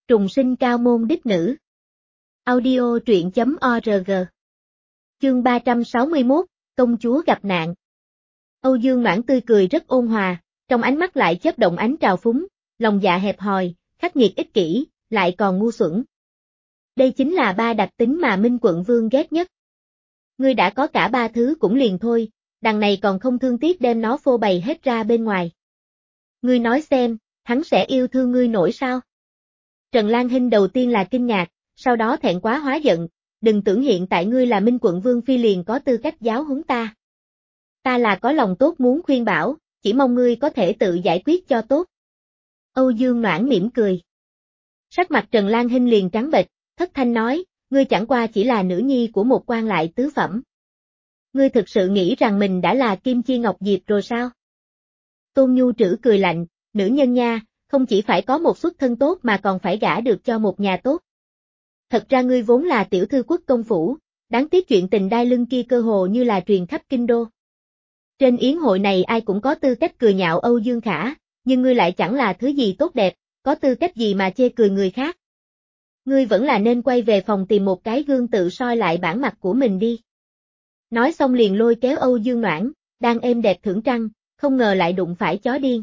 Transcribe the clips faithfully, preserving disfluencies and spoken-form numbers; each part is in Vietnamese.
Trùng sinh cao môn đích nữ. Audio truyện chấm org. Chương ba trăm sáu mươi mốt, công chúa gặp nạn. Âu Dương Noãn tươi cười rất ôn hòa, trong ánh mắt lại chớp động ánh trào phúng, lòng dạ hẹp hòi, khắc nghiệt ích kỷ, lại còn ngu xuẩn. Đây chính là ba đặc tính mà Minh Quận Vương ghét nhất. Ngươi đã có cả ba thứ cũng liền thôi, đằng này còn không thương tiếc đem nó phô bày hết ra bên ngoài. Ngươi nói xem, hắn sẽ yêu thương ngươi nổi sao? Trần Lan Hinh đầu tiên là kinh ngạc, sau đó thẹn quá hóa giận, đừng tưởng hiện tại ngươi là Minh Quận Vương Phi liền có tư cách giáo huấn ta. Ta là có lòng tốt muốn khuyên bảo, chỉ mong ngươi có thể tự giải quyết cho tốt. Âu Dương Noãn mỉm cười. Sắc mặt Trần Lan Hinh liền trắng bệch, thất thanh nói, ngươi chẳng qua chỉ là nữ nhi của một quan lại tứ phẩm. Ngươi thực sự nghĩ rằng mình đã là Kim Chi Ngọc Diệp rồi sao? Tôn Nhu Trữ cười lạnh, nữ nhân nha, không chỉ phải có một xuất thân tốt mà còn phải gả được cho một nhà tốt. Thật ra ngươi vốn là tiểu thư quốc công phủ, đáng tiếc chuyện tình đai lưng kia cơ hồ như là truyền khắp kinh đô. Trên yến hội này ai cũng có tư cách cười nhạo Âu Dương Khả, nhưng ngươi lại chẳng là thứ gì tốt đẹp, có tư cách gì mà chê cười người khác. Ngươi vẫn là nên quay về phòng tìm một cái gương tự soi lại bản mặt của mình đi. Nói xong liền lôi kéo Âu Dương Noãn, đang êm đẹp thưởng trăng, không ngờ lại đụng phải chó điên.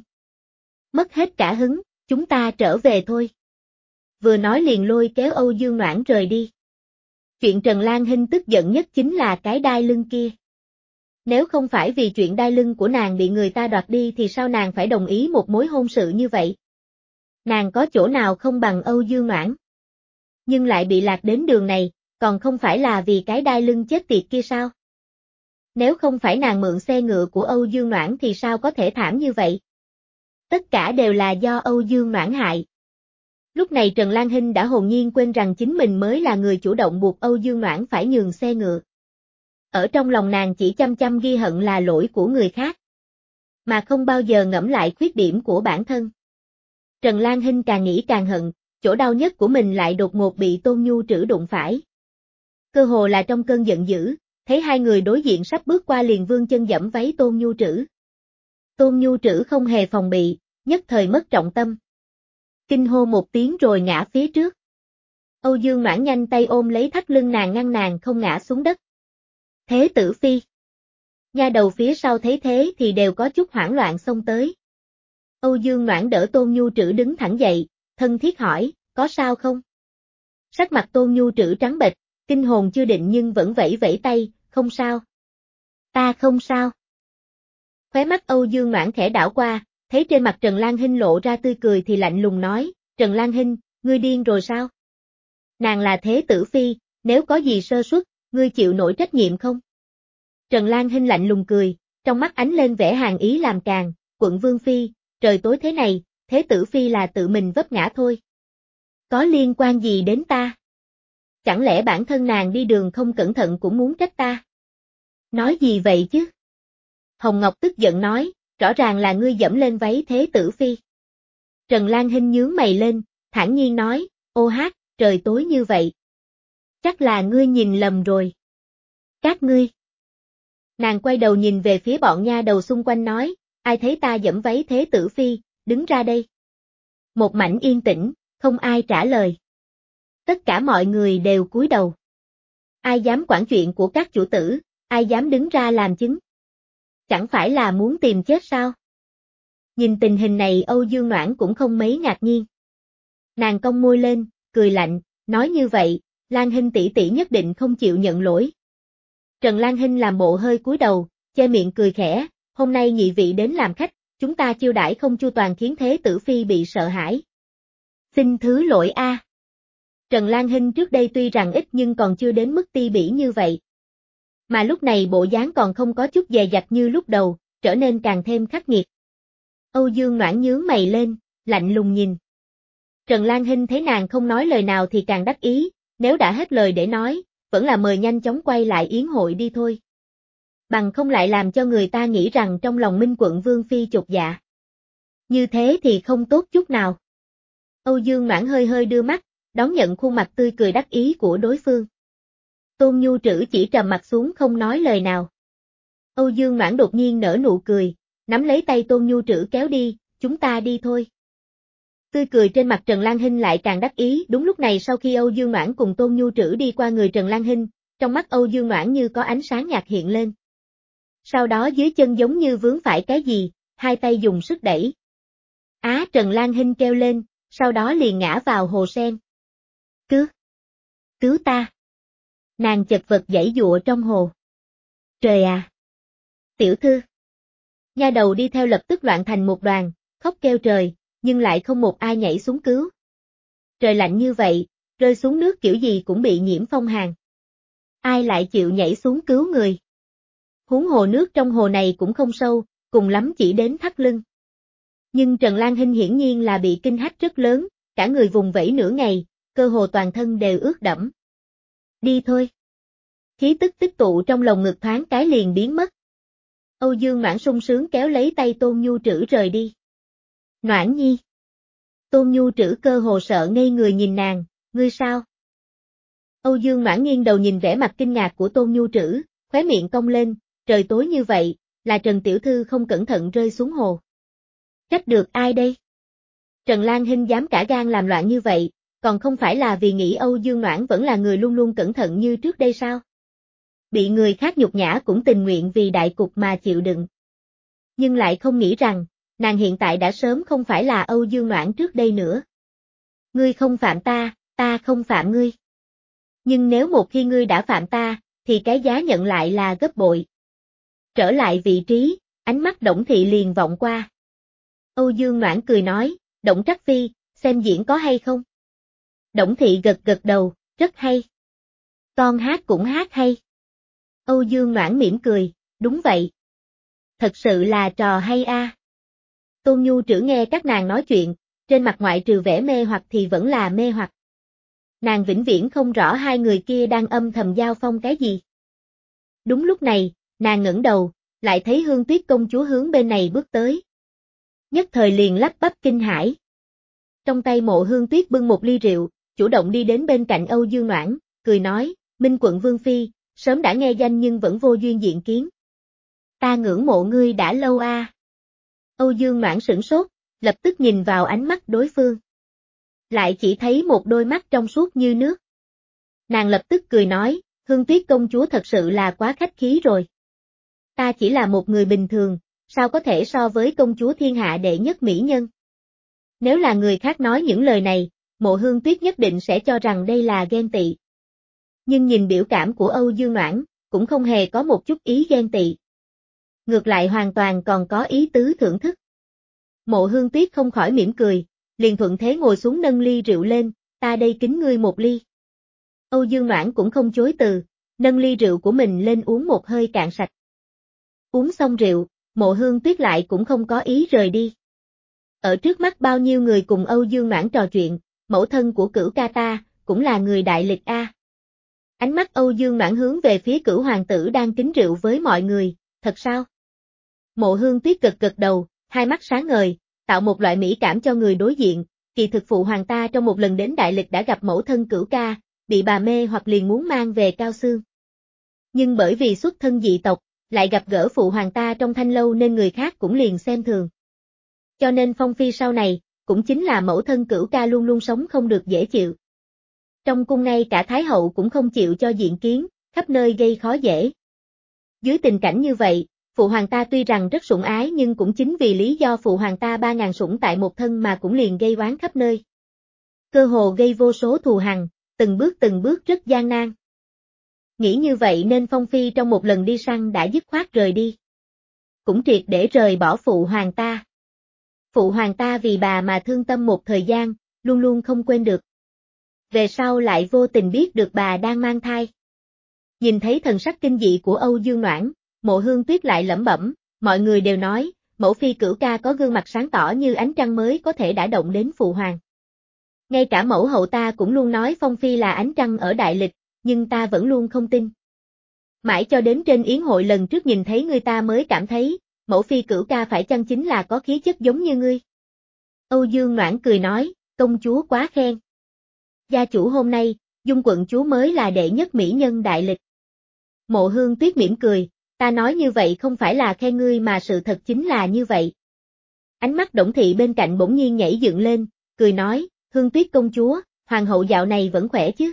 Mất hết cả hứng, chúng ta trở về thôi. Vừa nói liền lôi kéo Âu Dương Noãn rời đi. Chuyện Trần Lan Hinh tức giận nhất chính là cái đai lưng kia. Nếu không phải vì chuyện đai lưng của nàng bị người ta đoạt đi thì sao nàng phải đồng ý một mối hôn sự như vậy? Nàng có chỗ nào không bằng Âu Dương Noãn? Nhưng lại bị lạc đến đường này, còn không phải là vì cái đai lưng chết tiệt kia sao? Nếu không phải nàng mượn xe ngựa của Âu Dương Noãn thì sao có thể thảm như vậy? Tất cả đều là do Âu Dương Noãn hại. Lúc này Trần Lan Hinh đã hồn nhiên quên rằng chính mình mới là người chủ động buộc Âu Dương Noãn phải nhường xe ngựa. Ở trong lòng nàng chỉ chăm chăm ghi hận là lỗi của người khác, mà không bao giờ ngẫm lại khuyết điểm của bản thân. Trần Lan Hinh càng nghĩ càng hận, chỗ đau nhất của mình lại đột ngột bị Tôn Nhu Trữ đụng phải. Cơ hồ là trong cơn giận dữ, thấy hai người đối diện sắp bước qua liền vươn chân giẫm váy Tôn Nhu Trữ. Tôn Nhu Trữ không hề phòng bị, nhất thời mất trọng tâm. Kinh hô một tiếng rồi ngã phía trước. Âu Dương Noãn nhanh tay ôm lấy thắt lưng nàng ngăn nàng không ngã xuống đất. Thế tử phi. Nha đầu phía sau thấy thế thì đều có chút hoảng loạn xông tới. Âu Dương Noãn đỡ Tôn Nhu Trữ đứng thẳng dậy, thân thiết hỏi, có sao không? Sắc mặt Tôn Nhu Trữ trắng bệch, kinh hồn chưa định nhưng vẫn vẫy vẫy tay, không sao. Ta không sao. Khóe mắt Âu Dương Noãn khẽ đảo qua, thấy trên mặt Trần Lan Hinh lộ ra tươi cười thì lạnh lùng nói, Trần Lan Hinh, ngươi điên rồi sao? Nàng là thế tử phi, nếu có gì sơ suất, ngươi chịu nổi trách nhiệm không? Trần Lan Hinh lạnh lùng cười, trong mắt ánh lên vẻ hàn ý làm càng, quận vương phi, trời tối thế này, thế tử phi là tự mình vấp ngã thôi. Có liên quan gì đến ta? Chẳng lẽ bản thân nàng đi đường không cẩn thận cũng muốn trách ta? Nói gì vậy chứ? Hồng Ngọc tức giận nói, rõ ràng là ngươi dẫm lên váy thế tử phi. Trần Lan Hinh nhướng mày lên, thản nhiên nói, ô hát, trời tối như vậy. Chắc là ngươi nhìn lầm rồi. Các ngươi. Nàng quay đầu nhìn về phía bọn nha đầu xung quanh nói, ai thấy ta dẫm váy thế tử phi, đứng ra đây. Một mảnh yên tĩnh, không ai trả lời. Tất cả mọi người đều cúi đầu. Ai dám quản chuyện của các chủ tử, ai dám đứng ra làm chứng? Chẳng phải là muốn tìm chết sao? Nhìn tình hình này Âu Dương Noãn cũng không mấy ngạc nhiên. Nàng cong môi lên, cười lạnh, nói như vậy, Lan Hinh tỷ tỷ nhất định không chịu nhận lỗi. Trần Lan Hinh làm bộ hơi cúi đầu, che miệng cười khẽ, hôm nay nhị vị đến làm khách, chúng ta chiêu đãi không chu toàn khiến thế tử phi bị sợ hãi. Xin thứ lỗi a. Trần Lan Hinh trước đây tuy rằng ít nhưng còn chưa đến mức ti bỉ như vậy. Mà lúc này bộ dáng còn không có chút dè dặt như lúc đầu, trở nên càng thêm khắc nghiệt. Âu Dương Noãn nhướng mày lên, lạnh lùng nhìn. Trần Lan Hinh thấy nàng không nói lời nào thì càng đắc ý, nếu đã hết lời để nói, vẫn là mời nhanh chóng quay lại yến hội đi thôi. Bằng không lại làm cho người ta nghĩ rằng trong lòng Minh Quận Vương Phi chột dạ. Như thế thì không tốt chút nào. Âu Dương Noãn hơi hơi đưa mắt, đón nhận khuôn mặt tươi cười đắc ý của đối phương. Tôn Nhu Trữ chỉ trầm mặt xuống không nói lời nào. Âu Dương Noãn đột nhiên nở nụ cười, nắm lấy tay Tôn Nhu Trữ kéo đi, chúng ta đi thôi. Tươi cười trên mặt Trần Lan Hinh lại càng đắc ý, đúng lúc này sau khi Âu Dương Noãn cùng Tôn Nhu Trữ đi qua người Trần Lan Hinh, trong mắt Âu Dương Noãn như có ánh sáng nhạt hiện lên. Sau đó dưới chân giống như vướng phải cái gì, hai tay dùng sức đẩy. Á Trần Lan Hinh kêu lên, sau đó liền ngã vào hồ sen. Cứu! Cứu ta! Nàng chật vật giãy giụa trong hồ. Trời à! Tiểu thư! Nha đầu đi theo lập tức loạn thành một đoàn, khóc kêu trời, nhưng lại không một ai nhảy xuống cứu. Trời lạnh như vậy, rơi xuống nước kiểu gì cũng bị nhiễm phong hàn. Ai lại chịu nhảy xuống cứu người? Huống hồ nước trong hồ này cũng không sâu, cùng lắm chỉ đến thắt lưng. Nhưng Trần Lan Hinh hiển nhiên là bị kinh hách rất lớn, cả người vùng vẫy nửa ngày, cơ hồ toàn thân đều ướt đẫm. Đi thôi. Khí tức tích tụ trong lồng ngực thoáng cái liền biến mất. Âu Dương Noãn sung sướng kéo lấy tay Tôn Nhu Trữ rời đi. Noãn nhi. Tôn Nhu Trữ cơ hồ sợ ngây người nhìn nàng, ngươi sao? Âu Dương Noãn nghiêng đầu nhìn vẻ mặt kinh ngạc của Tôn Nhu Trữ, khóe miệng cong lên, trời tối như vậy, là Trần Tiểu Thư không cẩn thận rơi xuống hồ. Trách được ai đây? Trần Lan Hinh dám cả gan làm loạn như vậy, còn không phải là vì nghĩ Âu Dương Noãn vẫn là người luôn luôn cẩn thận như trước đây sao? Bị người khác nhục nhã cũng tình nguyện vì đại cục mà chịu đựng. Nhưng lại không nghĩ rằng, nàng hiện tại đã sớm không phải là Âu Dương Noãn trước đây nữa. Ngươi không phạm ta, ta không phạm ngươi. Nhưng nếu một khi ngươi đã phạm ta, thì cái giá nhận lại là gấp bội. Trở lại vị trí, ánh mắt Đổng Thị liền vọng qua. Âu Dương Noãn cười nói, Đổng Trắc Phi, xem diễn có hay không? Đổng Thị gật gật đầu, rất hay. Con hát cũng hát hay. Âu Dương Noãn mỉm cười, đúng vậy. Thật sự là trò hay a. À. Tôn Nhu Trữ nghe các nàng nói chuyện, trên mặt ngoại trừ vẻ mê hoặc thì vẫn là mê hoặc. Nàng vĩnh viễn không rõ hai người kia đang âm thầm giao phong cái gì. Đúng lúc này, nàng ngẩng đầu, lại thấy Hương Tuyết công chúa hướng bên này bước tới. Nhất thời liền lắp bắp kinh hãi. Trong tay Mộ Hương Tuyết bưng một ly rượu, chủ động đi đến bên cạnh Âu Dương Noãn, cười nói, Minh quận Vương Phi, sớm đã nghe danh nhưng vẫn vô duyên diện kiến. Ta ngưỡng mộ ngươi đã lâu a. À. Âu Dương Noãn sửng sốt, lập tức nhìn vào ánh mắt đối phương. Lại chỉ thấy một đôi mắt trong suốt như nước. Nàng lập tức cười nói, Hương Tuyết công chúa thật sự là quá khách khí rồi. Ta chỉ là một người bình thường, sao có thể so với công chúa thiên hạ đệ nhất mỹ nhân. Nếu là người khác nói những lời này, Mộ Hương Tuyết nhất định sẽ cho rằng đây là ghen tị. Nhưng nhìn biểu cảm của Âu Dương Noãn, cũng không hề có một chút ý ghen tị. Ngược lại hoàn toàn còn có ý tứ thưởng thức. Mộ Hương Tuyết không khỏi mỉm cười, liền thuận thế ngồi xuống nâng ly rượu lên, ta đây kính ngươi một ly. Âu Dương Noãn cũng không chối từ, nâng ly rượu của mình lên uống một hơi cạn sạch. Uống xong rượu, Mộ Hương Tuyết lại cũng không có ý rời đi. Ở trước mắt bao nhiêu người cùng Âu Dương Noãn trò chuyện, mẫu thân của Cửu ca ta, cũng là người đại lịch a. Ánh mắt Âu Dương Noãn hướng về phía Cửu hoàng tử đang kính rượu với mọi người, thật sao? Mộ Hương Tuyết gật gật đầu, hai mắt sáng ngời, tạo một loại mỹ cảm cho người đối diện, kỳ thực phụ hoàng ta trong một lần đến đại lịch đã gặp mẫu thân Cửu ca, bị bà mê hoặc liền muốn mang về Cao Xương. Nhưng bởi vì xuất thân dị tộc, lại gặp gỡ phụ hoàng ta trong thanh lâu nên người khác cũng liền xem thường. Cho nên phong phi sau này, cũng chính là mẫu thân Cửu ca luôn luôn sống không được dễ chịu. Trong cung ngay cả Thái hậu cũng không chịu cho diện kiến, khắp nơi gây khó dễ. Dưới tình cảnh như vậy, phụ hoàng ta tuy rằng rất sủng ái nhưng cũng chính vì lý do phụ hoàng ta ba ngàn sủng tại một thân mà cũng liền gây oán khắp nơi. Cơ hồ gây vô số thù hằn, từng bước từng bước rất gian nan. Nghĩ như vậy nên Phong Phi trong một lần đi săn đã dứt khoát rời đi. Cũng triệt để rời bỏ phụ hoàng ta. Phụ hoàng ta vì bà mà thương tâm một thời gian, luôn luôn không quên được. Về sau lại vô tình biết được bà đang mang thai. Nhìn thấy thần sắc kinh dị của Âu Dương Noãn, Mộ Hương Tuyết lại lẩm bẩm, mọi người đều nói, mẫu phi Cửu ca có gương mặt sáng tỏ như ánh trăng mới có thể đả động đến phụ hoàng. Ngay cả mẫu hậu ta cũng luôn nói Phong phi là ánh trăng ở đại lịch, nhưng ta vẫn luôn không tin. Mãi cho đến trên yến hội lần trước nhìn thấy người ta mới cảm thấy, mẫu phi Cửu ca phải chăng chính là có khí chất giống như ngươi. Âu Dương Noãn cười nói, công chúa quá khen. Gia chủ hôm nay, Dung quận chúa mới là đệ nhất mỹ nhân đại lịch. Mộ Hương Tuyết mỉm cười, ta nói như vậy không phải là khen ngươi mà sự thật chính là như vậy. Ánh mắt Đổng Thị bên cạnh bỗng nhiên nhảy dựng lên, cười nói, Hương Tuyết công chúa, hoàng hậu dạo này vẫn khỏe chứ?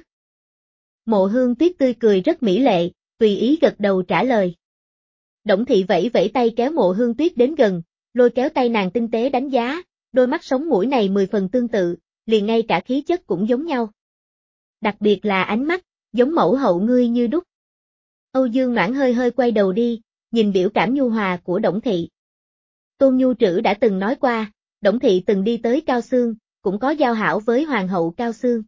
Mộ Hương Tuyết tươi cười rất mỹ lệ, tùy ý gật đầu trả lời. Đổng thị vẫy vẫy tay kéo Mộ Hương Tuyết đến gần, lôi kéo tay nàng tinh tế đánh giá, đôi mắt sống mũi này mười phần tương tự, liền ngay cả khí chất cũng giống nhau. Đặc biệt là ánh mắt, giống mẫu hậu ngươi như đúc. Âu Dương Noãn hơi hơi quay đầu đi, nhìn biểu cảm nhu hòa của Đổng thị. Tôn Nhu Trữ đã từng nói qua, Đổng thị từng đi tới Cao Xương, cũng có giao hảo với hoàng hậu Cao Xương.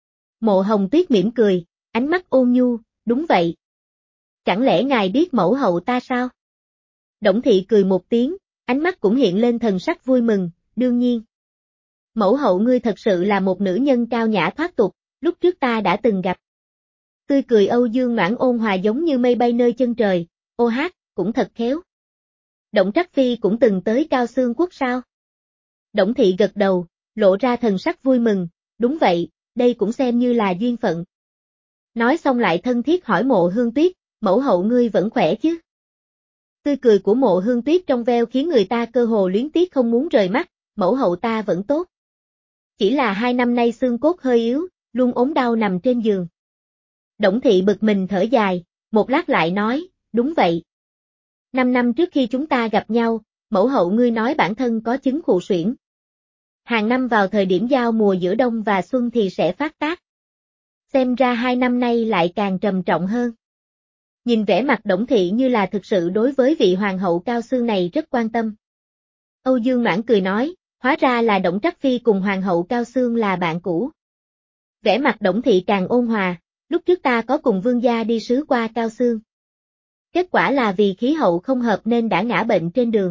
Mộ Hồng Tuyết mỉm cười, ánh mắt ôn nhu, đúng vậy. Chẳng lẽ ngài biết mẫu hậu ta sao? Đổng thị cười một tiếng, ánh mắt cũng hiện lên thần sắc vui mừng, đương nhiên. Mẫu hậu ngươi thật sự là một nữ nhân cao nhã thoát tục, lúc trước ta đã từng gặp. Tươi cười Âu Dương Noãn ôn hòa giống như mây bay nơi chân trời, ô hát, cũng thật khéo. Đổng Trắc Phi cũng từng tới Cao Xương quốc sao? Đổng thị gật đầu, lộ ra thần sắc vui mừng, đúng vậy, đây cũng xem như là duyên phận. Nói xong lại thân thiết hỏi Mộ Hương Tuyết, mẫu hậu ngươi vẫn khỏe chứ? Tươi cười của Mộ Hương Tuyết trong veo khiến người ta cơ hồ luyến tiếc không muốn rời mắt, mẫu hậu ta vẫn tốt. Chỉ là hai năm nay xương cốt hơi yếu, luôn ốm đau nằm trên giường. Đổng thị bực mình thở dài, một lát lại nói, đúng vậy. Năm năm trước khi chúng ta gặp nhau, mẫu hậu ngươi nói bản thân có chứng khụ suyễn. Hàng năm vào thời điểm giao mùa giữa đông và xuân thì sẽ phát tác. Xem ra hai năm nay lại càng trầm trọng hơn. Nhìn vẻ mặt Đổng thị như là thực sự đối với vị hoàng hậu Cao Xương này rất quan tâm. Âu Dương Noãn cười nói, hóa ra là Đổng Trắc Phi cùng hoàng hậu Cao Xương là bạn cũ. Vẻ mặt Đổng thị càng ôn hòa, lúc trước ta có cùng vương gia đi sứ qua Cao Xương. Kết quả là vì khí hậu không hợp nên đã ngã bệnh trên đường.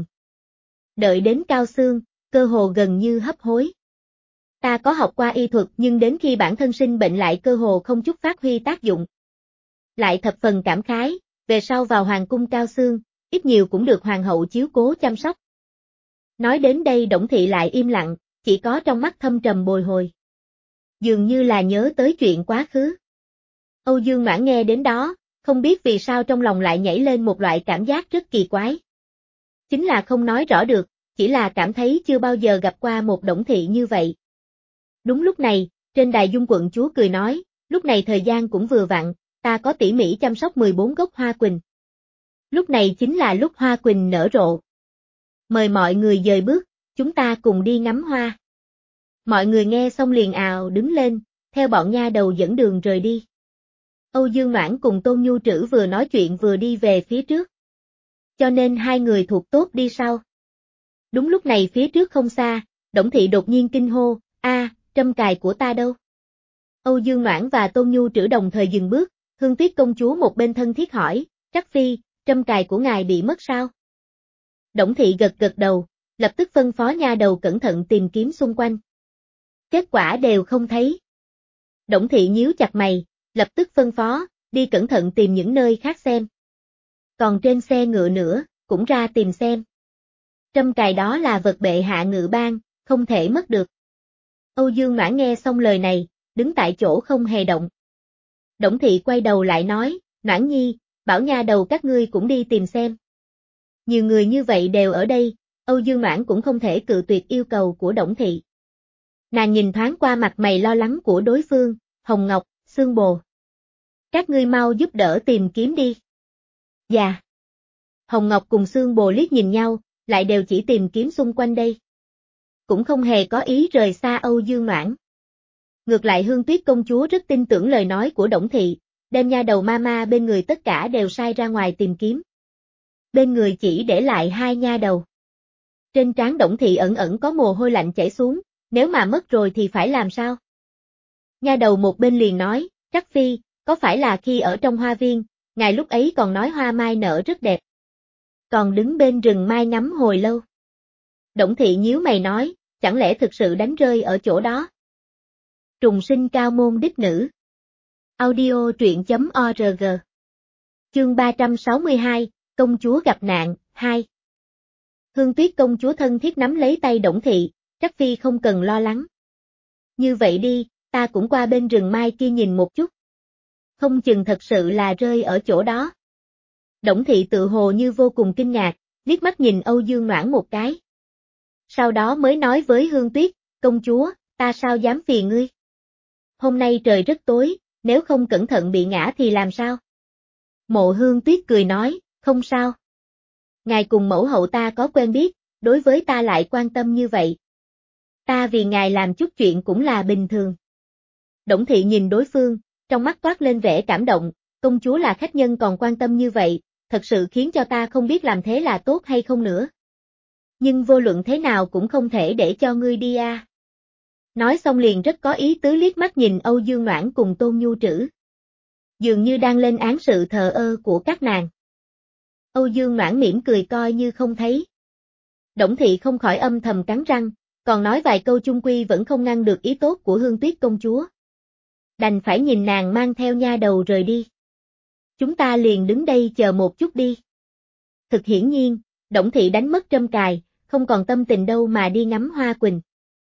Đợi đến Cao Xương, cơ hồ gần như hấp hối. Ta có học qua y thuật nhưng đến khi bản thân sinh bệnh lại cơ hồ không chút phát huy tác dụng. Lại thập phần cảm khái, về sau vào hoàng cung Cao Xương, ít nhiều cũng được hoàng hậu chiếu cố chăm sóc. Nói đến đây Đổng thị lại im lặng, chỉ có trong mắt thâm trầm bồi hồi. Dường như là nhớ tới chuyện quá khứ. Âu Dương Noãn nghe đến đó, không biết vì sao trong lòng lại nhảy lên một loại cảm giác rất kỳ quái. Chính là không nói rõ được, chỉ là cảm thấy chưa bao giờ gặp qua một Đổng thị như vậy. Đúng lúc này, trên đài dung quận chúa cười nói, lúc này thời gian cũng vừa vặn, ta có tỉ mỉ chăm sóc mười bốn gốc hoa quỳnh. Lúc này chính là lúc hoa quỳnh nở rộ. Mời mọi người dời bước, chúng ta cùng đi ngắm hoa. Mọi người nghe xong liền ào đứng lên, theo bọn nha đầu dẫn đường rời đi. Âu Dương Noãn cùng Tôn Nhu Trữ vừa nói chuyện vừa đi về phía trước. Cho nên hai người thuộc tốt đi sau. Đúng lúc này phía trước không xa, Đổng thị đột nhiên kinh hô, a, trâm cài của ta đâu? Âu Dương Noãn và Tôn Nhu Trữ đồng thời dừng bước, Hương Tuyết công chúa một bên thân thiết hỏi, Trắc Phi, trâm cài của ngài bị mất sao? Đổng thị gật gật đầu, lập tức phân phó nha đầu cẩn thận tìm kiếm xung quanh. Kết quả đều không thấy. Đổng thị nhíu chặt mày, lập tức phân phó, đi cẩn thận tìm những nơi khác xem. Còn trên xe ngựa nữa, cũng ra tìm xem. Trâm cài đó là vật bệ hạ ngự ban, không thể mất được. Âu Dương Noãn nghe xong lời này, đứng tại chỗ không hề động. Đổng thị quay đầu lại nói, Noãn nhi, bảo nha đầu các ngươi cũng đi tìm xem. Nhiều người như vậy đều ở đây, Âu Dương Noãn cũng không thể cự tuyệt yêu cầu của Đổng thị. Nàng nhìn thoáng qua mặt mày lo lắng của đối phương, Hồng Ngọc, Xương Bồ. Các ngươi mau giúp đỡ tìm kiếm đi. Dạ. Hồng Ngọc cùng Xương Bồ liếc nhìn nhau, lại đều chỉ tìm kiếm xung quanh đây. Cũng không hề có ý rời xa Âu Dương Noãn. Ngược lại Hương Tuyết công chúa rất tin tưởng lời nói của Đổng thị, đem nha đầu Mama bên người tất cả đều sai ra ngoài tìm kiếm. Bên người chỉ để lại hai nha đầu. Trên trán Đổng thị ẩn ẩn có mồ hôi lạnh chảy xuống, nếu mà mất rồi thì phải làm sao? Nha đầu một bên liền nói, Trắc Phi, có phải là khi ở trong hoa viên, ngài lúc ấy còn nói hoa mai nở rất đẹp. Còn đứng bên rừng mai ngắm hồi lâu. Đổng thị nhíu mày nói, chẳng lẽ thực sự đánh rơi ở chỗ đó? Trùng sinh cao môn đích nữ. Audio truyện chấm org. Chương ba trăm sáu mươi hai, công chúa gặp nạn, hai. Hương Tuyết công chúa thân thiết nắm lấy tay Đổng thị, Trắc Phi không cần lo lắng. Như vậy đi, ta cũng qua bên rừng mai kia nhìn một chút. Không chừng thật sự là rơi ở chỗ đó. Đổng thị tự hồ như vô cùng kinh ngạc, liếc mắt nhìn Âu Dương Noãn một cái. Sau đó mới nói với Hương Tuyết, công chúa, ta sao dám phiền ngươi? Hôm nay trời rất tối, nếu không cẩn thận bị ngã thì làm sao? Mộ Hương Tuyết cười nói, không sao. Ngài cùng mẫu hậu ta có quen biết, đối với ta lại quan tâm như vậy. Ta vì ngài làm chút chuyện cũng là bình thường. Đổng Thị nhìn đối phương, trong mắt toát lên vẻ cảm động, công chúa là khách nhân còn quan tâm như vậy, thật sự khiến cho ta không biết làm thế là tốt hay không nữa. Nhưng vô luận thế nào cũng không thể để cho ngươi đi a. À. Nói xong liền rất có ý tứ liếc mắt nhìn Âu Dương Noãn cùng Tôn Nhu Trữ. Dường như đang lên án sự thờ ơ của các nàng. Âu Dương Noãn mỉm cười coi như không thấy. Đổng Thị không khỏi âm thầm cắn răng, còn nói vài câu chung quy vẫn không ngăn được ý tốt của Hương Tuyết công chúa. Đành phải nhìn nàng mang theo nha đầu rời đi. Chúng ta liền đứng đây chờ một chút đi. Thực hiển nhiên, Đổng Thị đánh mất trâm cài, không còn tâm tình đâu mà đi ngắm hoa quỳnh.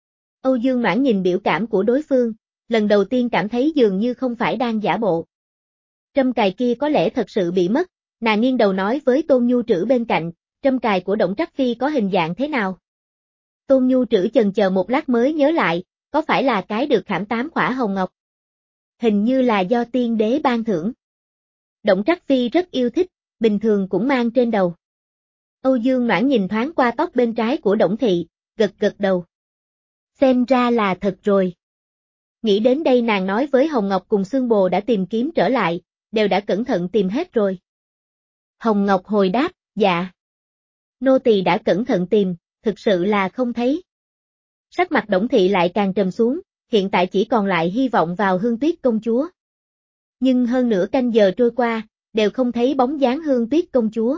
Âu Dương Noãn nhìn biểu cảm của đối phương, lần đầu tiên cảm thấy dường như không phải đang giả bộ. Trâm cài kia có lẽ thật sự bị mất, nàng nghiêng đầu nói với Tôn Nhu Trữ bên cạnh, trâm cài của Đổng Trắc Phi có hình dạng thế nào? Tôn Nhu Trữ chần chờ một lát mới nhớ lại, có phải là cái được khảm tám khỏa hồng ngọc? Hình như là do tiên đế ban thưởng. Đổng Trắc Phi rất yêu thích, bình thường cũng mang trên đầu. Âu Dương Noãn nhìn thoáng qua tóc bên trái của Đổng Thị, gật gật đầu. Xem ra là thật rồi. Nghĩ đến đây nàng nói với Hồng Ngọc cùng Xương Bồ đã tìm kiếm trở lại, đều đã cẩn thận tìm hết rồi. Hồng Ngọc hồi đáp, dạ. Nô tỳ đã cẩn thận tìm, thực sự là không thấy. Sắc mặt Đổng Thị lại càng trầm xuống, hiện tại chỉ còn lại hy vọng vào Hương Tuyết công chúa. Nhưng hơn nửa canh giờ trôi qua, đều không thấy bóng dáng Hương Tuyết công chúa.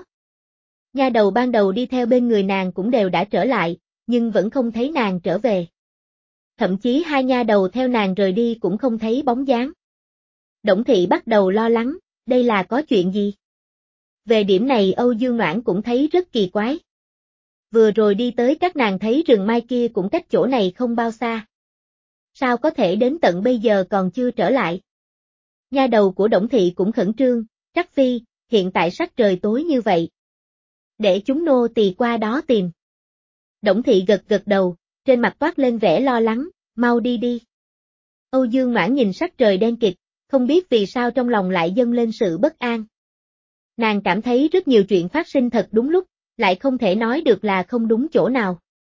Nha đầu ban đầu đi theo bên người nàng cũng đều đã trở lại, nhưng vẫn không thấy nàng trở về. Thậm chí hai nha đầu theo nàng rời đi cũng không thấy bóng dáng. Đổng Thị bắt đầu lo lắng, đây là có chuyện gì? Về điểm này Âu Dương Noãn cũng thấy rất kỳ quái. Vừa rồi đi tới các nàng thấy rừng mai kia cũng cách chỗ này không bao xa. Sao có thể đến tận bây giờ còn chưa trở lại? Nha đầu của Đổng Thị cũng khẩn trương, Trắc Phi, hiện tại sắc trời tối như vậy. Để chúng nô tỳ qua đó tìm. Đổng Thị gật gật đầu, trên mặt toát lên vẻ lo lắng, mau đi đi. Âu Dương Noãn nhìn sắc trời đen kịt, không biết vì sao trong lòng lại dâng lên sự bất an. Nàng cảm thấy rất nhiều chuyện phát sinh thật đúng lúc, lại không thể nói được là không đúng chỗ nào.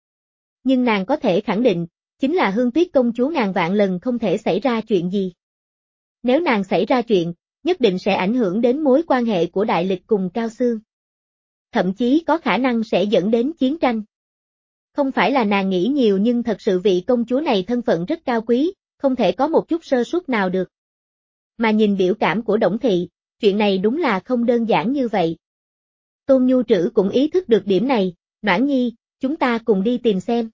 Nhưng nàng có thể khẳng định, chính là Hương Tuyết công chúa ngàn vạn lần không thể xảy ra chuyện gì. Nếu nàng xảy ra chuyện, nhất định sẽ ảnh hưởng đến mối quan hệ của Đại Lịch cùng Cao Xương. Thậm chí có khả năng sẽ dẫn đến chiến tranh. Không phải là nàng nghĩ nhiều nhưng thật sự vị công chúa này thân phận rất cao quý, không thể có một chút sơ suất nào được. Mà nhìn biểu cảm của Đổng Thị, chuyện này đúng là không đơn giản như vậy. Tôn Nhu Trữ cũng ý thức được điểm này, Noãn Nhi, chúng ta cùng đi tìm xem.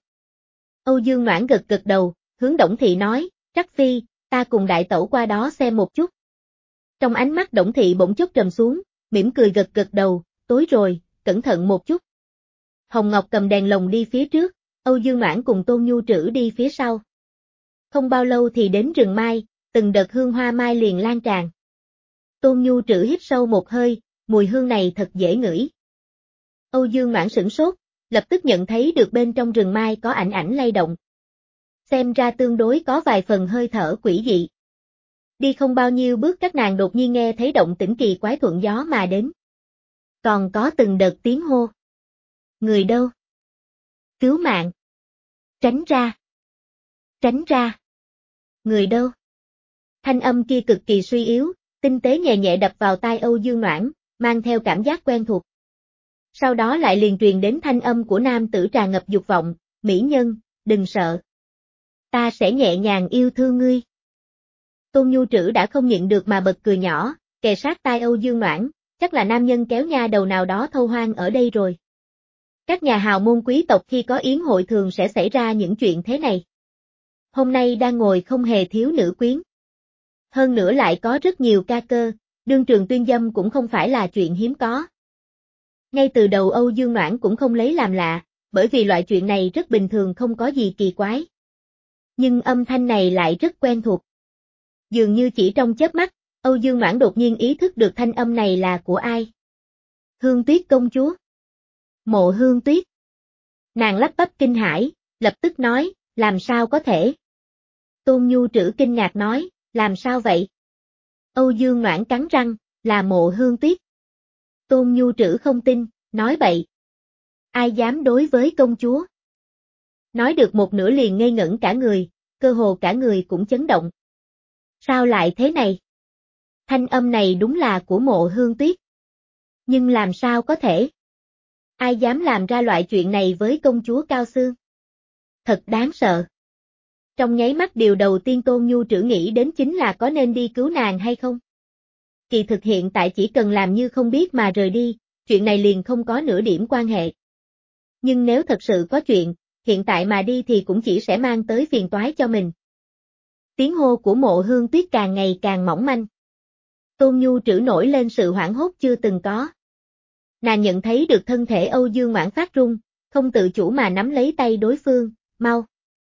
Âu Dương Noãn gật gật đầu, hướng Đổng Thị nói, Trắc Phi, ta cùng đại tẩu qua đó xem một chút. Trong ánh mắt Đổng Thị bỗng chốc trầm xuống, mỉm cười gật gật đầu, tối rồi, cẩn thận một chút. Hồng Ngọc cầm đèn lồng đi phía trước, Âu Dương Noãn cùng Tôn Nhu Trữ đi phía sau. Không bao lâu thì đến rừng mai, từng đợt hương hoa mai liền lan tràn. Tôn Nhu Trữ hít sâu một hơi, mùi hương này thật dễ ngửi. Âu Dương Noãn sửng sốt, lập tức nhận thấy được bên trong rừng mai có ảnh ảnh lay động. Xem ra tương đối có vài phần hơi thở quỷ dị. Đi không bao nhiêu bước các nàng đột nhiên nghe thấy động tĩnh kỳ quái thuận gió mà đến. Còn có từng đợt tiếng hô. Người đâu? Cứu mạng! Tránh ra! Tránh ra! Người đâu? Thanh âm kia cực kỳ suy yếu, tinh tế nhẹ nhẹ đập vào tai Âu Dương Noãn, mang theo cảm giác quen thuộc. Sau đó lại liền truyền đến thanh âm của nam tử tràn ngập dục vọng, mỹ nhân, đừng sợ. Ta sẽ nhẹ nhàng yêu thương ngươi. Tôn Nhu Trữ đã không nhịn được mà bật cười nhỏ, kề sát tai Âu Dương Noãn, chắc là nam nhân kéo nha đầu nào đó thâu hoang ở đây rồi. Các nhà hào môn quý tộc khi có yến hội thường sẽ xảy ra những chuyện thế này. Hôm nay đang ngồi không hề thiếu nữ quyến. Hơn nữa lại có rất nhiều ca cơ, đương trường tuyên dâm cũng không phải là chuyện hiếm có. Ngay từ đầu Âu Dương Noãn cũng không lấy làm lạ, bởi vì loại chuyện này rất bình thường không có gì kỳ quái. Nhưng âm thanh này lại rất quen thuộc. Dường như chỉ trong chớp mắt, Âu Dương Noãn đột nhiên ý thức được thanh âm này là của ai. Hương Tuyết công chúa. Mộ Hương Tuyết. Nàng lắp bắp kinh hãi, lập tức nói, làm sao có thể. Tôn Nhu Trữ kinh ngạc nói, làm sao vậy? Âu Dương Noãn cắn răng, là Mộ Hương Tuyết. Tôn Nhu Trữ không tin, nói bậy. Ai dám đối với công chúa? Nói được một nửa liền ngây ngẩn cả người, cơ hồ cả người cũng chấn động. Sao lại thế này? Thanh âm này đúng là của Mộ Hương Tuyết. Nhưng làm sao có thể? Ai dám làm ra loại chuyện này với công chúa Cao Xương? Thật đáng sợ. Trong nháy mắt điều đầu tiên Tôn Nhu Trữ nghĩ đến chính là có nên đi cứu nàng hay không? Kỳ thực hiện tại chỉ cần làm như không biết mà rời đi, chuyện này liền không có nửa điểm quan hệ. Nhưng nếu thật sự có chuyện, hiện tại mà đi thì cũng chỉ sẽ mang tới phiền toái cho mình. Tiếng hô của Mộ Hương Tuyết càng ngày càng mỏng manh. Tôn Nhu Trữ nổi lên sự hoảng hốt chưa từng có. Nàng nhận thấy được thân thể Âu Dương Noãn phát run, không tự chủ mà nắm lấy tay đối phương, mau.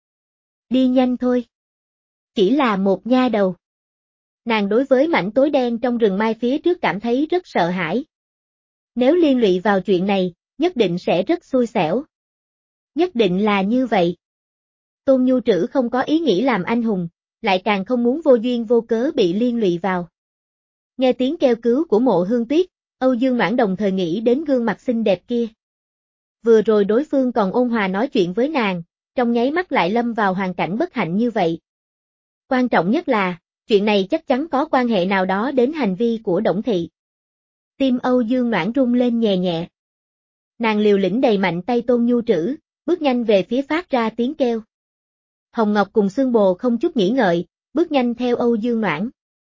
Đi nhanh thôi. Chỉ là một nha đầu. Nàng đối với mảnh tối đen trong rừng mai phía trước cảm thấy rất sợ hãi. Nếu liên lụy vào chuyện này, nhất định sẽ rất xui xẻo. Nhất định là như vậy. Tôn Nhu Trữ không có ý nghĩ làm anh hùng, lại càng không muốn vô duyên vô cớ bị liên lụy vào. Nghe tiếng kêu cứu của Mộ Hương Tuyết, Âu Dương Noãn đồng thời nghĩ đến gương mặt xinh đẹp kia. Vừa rồi đối phương còn ôn hòa nói chuyện với nàng, trong nháy mắt lại lâm vào hoàn cảnh bất hạnh như vậy. Quan trọng nhất là, chuyện này chắc chắn có quan hệ nào đó đến hành vi của Đổng Thị. Tim Âu Dương Noãn rung lên nhẹ nhẹ. Nàng liều lĩnh đầy mạnh tay Tôn Nhu Trữ, bước nhanh về phía phát ra tiếng kêu. Hồng Ngọc cùng Xương Bồ không chút nghĩ ngợi, bước nhanh theo Âu Dương Noãn.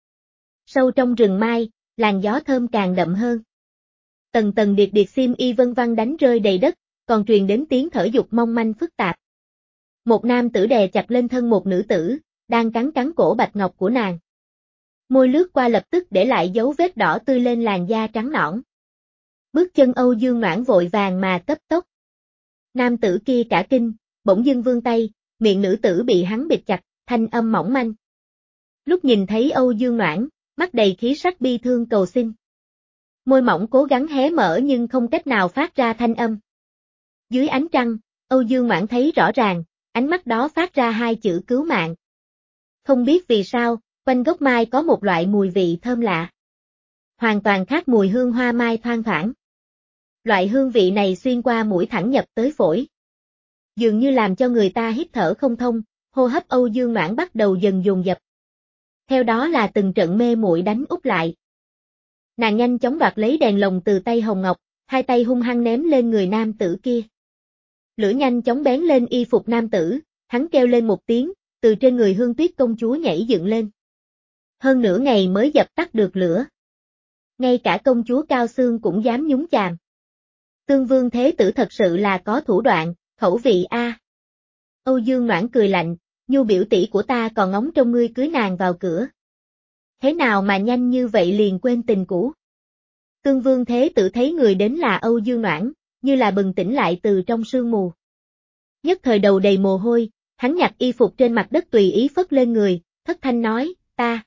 Sâu trong rừng mai, làn gió thơm càng đậm hơn. Tầng tầng điệt điệt xiêm y vân vân đánh rơi đầy đất, còn truyền đến tiếng thở dục mong manh phức tạp. Một nam tử đè chặt lên thân một nữ tử, đang cắn cắn cổ bạch ngọc của nàng. Môi lướt qua lập tức để lại dấu vết đỏ tươi lên làn da trắng nõn. Bước chân Âu Dương Noãn vội vàng mà cấp tốc. Nam tử kia cả kinh, bỗng dưng vươn tay, miệng nữ tử bị hắn bịt chặt, thanh âm mỏng manh. Lúc nhìn thấy Âu Dương Noãn, mắt đầy khí sắc bi thương cầu xin. Môi mỏng cố gắng hé mở nhưng không cách nào phát ra thanh âm. Dưới ánh trăng, Âu Dương Noãn thấy rõ ràng, ánh mắt đó phát ra hai chữ cứu mạng. Không biết vì sao, quanh gốc mai có một loại mùi vị thơm lạ. Hoàn toàn khác mùi hương hoa mai thoang thoảng. Loại hương vị này xuyên qua mũi thẳng nhập tới phổi. Dường như làm cho người ta hít thở không thông, hô hấp Âu Dương Noãn bắt đầu dần dồn dập. Theo đó là từng trận mê muội đánh úp lại. Nàng nhanh chóng đoạt lấy đèn lồng từ tay Hồng Ngọc, hai tay hung hăng ném lên người nam tử kia. Lửa nhanh chóng bén lên y phục nam tử, hắn kêu lên một tiếng, từ trên người Hương Tuyết công chúa nhảy dựng lên. Hơn nửa ngày mới dập tắt được lửa. Ngay cả công chúa Cao Xương cũng dám nhúng chàm. Tương Vương Thế Tử thật sự là có thủ đoạn, khẩu vị a. Âu Dương Noãn cười lạnh, Nhu biểu tỷ của ta còn ngóng trông ngươi cưới nàng vào cửa. Thế nào mà nhanh như vậy liền quên tình cũ? Tương Vương Thế Tử thấy người đến là Âu Dương Noãn, như là bừng tỉnh lại từ trong sương mù. Nhất thời đầu đầy mồ hôi, hắn nhặt y phục trên mặt đất tùy ý phất lên người, thất thanh nói, ta.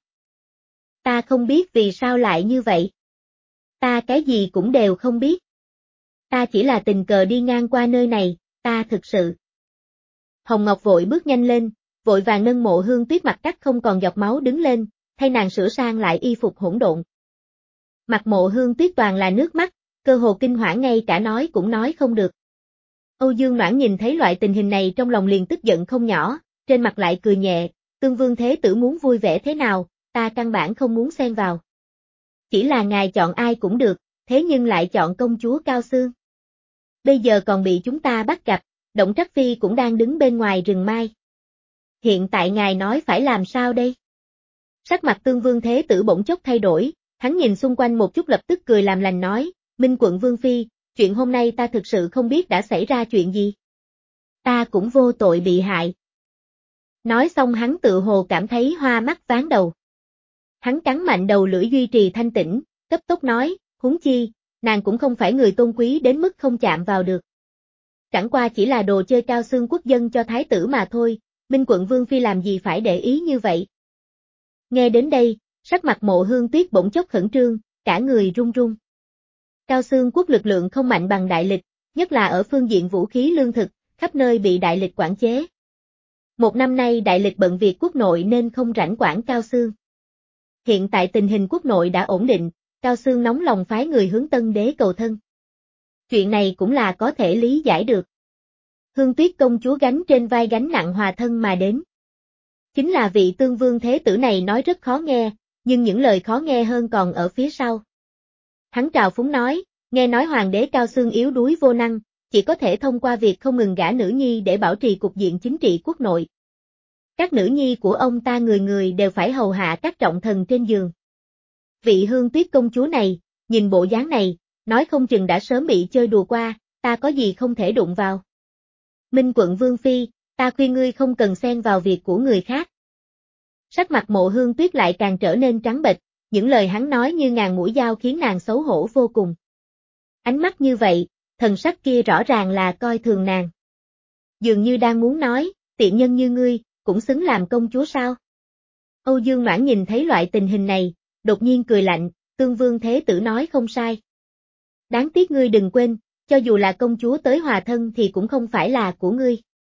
Ta không biết vì sao lại như vậy. Ta cái gì cũng đều không biết. Ta chỉ là tình cờ đi ngang qua nơi này, ta thực sự. Hồng Ngọc vội bước nhanh lên, vội vàng nâng Mộ Hương Tuyết mặt cắt không còn giọt máu đứng lên, thay nàng sửa sang lại y phục hỗn độn. Mặt Mộ Hương Tuyết toàn là nước mắt, cơ hồ kinh hoảng ngay cả nói cũng nói không được. Âu Dương Noãn nhìn thấy loại tình hình này trong lòng liền tức giận không nhỏ, trên mặt lại cười nhẹ, Tương Vương Thế Tử muốn vui vẻ thế nào, ta căn bản không muốn xen vào. Chỉ là ngài chọn ai cũng được, thế nhưng lại chọn công chúa Cao Xương. Bây giờ còn bị chúng ta bắt gặp, Động Trắc Phi cũng đang đứng bên ngoài rừng mai. Hiện tại ngài nói phải làm sao đây? Sắc mặt Tương Vương Thế Tử bỗng chốc thay đổi, hắn nhìn xung quanh một chút lập tức cười làm lành nói, Minh Quận Vương Phi, chuyện hôm nay ta thực sự không biết đã xảy ra chuyện gì. Ta cũng vô tội bị hại. Nói xong hắn tự hồ cảm thấy hoa mắt váng đầu. Hắn cắn mạnh đầu lưỡi duy trì thanh tĩnh, cấp tốc nói, huống chi, nàng cũng không phải người tôn quý đến mức không chạm vào được. Chẳng qua chỉ là đồ chơi Cao Xương quốc dân cho thái tử mà thôi, Minh Quận Vương Phi làm gì phải để ý như vậy. Nghe đến đây, sắc mặt Mộ Hương Tuyết bỗng chốc khẩn trương, cả người run run. Cao Xương quốc lực lượng không mạnh bằng đại lịch, nhất là ở phương diện vũ khí lương thực, khắp nơi bị đại lịch quản chế. Một năm nay đại lịch bận việc quốc nội nên không rảnh quản Cao Xương. Hiện tại tình hình quốc nội đã ổn định, Cao Xương nóng lòng phái người hướng Tân Đế cầu thân. Chuyện này cũng là có thể lý giải được. Hương Tuyết công chúa gánh trên vai gánh nặng hòa thân mà đến. Chính là vị Tương Vương Thế Tử này nói rất khó nghe, nhưng những lời khó nghe hơn còn ở phía sau. Hắn trào phúng nói, nghe nói hoàng đế Cao Xương yếu đuối vô năng, chỉ có thể thông qua việc không ngừng gả nữ nhi để bảo trì cục diện chính trị quốc nội. Các nữ nhi của ông ta người người đều phải hầu hạ các trọng thần trên giường. Vị Hương Tuyết công chúa này, nhìn bộ dáng này, nói không chừng đã sớm bị chơi đùa qua, ta có gì không thể đụng vào. Minh quận Vương Phi, ta khuyên ngươi không cần xen vào việc của người khác. Sắc mặt Mộ Hương Tuyết lại càng trở nên trắng bệch, những lời hắn nói như ngàn mũi dao khiến nàng xấu hổ vô cùng. Ánh mắt như vậy, thần sắc kia rõ ràng là coi thường nàng. Dường như đang muốn nói, tiện nhân như ngươi, cũng xứng làm công chúa sao? Âu Dương Noãn nhìn thấy loại tình hình này, đột nhiên cười lạnh, Tương Vương Thế Tử nói không sai. Đáng tiếc ngươi đừng quên, cho dù là công chúa tới hòa thân thì cũng không phải là của ngươi.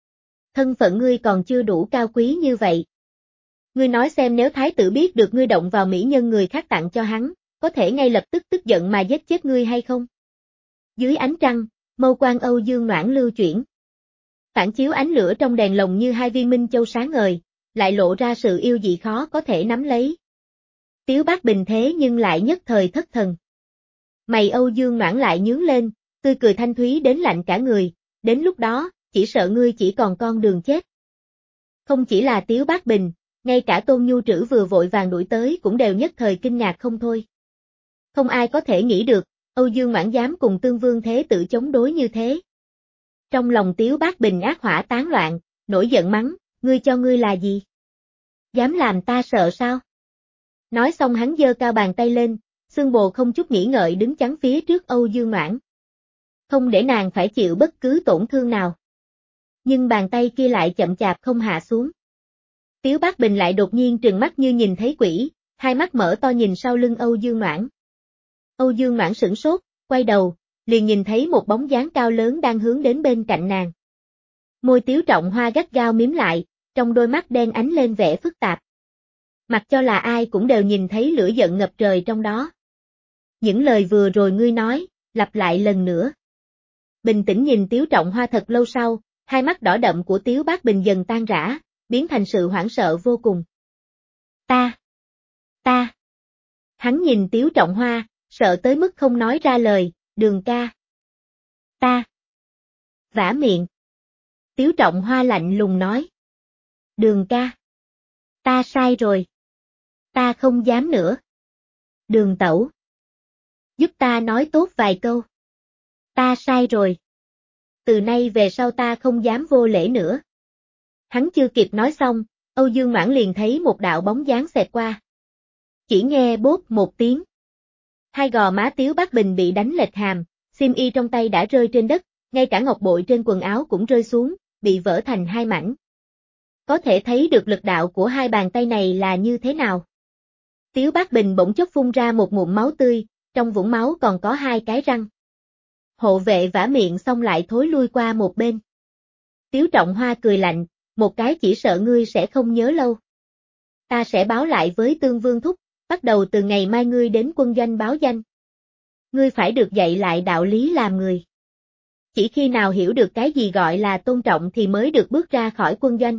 Thân phận ngươi còn chưa đủ cao quý như vậy. Ngươi nói xem nếu thái tử biết được ngươi động vào mỹ nhân người khác tặng cho hắn, có thể ngay lập tức tức giận mà giết chết ngươi hay không? Dưới ánh trăng, mâu quan Âu Dương Noãn lưu chuyển. Phản chiếu ánh lửa trong đèn lồng như hai viên minh châu sáng ngời, lại lộ ra sự yêu dị khó có thể nắm lấy. Tiếu Bác Bình thế nhưng lại nhất thời thất thần. Mày Âu Dương Noãn lại nhướng lên, tươi cười thanh thúy đến lạnh cả người, đến lúc đó, chỉ sợ ngươi chỉ còn con đường chết. Không chỉ là Tiếu Bác Bình, ngay cả Tôn Nhu Trữ vừa vội vàng đuổi tới cũng đều nhất thời kinh ngạc không thôi. Không ai có thể nghĩ được, Âu Dương Noãn dám cùng Tương Vương Thế Tử chống đối như thế. Trong lòng Tiếu Bác Bình ác hỏa tán loạn, nổi giận mắng, ngươi cho ngươi là gì? Dám làm ta sợ sao? Nói xong hắn giơ cao bàn tay lên, xương bồ không chút nghĩ ngợi đứng chắn phía trước Âu Dương Noãn. Không để nàng phải chịu bất cứ tổn thương nào. Nhưng bàn tay kia lại chậm chạp không hạ xuống. Tiếu Bác Bình lại đột nhiên trừng mắt như nhìn thấy quỷ, hai mắt mở to nhìn sau lưng Âu Dương Noãn. Âu Dương Noãn sửng sốt, quay đầu, liền nhìn thấy một bóng dáng cao lớn đang hướng đến bên cạnh nàng. Môi Tiếu Trọng Hoa gắt gao mím lại, trong đôi mắt đen ánh lên vẻ phức tạp. Mặc cho là ai cũng đều nhìn thấy lửa giận ngập trời trong đó. Những lời vừa rồi ngươi nói, lặp lại lần nữa. Bình tĩnh nhìn Tiếu Trọng Hoa thật lâu sau, hai mắt đỏ đậm của Tiếu Bác Bình dần tan rã, biến thành sự hoảng sợ vô cùng. Ta! Ta! Hắn nhìn Tiếu Trọng Hoa, sợ tới mức không nói ra lời, Đường ca. Ta! Vả miệng. Tiếu Trọng Hoa lạnh lùng nói. Đường ca. Ta sai rồi. Ta không dám nữa. Đường tẩu. Giúp ta nói tốt vài câu. Ta sai rồi. Từ nay về sau ta không dám vô lễ nữa. Hắn chưa kịp nói xong, Âu Dương Noãn liền thấy một đạo bóng dáng xẹt qua. Chỉ nghe bốp một tiếng. Hai gò má Tiếu Bác Bình bị đánh lệch hàm, xiêm y trong tay đã rơi trên đất, ngay cả ngọc bội trên quần áo cũng rơi xuống, bị vỡ thành hai mảnh. Có thể thấy được lực đạo của hai bàn tay này là như thế nào. Tiếu Bác Bình bỗng chốc phun ra một ngụm máu tươi, trong vũng máu còn có hai cái răng. Hộ vệ vả miệng xong lại thối lui qua một bên. Tiếu Trọng Hoa cười lạnh, một cái chỉ sợ ngươi sẽ không nhớ lâu. Ta sẽ báo lại với Tương Vương Thúc, bắt đầu từ ngày mai ngươi đến quân doanh báo danh. Ngươi phải được dạy lại đạo lý làm người. Chỉ khi nào hiểu được cái gì gọi là tôn trọng thì mới được bước ra khỏi quân doanh.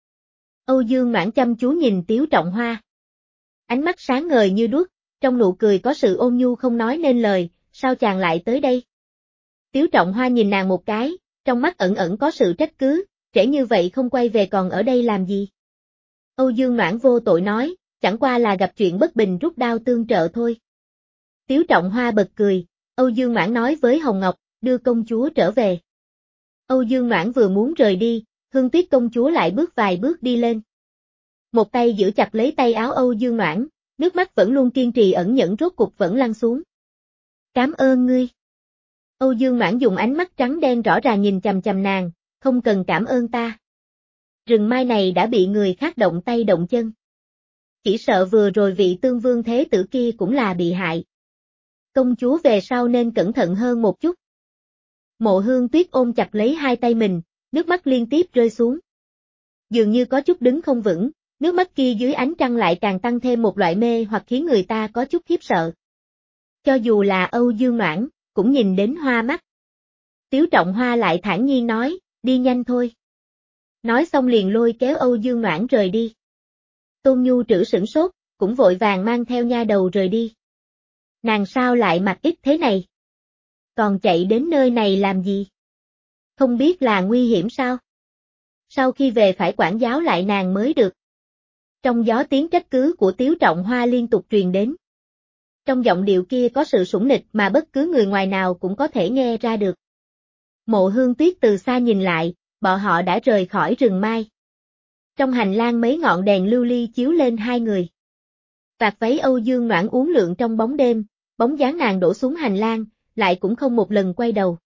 Âu Dương Noãn chăm chú nhìn Tiếu Trọng Hoa. Ánh mắt sáng ngời như đuốc, trong nụ cười có sự ôn nhu không nói nên lời, sao chàng lại tới đây? Tiếu Trọng Hoa nhìn nàng một cái, trong mắt ẩn ẩn có sự trách cứ, trễ như vậy không quay về còn ở đây làm gì? Âu Dương Noãn vô tội nói, chẳng qua là gặp chuyện bất bình rút đao tương trợ thôi. Tiếu Trọng Hoa bật cười, Âu Dương Noãn nói với Hồng Ngọc, đưa công chúa trở về. Âu Dương Noãn vừa muốn rời đi, Hương Tuyết công chúa lại bước vài bước đi lên. Một tay giữ chặt lấy tay áo Âu Dương Noãn, nước mắt vẫn luôn kiên trì ẩn nhẫn rốt cục vẫn lăn xuống. Cảm ơn ngươi. Âu Dương Noãn dùng ánh mắt trắng đen rõ ràng nhìn chằm chằm nàng, không cần cảm ơn ta. Rừng mai này đã bị người khác động tay động chân. Chỉ sợ vừa rồi vị Tương Vương Thế Tử kia cũng là bị hại. Công chúa về sau nên cẩn thận hơn một chút. Mộ Hương Tuyết ôm chặt lấy hai tay mình, nước mắt liên tiếp rơi xuống. dường như có chút đứng không vững, nước mắt kia dưới ánh trăng lại càng tăng thêm một loại mê hoặc khiến người ta có chút khiếp sợ. Cho dù là Âu Dương Noãn, cũng nhìn đến hoa mắt. Tiếu Trọng Hoa lại thản nhiên nói, đi nhanh thôi. Nói xong liền lôi kéo Âu Dương Noãn rời đi. Tôn Nhu Trữ sửng sốt, cũng vội vàng mang theo nha đầu rời đi. Nàng sao lại mặc ít thế này? Còn chạy đến nơi này làm gì? Không biết là nguy hiểm sao? Sau khi về phải quản giáo lại nàng mới được. Trong gió tiếng trách cứ của Tiếu Trọng Hoa liên tục truyền đến. Trong giọng điệu kia có sự sủng nịch mà bất cứ người ngoài nào cũng có thể nghe ra được. Mộ Hương Tuyết từ xa nhìn lại, bọn họ đã rời khỏi rừng mai. Trong hành lang mấy ngọn đèn lưu ly chiếu lên hai người. Vạt váy Âu Dương Noãn uốn lượn trong bóng đêm, bóng dáng nàng đổ xuống hành lang, lại cũng không một lần quay đầu.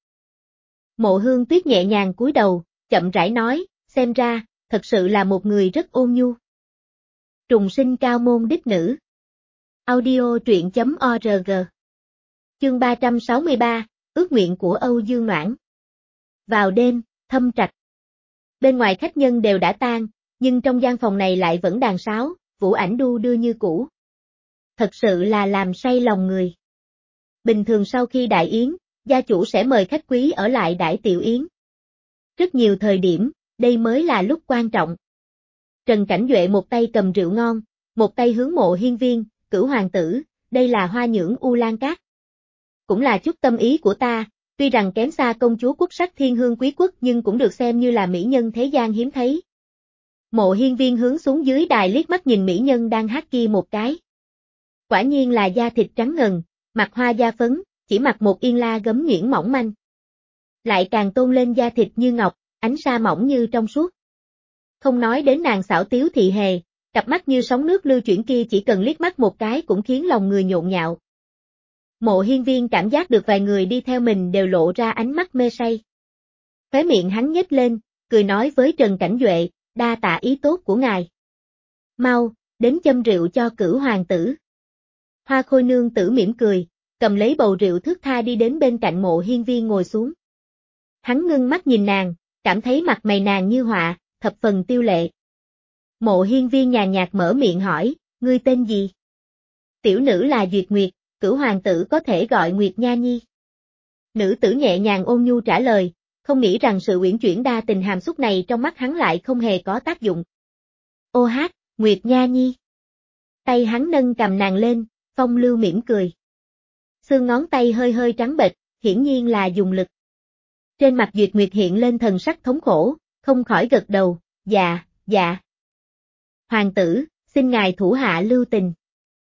Mộ Hương Tuyết nhẹ nhàng cúi đầu, chậm rãi nói, xem ra, thật sự là một người rất ôn nhu. Trùng sinh cao môn đích nữ. Audio truyện chấm org. Chương ba trăm sáu mươi ba, ước nguyện của Âu Dương Noãn. Vào đêm, Thâm Trạch. Bên ngoài khách nhân đều đã tan, nhưng trong gian phòng này lại vẫn đàn sáo, vũ ảnh đu đưa như cũ. Thật sự là làm say lòng người. Bình thường sau khi đại yến, gia chủ sẽ mời khách quý ở lại đãi tiểu yến. Rất nhiều thời điểm, đây mới là lúc quan trọng. Trần Cảnh Duệ một tay cầm rượu ngon, một tay hướng Mộ Hiên Viên, Cửu hoàng tử, đây là hoa nhưỡng U Lan Cát. Cũng là chút tâm ý của ta, tuy rằng kém xa công chúa quốc sắc thiên hương quý quốc nhưng cũng được xem như là mỹ nhân thế gian hiếm thấy. Mộ Hiên Viên hướng xuống dưới đài liếc mắt nhìn mỹ nhân đang hát kia một cái. Quả nhiên là da thịt trắng ngần, mặt hoa da phấn, chỉ mặc một yên la gấm nhuyễn mỏng manh. Lại càng tôn lên da thịt như ngọc, ánh sa mỏng như trong suốt. Không nói đến nàng xảo tiếu thị hề, cặp mắt như sóng nước lưu chuyển kia chỉ cần liếc mắt một cái cũng khiến lòng người nhộn nhạo. Mộ Hiên Viên cảm giác được vài người đi theo mình đều lộ ra ánh mắt mê say. Khóe miệng hắn nhếch lên, cười nói với Trần Cảnh Duệ, đa tạ ý tốt của ngài. Mau, đến châm rượu cho Cửu hoàng tử. Hoa Khôi nương tử mỉm cười, cầm lấy bầu rượu thước tha đi đến bên cạnh Mộ Hiên Viên ngồi xuống. Hắn ngưng mắt nhìn nàng, cảm thấy mặt mày nàng như họa, thập phần tiêu lệ. Mộ Hiên Viên nhàn nhạt mở miệng hỏi, ngươi tên gì? Tiểu nữ là Duyệt Nguyệt, Cửu hoàng tử có thể gọi Nguyệt Nha Nhi. Nữ tử nhẹ nhàng ôn nhu trả lời, không nghĩ rằng sự uyển chuyển đa tình hàm xúc này trong mắt hắn lại không hề có tác dụng. Ô hát, Nguyệt Nha Nhi. Tay hắn nâng cầm nàng lên, phong lưu mỉm cười. Xương ngón tay hơi hơi trắng bệch, hiển nhiên là dùng lực. Trên mặt Duyệt Nguyệt hiện lên thần sắc thống khổ, không khỏi gật đầu, dạ, dạ. Hoàng tử, xin ngài thủ hạ lưu tình.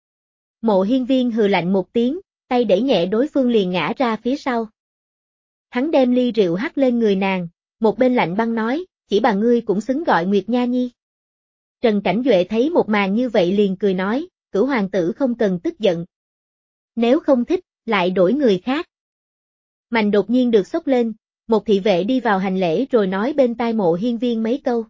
Mộ Hiên Viên hừ lạnh một tiếng, tay đẩy nhẹ đối phương liền ngã ra phía sau. Hắn đem ly rượu hắt lên người nàng, một bên lạnh băng nói, chỉ bà ngươi cũng xứng gọi Nguyệt Nha Nhi. Trần Cảnh Duệ thấy một màn như vậy liền cười nói, Cửu hoàng tử không cần tức giận. Nếu không thích, lại đổi người khác. Mành đột nhiên được xốc lên, một thị vệ đi vào hành lễ rồi nói bên tai Mộ Hiên Viên mấy câu.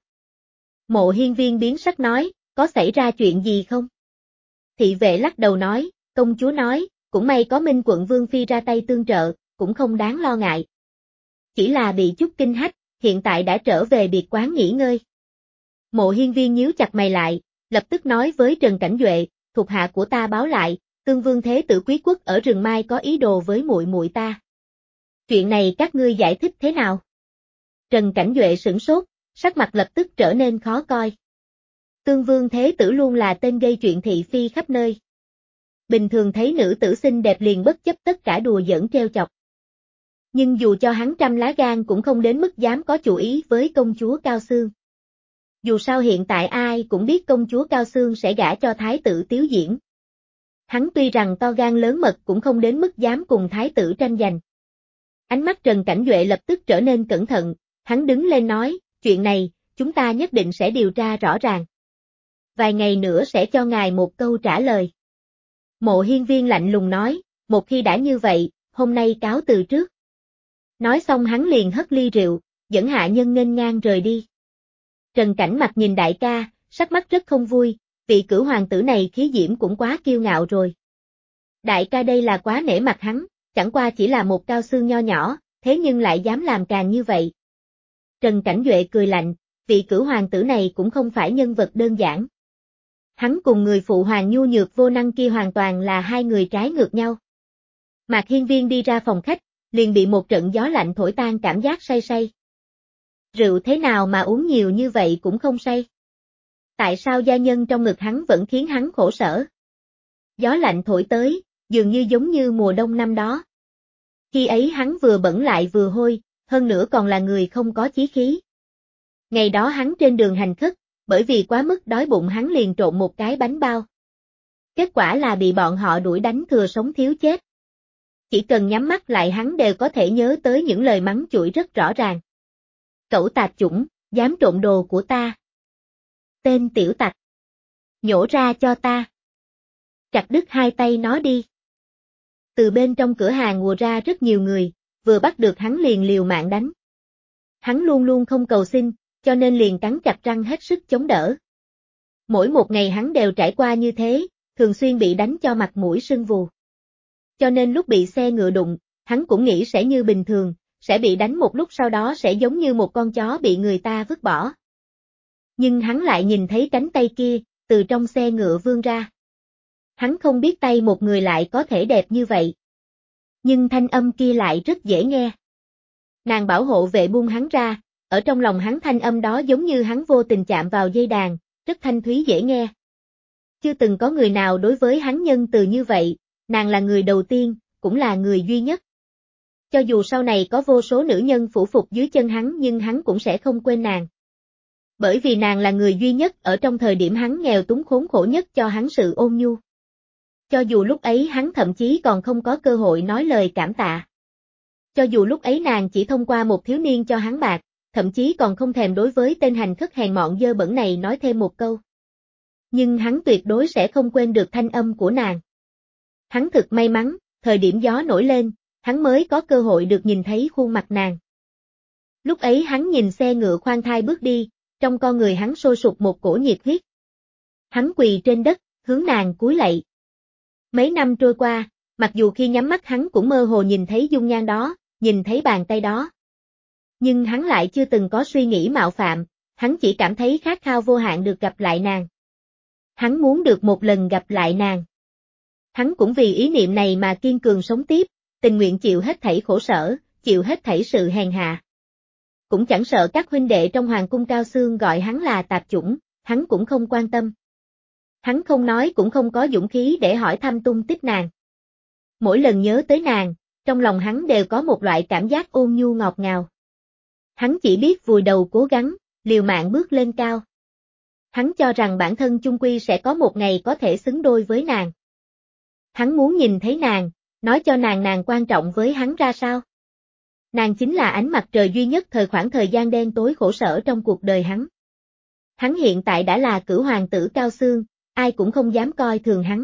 Mộ Hiên Viên biến sắc nói, có xảy ra chuyện gì không? Thị vệ lắc đầu nói, công chúa nói, cũng may có Minh quận Vương Phi ra tay tương trợ, cũng không đáng lo ngại. Chỉ là bị chút kinh hách, hiện tại đã trở về biệt quán nghỉ ngơi. Mộ Hiên Viên nhíu chặt mày lại, lập tức nói với Trần Cảnh Duệ, thuộc hạ của ta báo lại, Tương Vương Thế Tử Quý Quốc ở rừng mai có ý đồ với muội muội ta. Chuyện này các ngươi giải thích thế nào? Trần Cảnh Duệ sửng sốt, sắc mặt lập tức trở nên khó coi. Tương Vương Thế Tử luôn là tên gây chuyện thị phi khắp nơi. Bình thường thấy nữ tử xinh đẹp liền bất chấp tất cả đùa giỡn treo chọc. Nhưng dù cho hắn trăm lá gan cũng không đến mức dám có chủ ý với công chúa Cao Xương. Dù sao hiện tại ai cũng biết công chúa Cao Xương sẽ gả cho thái tử Tiếu Diễn. Hắn tuy rằng to gan lớn mật cũng không đến mức dám cùng thái tử tranh giành. Ánh mắt Trần Cảnh Duệ lập tức trở nên cẩn thận, hắn đứng lên nói, chuyện này, chúng ta nhất định sẽ điều tra rõ ràng. Vài ngày nữa sẽ cho ngài một câu trả lời. Mộ Hiên Viên lạnh lùng nói, một khi đã như vậy, hôm nay cáo từ trước. Nói xong hắn liền hất ly rượu, dẫn hạ nhân nghênh ngang rời đi. Trần Cảnh Mặc nhìn đại ca, sắc mắt rất không vui, vị Cửu hoàng tử này khí diễm cũng quá kiêu ngạo rồi. Đại ca đây là quá nể mặt hắn, chẳng qua chỉ là một Cao Xương nho nhỏ, thế nhưng lại dám làm càng như vậy. Trần Cảnh Duệ cười lạnh, vị cửu hoàng tử này cũng không phải nhân vật đơn giản. Hắn cùng người phụ hoàng nhu nhược vô năng kia hoàn toàn là hai người trái ngược nhau. Mạc Hiên Viên đi ra phòng khách, liền bị một trận gió lạnh thổi tan cảm giác say say. Rượu thế nào mà uống nhiều như vậy cũng không say? Tại sao gia nhân trong ngực hắn vẫn khiến hắn khổ sở? Gió lạnh thổi tới, dường như giống như mùa đông năm đó. Khi ấy hắn vừa bẩn lại vừa hôi, hơn nữa còn là người không có chí khí. Ngày đó hắn trên đường hành khất, bởi vì quá mức đói bụng hắn liền trộn một cái bánh bao. Kết quả là bị bọn họ đuổi đánh thừa sống thiếu chết. Chỉ cần nhắm mắt lại hắn đều có thể nhớ tới những lời mắng chửi rất rõ ràng. Cẩu tạp chủng, dám trộn đồ của ta. Tên tiểu tặc. Nhổ ra cho ta. Chặt đứt hai tay nó đi. Từ bên trong cửa hàng ùa ra rất nhiều người, vừa bắt được hắn liền liều mạng đánh. Hắn luôn luôn không cầu xin, cho nên liền cắn chặt răng hết sức chống đỡ. Mỗi một ngày hắn đều trải qua như thế, thường xuyên bị đánh cho mặt mũi sưng vù. Cho nên lúc bị xe ngựa đụng, hắn cũng nghĩ sẽ như bình thường, sẽ bị đánh một lúc sau đó sẽ giống như một con chó bị người ta vứt bỏ. Nhưng hắn lại nhìn thấy cánh tay kia, từ trong xe ngựa vươn ra. Hắn không biết tay một người lại có thể đẹp như vậy. Nhưng thanh âm kia lại rất dễ nghe. Nàng bảo hộ vệ buông hắn ra, ở trong lòng hắn thanh âm đó giống như hắn vô tình chạm vào dây đàn, rất thanh thúy dễ nghe. Chưa từng có người nào đối với hắn nhân từ như vậy, nàng là người đầu tiên, cũng là người duy nhất. Cho dù sau này có vô số nữ nhân phủ phục dưới chân hắn nhưng hắn cũng sẽ không quên nàng. Bởi vì nàng là người duy nhất ở trong thời điểm hắn nghèo túng khốn khổ nhất cho hắn sự ôn nhu. Cho dù lúc ấy hắn thậm chí còn không có cơ hội nói lời cảm tạ. Cho dù lúc ấy nàng chỉ thông qua một thiếu niên cho hắn bạc, thậm chí còn không thèm đối với tên hành khất hèn mọn dơ bẩn này nói thêm một câu. Nhưng hắn tuyệt đối sẽ không quên được thanh âm của nàng. Hắn thực may mắn, thời điểm gió nổi lên, hắn mới có cơ hội được nhìn thấy khuôn mặt nàng. Lúc ấy hắn nhìn xe ngựa khoan thai bước đi, trong con người hắn sôi sục một cổ nhiệt huyết. Hắn quỳ trên đất, hướng nàng cúi lạy. Mấy năm trôi qua, mặc dù khi nhắm mắt hắn cũng mơ hồ nhìn thấy dung nhan đó, nhìn thấy bàn tay đó. Nhưng hắn lại chưa từng có suy nghĩ mạo phạm, hắn chỉ cảm thấy khát khao vô hạn được gặp lại nàng. Hắn muốn được một lần gặp lại nàng. Hắn cũng vì ý niệm này mà kiên cường sống tiếp, tình nguyện chịu hết thảy khổ sở, chịu hết thảy sự hèn hạ. Cũng chẳng sợ các huynh đệ trong hoàng cung cao xương gọi hắn là tạp chủng, hắn cũng không quan tâm. Hắn không nói cũng không có dũng khí để hỏi thăm tung tích nàng. Mỗi lần nhớ tới nàng, trong lòng hắn đều có một loại cảm giác ôn nhu ngọt ngào. Hắn chỉ biết vùi đầu cố gắng, liều mạng bước lên cao. Hắn cho rằng bản thân chung quy sẽ có một ngày có thể xứng đôi với nàng. Hắn muốn nhìn thấy nàng, nói cho nàng nàng quan trọng với hắn ra sao. Nàng chính là ánh mặt trời duy nhất thời khoảng thời gian đen tối khổ sở trong cuộc đời hắn. Hắn hiện tại đã là cửu hoàng tử cao xương, ai cũng không dám coi thường hắn.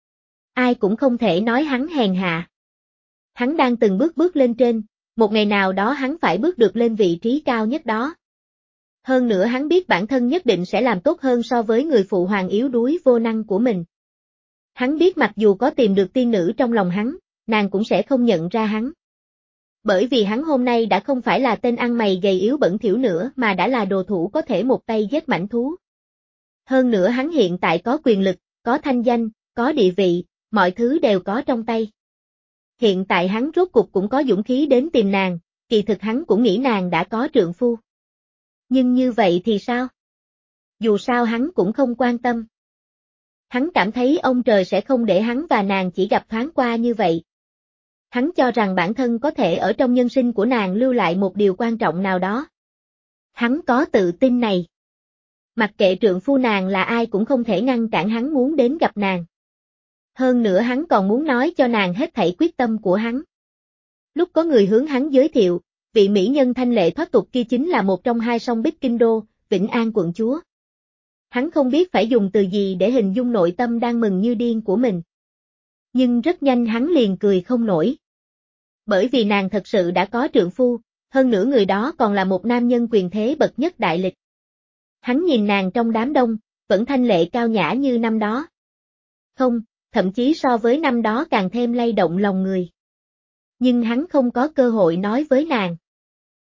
Ai cũng không thể nói hắn hèn hạ. Hắn đang từng bước bước lên trên, một ngày nào đó hắn phải bước được lên vị trí cao nhất đó. Hơn nữa hắn biết bản thân nhất định sẽ làm tốt hơn so với người phụ hoàng yếu đuối vô năng của mình. Hắn biết mặc dù có tìm được tiên nữ trong lòng hắn, nàng cũng sẽ không nhận ra hắn. Bởi vì hắn hôm nay đã không phải là tên ăn mày gầy yếu bẩn thỉu nữa mà đã là đồ thủ có thể một tay giết mãnh thú. Hơn nữa hắn hiện tại có quyền lực, có thanh danh, có địa vị, mọi thứ đều có trong tay. Hiện tại hắn rốt cục cũng có dũng khí đến tìm nàng, kỳ thực hắn cũng nghĩ nàng đã có trượng phu. Nhưng như vậy thì sao? Dù sao hắn cũng không quan tâm. Hắn cảm thấy ông trời sẽ không để hắn và nàng chỉ gặp thoáng qua như vậy. Hắn cho rằng bản thân có thể ở trong nhân sinh của nàng lưu lại một điều quan trọng nào đó. Hắn có tự tin này. Mặc kệ trượng phu nàng là ai cũng không thể ngăn cản hắn muốn đến gặp nàng. Hơn nữa hắn còn muốn nói cho nàng hết thảy quyết tâm của hắn. Lúc có người hướng hắn giới thiệu, vị mỹ nhân thanh lệ thoát tục kia chính là một trong hai song bích kinh đô, Vĩnh An quận chúa. Hắn không biết phải dùng từ gì để hình dung nội tâm đang mừng như điên của mình. Nhưng rất nhanh hắn liền cười không nổi. Bởi vì nàng thật sự đã có trượng phu, hơn nữa người đó còn là một nam nhân quyền thế bậc nhất đại lịch. Hắn nhìn nàng trong đám đông, vẫn thanh lệ cao nhã như năm đó. Không, thậm chí so với năm đó càng thêm lay động lòng người. Nhưng hắn không có cơ hội nói với nàng.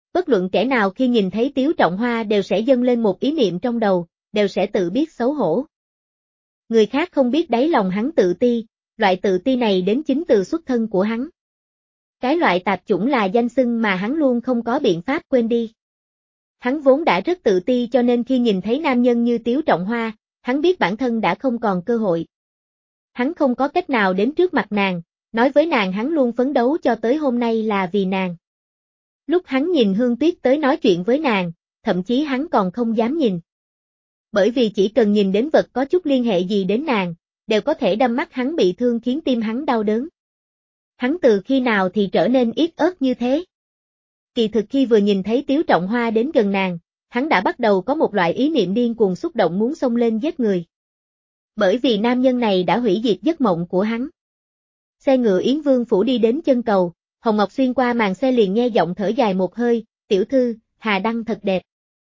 Bất luận kẻ nào khi nhìn thấy Tiếu Trọng Hoa đều sẽ dâng lên một ý niệm trong đầu, đều sẽ tự biết xấu hổ. Người khác không biết đáy lòng hắn tự ti, loại tự ti này đến chính từ xuất thân của hắn. Cái loại tạp chủng là danh xưng mà hắn luôn không có biện pháp quên đi. Hắn vốn đã rất tự ti cho nên khi nhìn thấy nam nhân như Tiếu Trọng Hoa, hắn biết bản thân đã không còn cơ hội. Hắn không có cách nào đến trước mặt nàng, nói với nàng hắn luôn phấn đấu cho tới hôm nay là vì nàng. Lúc hắn nhìn Hương Tuyết tới nói chuyện với nàng, thậm chí hắn còn không dám nhìn. Bởi vì chỉ cần nhìn đến vật có chút liên hệ gì đến nàng, đều có thể đâm mắt hắn bị thương khiến tim hắn đau đớn. Hắn từ khi nào thì trở nên yết ớt như thế? Kỳ thực khi vừa nhìn thấy Tiếu Trọng Hoa đến gần nàng, hắn đã bắt đầu có một loại ý niệm điên cuồng xúc động muốn xông lên giết người. Bởi vì nam nhân này đã hủy diệt giấc mộng của hắn. Xe ngựa Yến Vương Phủ đi đến chân cầu, Hồng Ngọc xuyên qua màn xe liền nghe giọng thở dài một hơi, tiểu thư, Hà Đăng thật đẹp.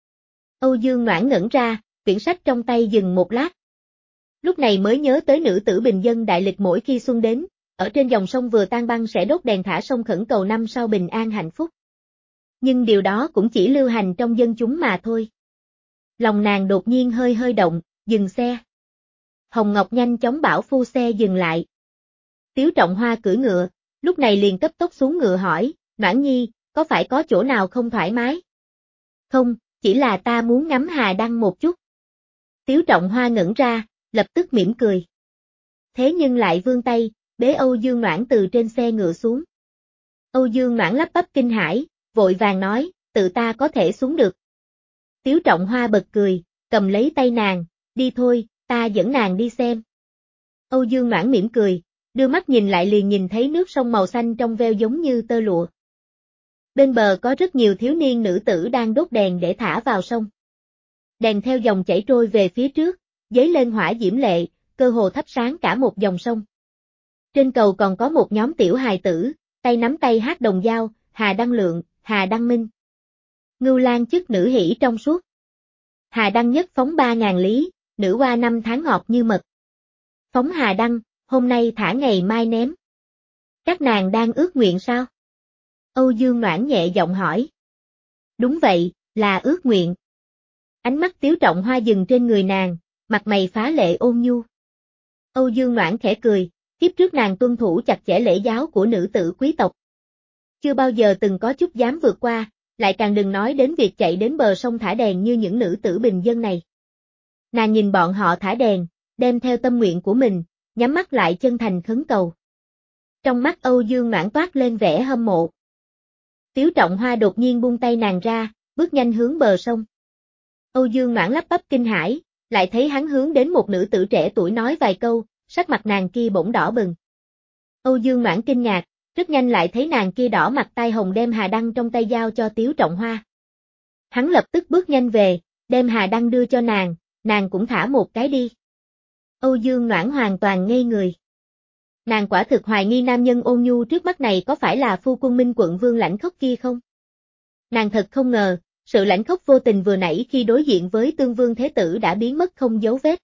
Âu Dương Noãn ngẩn ra, quyển sách trong tay dừng một lát. Lúc này mới nhớ tới nữ tử bình dân đại lịch mỗi khi xuân đến, ở trên dòng sông vừa tan băng sẽ đốt đèn thả sông khẩn cầu năm sau bình an hạnh phúc. Nhưng điều đó cũng chỉ lưu hành trong dân chúng mà thôi. Lòng nàng đột nhiên hơi hơi động, dừng xe. Hồng Ngọc nhanh chóng bảo phu xe dừng lại. Tiếu Trọng Hoa cưỡi ngựa, lúc này liền cấp tốc xuống ngựa hỏi, Noãn Nhi, có phải có chỗ nào không thoải mái? Không, chỉ là ta muốn ngắm Hà Đăng một chút. Tiếu Trọng Hoa ngẩn ra, lập tức mỉm cười. Thế nhưng lại vươn tay, bế Âu Dương Noãn từ trên xe ngựa xuống. Âu Dương Noãn lắp bắp kinh hãi, vội vàng nói, tự ta có thể xuống được. Tiếu Trọng Hoa bật cười, cầm lấy tay nàng, đi thôi, ta dẫn nàng đi xem. Âu Dương Noãn mỉm cười, đưa mắt nhìn lại liền nhìn thấy nước sông màu xanh trong veo giống như tơ lụa. Bên bờ có rất nhiều thiếu niên nữ tử đang đốt đèn để thả vào sông. Đèn theo dòng chảy trôi về phía trước, dấy lên hỏa diễm lệ, cơ hồ thắp sáng cả một dòng sông. Trên cầu còn có một nhóm tiểu hài tử, tay nắm tay hát đồng dao, Hà Đăng Lượng, Hà Đăng Minh. Ngưu Lang chức nữ hỷ trong suốt. Hà Đăng nhất phóng ba ngàn lý, nữ hoa năm tháng ngọt như mật. Phóng Hà Đăng, hôm nay thả ngày mai ném. Các nàng đang ước nguyện sao? Âu Dương Noãn nhẹ giọng hỏi. Đúng vậy, là ước nguyện. Ánh mắt Tiếu Trọng Hoa dừng trên người nàng, mặt mày phá lệ ôn nhu. Âu Dương Noãn khẽ cười, kiếp trước nàng tuân thủ chặt chẽ lễ giáo của nữ tử quý tộc. Chưa bao giờ từng có chút dám vượt qua, lại càng đừng nói đến việc chạy đến bờ sông thả đèn như những nữ tử bình dân này. Nàng nhìn bọn họ thả đèn, đem theo tâm nguyện của mình, nhắm mắt lại chân thành khấn cầu. Trong mắt Âu Dương Noãn toát lên vẻ hâm mộ. Tiếu Trọng Hoa đột nhiên buông tay nàng ra, bước nhanh hướng bờ sông. Âu Dương Noãn lắp bắp kinh hãi, lại thấy hắn hướng đến một nữ tử trẻ tuổi nói vài câu, sắc mặt nàng kia bỗng đỏ bừng. Âu Dương Noãn kinh ngạc, rất nhanh lại thấy nàng kia đỏ mặt tai hồng đem Hà Đăng trong tay giao cho Tiếu Trọng Hoa. Hắn lập tức bước nhanh về, đem Hà Đăng đưa cho nàng, nàng cũng thả một cái đi. Âu Dương Noãn hoàn toàn ngây người. Nàng quả thực hoài nghi nam nhân ôn nhu trước mắt này có phải là phu quân Minh quận Vương lãnh khốc kia không? Nàng thật không ngờ, sự lãnh khốc vô tình vừa nãy khi đối diện với Tương Vương Thế Tử đã biến mất không dấu vết.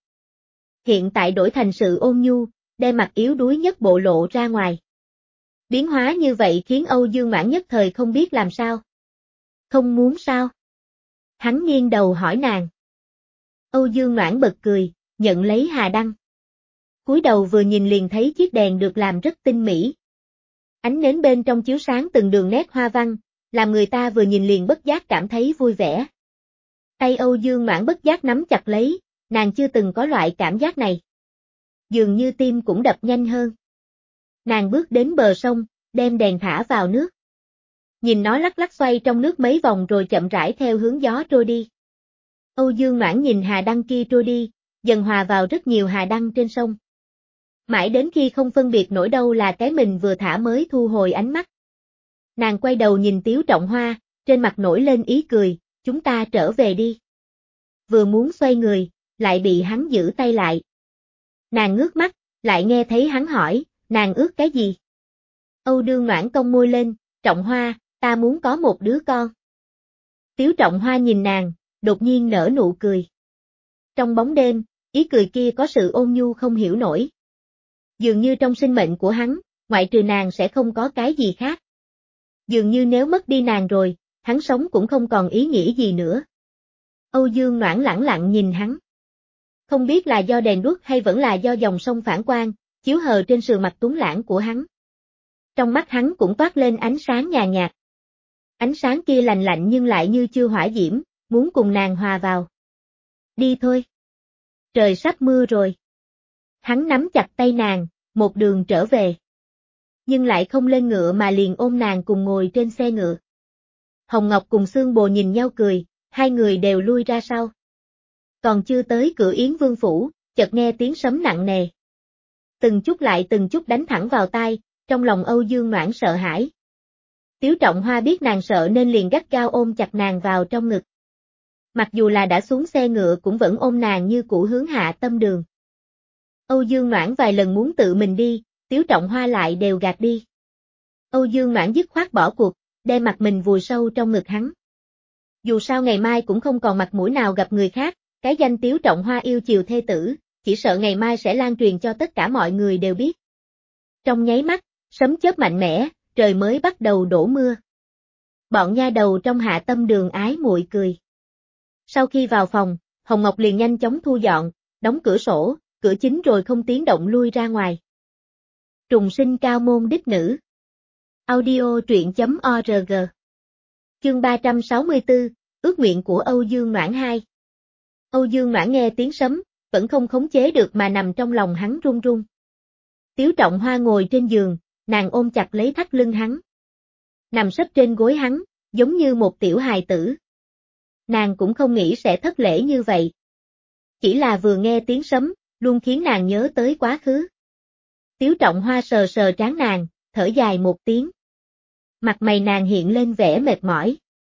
Hiện tại đổi thành sự ôn nhu, đem mặt yếu đuối nhất bộ lộ ra ngoài. Biến hóa như vậy khiến Âu Dương Noãn nhất thời không biết làm sao. Không muốn sao? Hắn nghiêng đầu hỏi nàng. Âu Dương Noãn bật cười, nhận lấy Hà Đăng. Cúi đầu vừa nhìn liền thấy chiếc đèn được làm rất tinh mỹ. Ánh nến bên trong chiếu sáng từng đường nét hoa văn, làm người ta vừa nhìn liền bất giác cảm thấy vui vẻ. Tay Âu Dương Noãn bất giác nắm chặt lấy, nàng chưa từng có loại cảm giác này. Dường như tim cũng đập nhanh hơn. Nàng bước đến bờ sông, đem đèn thả vào nước. Nhìn nó lắc lắc xoay trong nước mấy vòng rồi chậm rãi theo hướng gió trôi đi. Âu Dương Noãn nhìn Hà Đăng kia trôi đi, dần hòa vào rất nhiều Hà Đăng trên sông. Mãi đến khi không phân biệt nổi đâu là cái mình vừa thả mới thu hồi ánh mắt. Nàng quay đầu nhìn Tiếu Trọng Hoa, trên mặt nổi lên ý cười, chúng ta trở về đi. Vừa muốn xoay người, lại bị hắn giữ tay lại. Nàng ngước mắt, lại nghe thấy hắn hỏi, nàng ước cái gì? Âu Dương Noãn cong môi lên, Trọng Hoa, ta muốn có một đứa con. Tiếu Trọng Hoa nhìn nàng, đột nhiên nở nụ cười. Trong bóng đêm, ý cười kia có sự ôn nhu không hiểu nổi. Dường như trong sinh mệnh của hắn, ngoại trừ nàng sẽ không có cái gì khác. Dường như nếu mất đi nàng rồi, hắn sống cũng không còn ý nghĩa gì nữa. Âu Dương Noãn lẳng lặng nhìn hắn. Không biết là do đèn đuốc hay vẫn là do dòng sông phản quang, chiếu hờ trên sườn mặt tuấn lãng của hắn. Trong mắt hắn cũng toát lên ánh sáng nhàn nhạt. Ánh sáng kia lạnh lạnh nhưng lại như chưa hỏa diễm, muốn cùng nàng hòa vào. Đi thôi. Trời sắp mưa rồi. Hắn nắm chặt tay nàng, một đường trở về. Nhưng lại không lên ngựa mà liền ôm nàng cùng ngồi trên xe ngựa. Hồng Ngọc cùng Xương Bồ nhìn nhau cười, hai người đều lui ra sau. Còn chưa tới cửa Yến Vương phủ, chợt nghe tiếng sấm nặng nề. Từng chút lại từng chút đánh thẳng vào tai, trong lòng Âu Dương Noãn sợ hãi. Tiếu Trọng Hoa biết nàng sợ nên liền gắt gao ôm chặt nàng vào trong ngực. Mặc dù là đã xuống xe ngựa cũng vẫn ôm nàng như cũ hướng hạ tâm đường. Âu Dương Noãn vài lần muốn tự mình đi, Tiếu Trọng Hoa lại đều gạt đi. Âu Dương Noãn dứt khoát bỏ cuộc, đem mặt mình vùi sâu trong ngực hắn. Dù sao ngày mai cũng không còn mặt mũi nào gặp người khác, cái danh Tiếu Trọng Hoa yêu chiều thê tử, chỉ sợ ngày mai sẽ lan truyền cho tất cả mọi người đều biết. Trong nháy mắt, sấm chớp mạnh mẽ, trời mới bắt đầu đổ mưa. Bọn nha đầu trong hạ tâm đường ái muội cười. Sau khi vào phòng, Hồng Ngọc liền nhanh chóng thu dọn, đóng cửa sổ, cửa chính rồi không tiếng động lui ra ngoài. Trùng sinh cao môn đích nữ. Audio truyện chấm org. Chương ba trăm sáu mươi tư, ước nguyện của Âu Dương Noãn hai. Âu Dương Noãn nghe tiếng sấm, vẫn không khống chế được mà nằm trong lòng hắn run run. Tiếu Trọng Hoa ngồi trên giường, nàng ôm chặt lấy thắt lưng hắn. Nằm sấp trên gối hắn, giống như một tiểu hài tử. Nàng cũng không nghĩ sẽ thất lễ như vậy. Chỉ là vừa nghe tiếng sấm, luôn khiến nàng nhớ tới quá khứ. Tiếu Trọng Hoa sờ sờ trán nàng, thở dài một tiếng. Mặt mày nàng hiện lên vẻ mệt mỏi.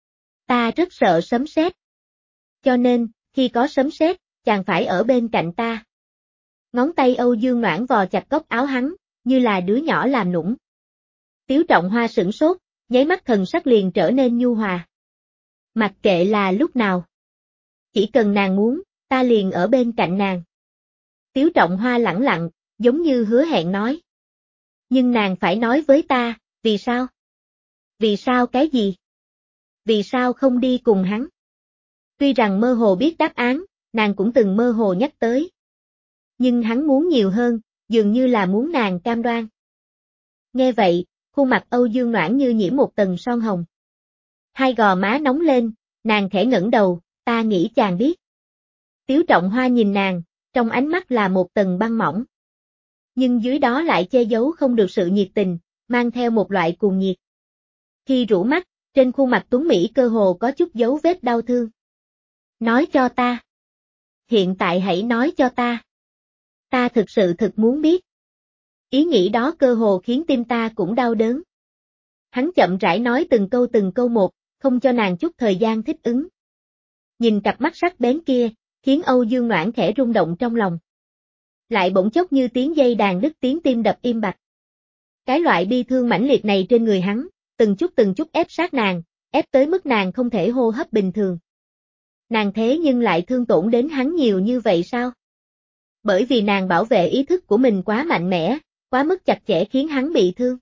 Ta rất sợ sấm sét. Cho nên, khi có sấm sét, chàng phải ở bên cạnh ta. Ngón tay Âu Dương Noãn vò chặt góc áo hắn, như là đứa nhỏ làm nũng. Tiếu Trọng Hoa sửng sốt, nháy mắt thần sắc liền trở nên nhu hòa. Mặc kệ là lúc nào. Chỉ cần nàng muốn, ta liền ở bên cạnh nàng. Tiếu Trọng Hoa lẳng lặng, giống như hứa hẹn nói. Nhưng nàng phải nói với ta, vì sao? Vì sao cái gì? Vì sao không đi cùng hắn? Tuy rằng mơ hồ biết đáp án, nàng cũng từng mơ hồ nhắc tới. Nhưng hắn muốn nhiều hơn, dường như là muốn nàng cam đoan. Nghe vậy, khuôn mặt Âu Dương Noãn như nhiễm một tầng son hồng. Hai gò má nóng lên, nàng khẽ ngẩng đầu, ta nghĩ chàng biết. Tiếu Trọng Hoa nhìn nàng, trong ánh mắt là một tầng băng mỏng. Nhưng dưới đó lại che giấu không được sự nhiệt tình, mang theo một loại cuồng nhiệt. Khi rũ mắt, trên khuôn mặt tuấn mỹ cơ hồ có chút dấu vết đau thương. Nói cho ta. Hiện tại hãy nói cho ta. Ta thực sự thực muốn biết. Ý nghĩ đó cơ hồ khiến tim ta cũng đau đớn. Hắn chậm rãi nói từng câu từng câu một, không cho nàng chút thời gian thích ứng. Nhìn cặp mắt sắc bén kia, khiến Âu Dương Noãn khẽ rung động trong lòng. Lại bỗng chốc như tiếng dây đàn đứt, tiếng tim đập im bặt. Cái loại bi thương mãnh liệt này trên người hắn, từng chút từng chút ép sát nàng, ép tới mức nàng không thể hô hấp bình thường. Nàng thế nhưng lại thương tổn đến hắn nhiều như vậy sao? Bởi vì nàng bảo vệ ý thức của mình quá mạnh mẽ, quá mức chặt chẽ khiến hắn bị thương.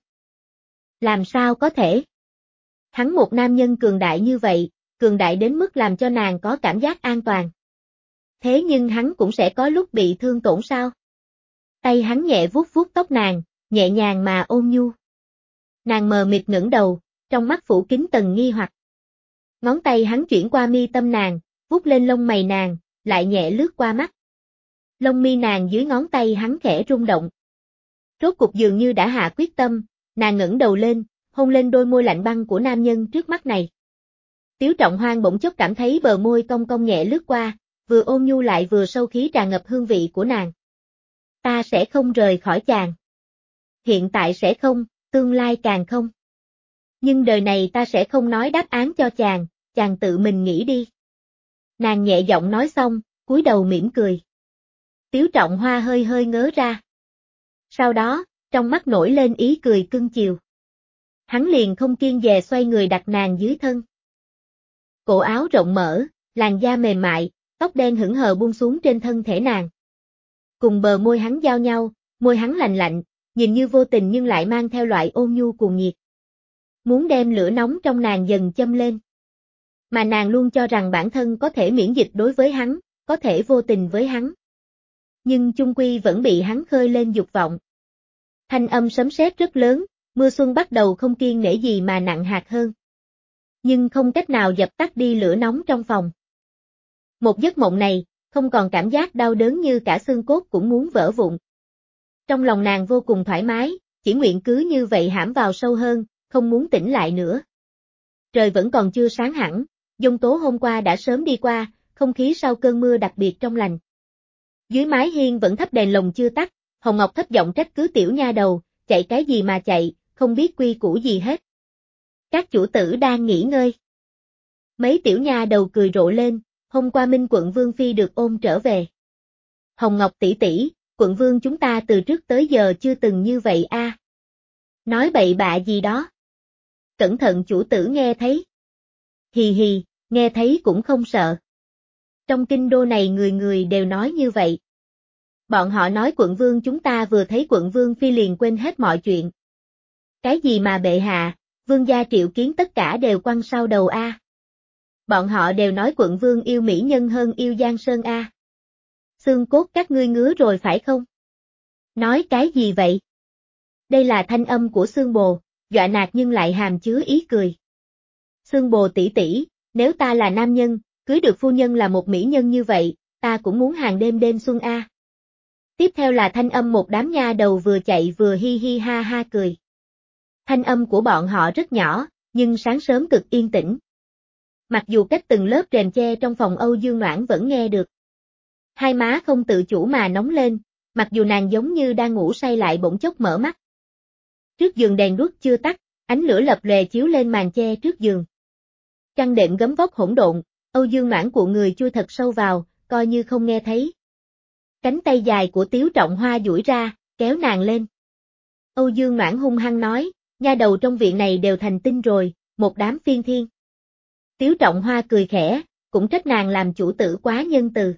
Làm sao có thể? Hắn một nam nhân cường đại như vậy, cường đại đến mức làm cho nàng có cảm giác an toàn. Thế nhưng hắn cũng sẽ có lúc bị thương tổn sao? Tay hắn nhẹ vuốt vuốt tóc nàng, nhẹ nhàng mà ôn nhu. Nàng mờ mịt ngẩng đầu, trong mắt phủ kín tầng nghi hoặc. Ngón tay hắn chuyển qua mi tâm nàng, vuốt lên lông mày nàng, lại nhẹ lướt qua mắt. Lông mi nàng dưới ngón tay hắn khẽ rung động. Rốt cục dường như đã hạ quyết tâm, nàng ngẩng đầu lên, hôn lên đôi môi lạnh băng của nam nhân trước mắt này. Tiếu Trọng Hoang bỗng chốc cảm thấy bờ môi cong cong nhẹ lướt qua, vừa ôn nhu lại vừa sâu khí tràn ngập hương vị của nàng. Ta sẽ không rời khỏi chàng. Hiện tại sẽ không, tương lai càng không. Nhưng đời này ta sẽ không nói đáp án cho chàng, chàng tự mình nghĩ đi. Nàng nhẹ giọng nói xong, cúi đầu mỉm cười. Tiếu Trọng Hoa hơi hơi ngớ ra. Sau đó, trong mắt nổi lên ý cười cưng chiều. Hắn liền không kiêng dè xoay người đặt nàng dưới thân. Cổ áo rộng mở, làn da mềm mại, tóc đen hững hờ buông xuống trên thân thể nàng. Cùng bờ môi hắn giao nhau, môi hắn lạnh lạnh, nhìn như vô tình nhưng lại mang theo loại ôn nhu cuồng nhiệt. Muốn đem lửa nóng trong nàng dần châm lên. Mà nàng luôn cho rằng bản thân có thể miễn dịch đối với hắn, có thể vô tình với hắn. Nhưng chung quy vẫn bị hắn khơi lên dục vọng. Thanh âm sấm sét rất lớn, mưa xuân bắt đầu không kiêng nể gì mà nặng hạt hơn. Nhưng không cách nào dập tắt đi lửa nóng trong phòng. Một giấc mộng này, không còn cảm giác đau đớn như cả xương cốt cũng muốn vỡ vụn. Trong lòng nàng vô cùng thoải mái, chỉ nguyện cứ như vậy hãm vào sâu hơn, không muốn tỉnh lại nữa. Trời vẫn còn chưa sáng hẳn, giông tố hôm qua đã sớm đi qua, không khí sau cơn mưa đặc biệt trong lành. Dưới mái hiên vẫn thắp đèn lồng chưa tắt, Hồng Ngọc thấp giọng trách cứ tiểu nha đầu, chạy cái gì mà chạy, không biết quy củ gì hết. Các chủ tử đang nghỉ ngơi. Mấy tiểu nha đầu cười rộ lên, hôm qua Minh quận Vương Phi được ôm trở về. Hồng Ngọc tỷ tỷ, quận Vương chúng ta từ trước tới giờ chưa từng như vậy a. Nói bậy bạ gì đó. Cẩn thận chủ tử nghe thấy. Hì hì, nghe thấy cũng không sợ. Trong kinh đô này người người đều nói như vậy. Bọn họ nói quận Vương chúng ta vừa thấy quận Vương Phi liền quên hết mọi chuyện. Cái gì mà bệ hạ, Vương gia Triệu Kiến tất cả đều quăng sau đầu a. Bọn họ đều nói quận Vương yêu mỹ nhân hơn yêu Giang Sơn a. Xương cốt các ngươi ngứa rồi phải không? Nói cái gì vậy? Đây là thanh âm của Xương Bồ, dọa nạt nhưng lại hàm chứa ý cười. Xương Bồ tỷ tỷ, nếu ta là nam nhân, cưới được phu nhân là một mỹ nhân như vậy, ta cũng muốn hàng đêm đêm xuân a. Tiếp theo là thanh âm một đám nha đầu vừa chạy vừa hi hi ha ha cười. Thanh âm của bọn họ rất nhỏ, nhưng sáng sớm cực yên tĩnh. Mặc dù cách từng lớp rèm che trong phòng Âu Dương Noãn vẫn nghe được. Hai má không tự chủ mà nóng lên, mặc dù nàng giống như đang ngủ say lại bỗng chốc mở mắt. Trước giường đèn đuốc chưa tắt, ánh lửa lập lòe chiếu lên màn che trước giường. Trăng đệm gấm vóc hỗn độn, Âu Dương Noãn cuộn người chui thật sâu vào, coi như không nghe thấy. Cánh tay dài của Tiếu Trọng Hoa duỗi ra, kéo nàng lên. Âu Dương Noãn hung hăng nói, nha đầu trong viện này đều thành tinh rồi, một đám phiên thiên. Tiếu Trọng Hoa cười khẽ, cũng trách nàng làm chủ tử quá nhân từ.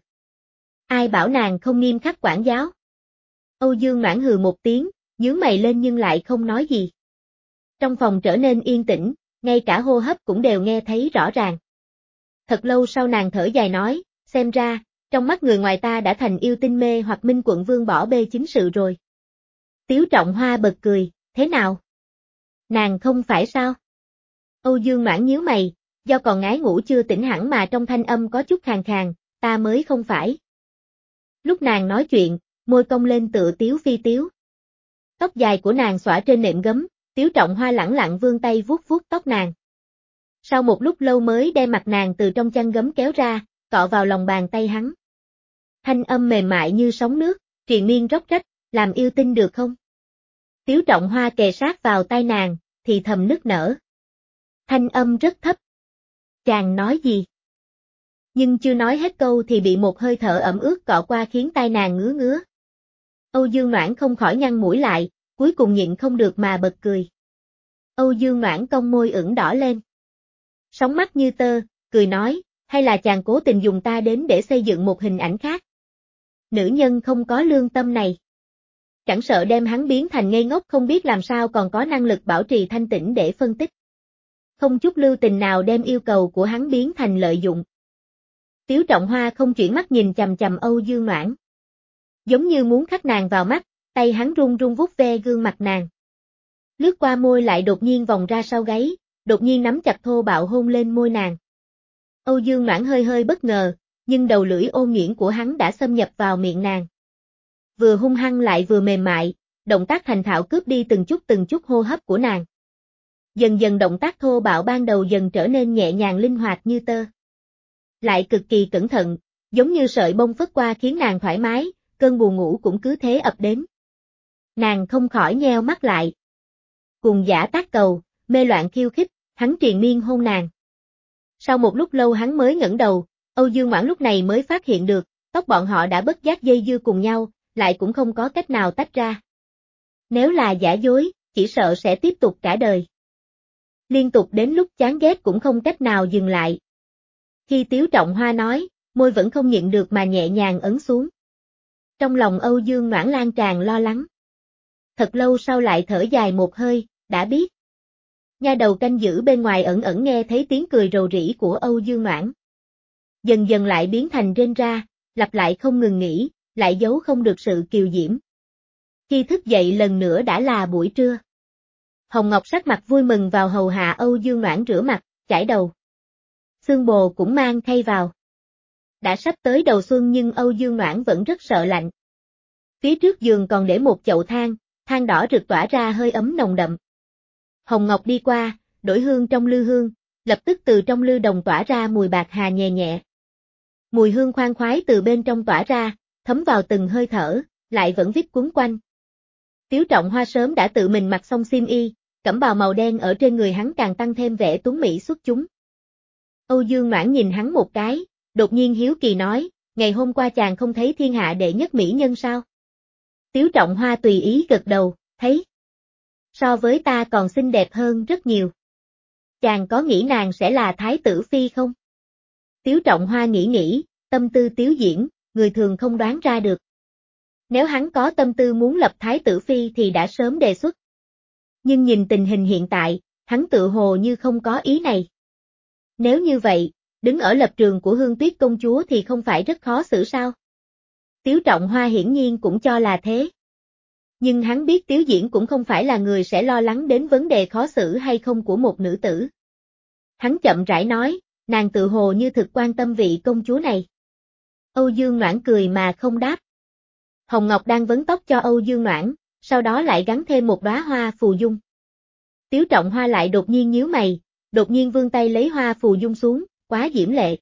Ai bảo nàng không nghiêm khắc quản giáo. Âu Dương Noãn hừ một tiếng, nhướng mày lên nhưng lại không nói gì. Trong phòng trở nên yên tĩnh, ngay cả hô hấp cũng đều nghe thấy rõ ràng. Thật lâu sau nàng thở dài nói, xem ra, trong mắt người ngoài ta đã thành yêu tinh mê hoặc Minh quận Vương bỏ bê chính sự rồi. Tiếu Trọng Hoa bật cười, thế nào? Nàng không phải sao? Âu Dương Noãn nhíu mày, do còn ngái ngủ chưa tỉnh hẳn mà trong thanh âm có chút khàn khàn, ta mới không phải. Lúc nàng nói chuyện, môi cong lên tựa tiếu phi tiếu. Tóc dài của nàng xõa trên nệm gấm, Tiếu Trọng Hoa lẳng lặng vươn tay vuốt vuốt tóc nàng. Sau một lúc lâu mới đem mặt nàng từ trong chăn gấm kéo ra, cọ vào lòng bàn tay hắn. Thanh âm mềm mại như sóng nước, triền miên róc rách, làm yêu tinh được không? Tiếu Trọng Hoa kề sát vào tai nàng, thì thầm nức nở. Thanh âm rất thấp. Chàng nói gì? Nhưng chưa nói hết câu thì bị một hơi thở ẩm ướt cọ qua khiến tai nàng ngứa ngứa. Âu Dương Noãn không khỏi nhăn mũi lại, cuối cùng nhịn không được mà bật cười. Âu Dương Noãn cong môi ửng đỏ lên. Sóng mắt như tơ, cười nói, hay là chàng cố tình dùng ta đến để xây dựng một hình ảnh khác? Nữ nhân không có lương tâm này. Chẳng sợ đem hắn biến thành ngây ngốc không biết làm sao còn có năng lực bảo trì thanh tĩnh để phân tích. Không chút lưu tình nào đem yêu cầu của hắn biến thành lợi dụng. Tiếu Trọng Hoa không chuyển mắt nhìn chằm chằm Âu Dương Noãn. Giống như muốn khắc nàng vào mắt, tay hắn run run vuốt ve gương mặt nàng. Lướt qua môi lại đột nhiên vòng ra sau gáy, đột nhiên nắm chặt thô bạo hôn lên môi nàng. Âu Dương Noãn hơi hơi bất ngờ, nhưng đầu lưỡi ôn nhuyễn của hắn đã xâm nhập vào miệng nàng. Vừa hung hăng lại vừa mềm mại, động tác thành thạo cướp đi từng chút từng chút hô hấp của nàng. Dần dần động tác thô bạo ban đầu dần trở nên nhẹ nhàng linh hoạt như tơ. Lại cực kỳ cẩn thận, giống như sợi bông phất qua khiến nàng thoải mái, cơn buồn ngủ cũng cứ thế ập đến. Nàng không khỏi nheo mắt lại. Cùng giả tác cầu, mê loạn khiêu khích, hắn triền miên hôn nàng. Sau một lúc lâu hắn mới ngẩng đầu, Âu Dương Noãn lúc này mới phát hiện được, tóc bọn họ đã bất giác dây dưa cùng nhau, lại cũng không có cách nào tách ra. Nếu là giả dối, chỉ sợ sẽ tiếp tục cả đời. Liên tục đến lúc chán ghét cũng không cách nào dừng lại. Khi Tiếu Trọng Hoa nói, môi vẫn không nhịn được mà nhẹ nhàng ấn xuống. Trong lòng Âu Dương Noãn lan tràn lo lắng. Thật lâu sau lại thở dài một hơi, đã biết. Nha đầu canh giữ bên ngoài ẩn ẩn nghe thấy tiếng cười rầu rĩ của Âu Dương Noãn. Dần dần lại biến thành rên ra, lặp lại không ngừng nghỉ, lại giấu không được sự kiều diễm. Khi thức dậy lần nữa đã là buổi trưa. Hồng Ngọc sắc mặt vui mừng vào hầu hạ Âu Dương Noãn rửa mặt, chải đầu. Xương Bồ cũng mang khay vào. Đã sắp tới đầu xuân nhưng Âu Dương Noãn vẫn rất sợ lạnh. Phía trước giường còn để một chậu than, than đỏ rực tỏa ra hơi ấm nồng đậm. Hồng Ngọc đi qua, đổi hương trong lư hương, lập tức từ trong lư đồng tỏa ra mùi bạc hà nhẹ nhẹ. Mùi hương khoan khoái từ bên trong tỏa ra, thấm vào từng hơi thở, lại vẫn vít quấn quanh. Tiếu Trọng Hoa sớm đã tự mình mặc xong xiêm y, cẩm bào màu đen ở trên người hắn càng tăng thêm vẻ tuấn mỹ xuất chúng. Âu Dương Noãn nhìn hắn một cái, đột nhiên hiếu kỳ nói, ngày hôm qua chàng không thấy thiên hạ đệ nhất mỹ nhân sao? Tiếu Trọng Hoa tùy ý gật đầu, thấy. So với ta còn xinh đẹp hơn rất nhiều. Chàng có nghĩ nàng sẽ là thái tử phi không? Tiếu Trọng Hoa nghĩ nghĩ, tâm tư Tiếu Diễn, người thường không đoán ra được. Nếu hắn có tâm tư muốn lập thái tử phi thì đã sớm đề xuất. Nhưng nhìn tình hình hiện tại, hắn tự hồ như không có ý này. Nếu như vậy, đứng ở lập trường của Hương Tuyết công chúa thì không phải rất khó xử sao? Tiếu Trọng Hoa hiển nhiên cũng cho là thế. Nhưng hắn biết Tiếu Diễn cũng không phải là người sẽ lo lắng đến vấn đề khó xử hay không của một nữ tử. Hắn chậm rãi nói, nàng tự hồ như thực quan tâm vị công chúa này. Âu Dương Noãn cười mà không đáp. Hồng Ngọc đang vấn tóc cho Âu Dương Noãn, sau đó lại gắn thêm một đóa hoa phù dung. Tiếu Trọng Hoa lại đột nhiên nhíu mày, đột nhiên vươn tay lấy hoa phù dung xuống, quá diễm lệ.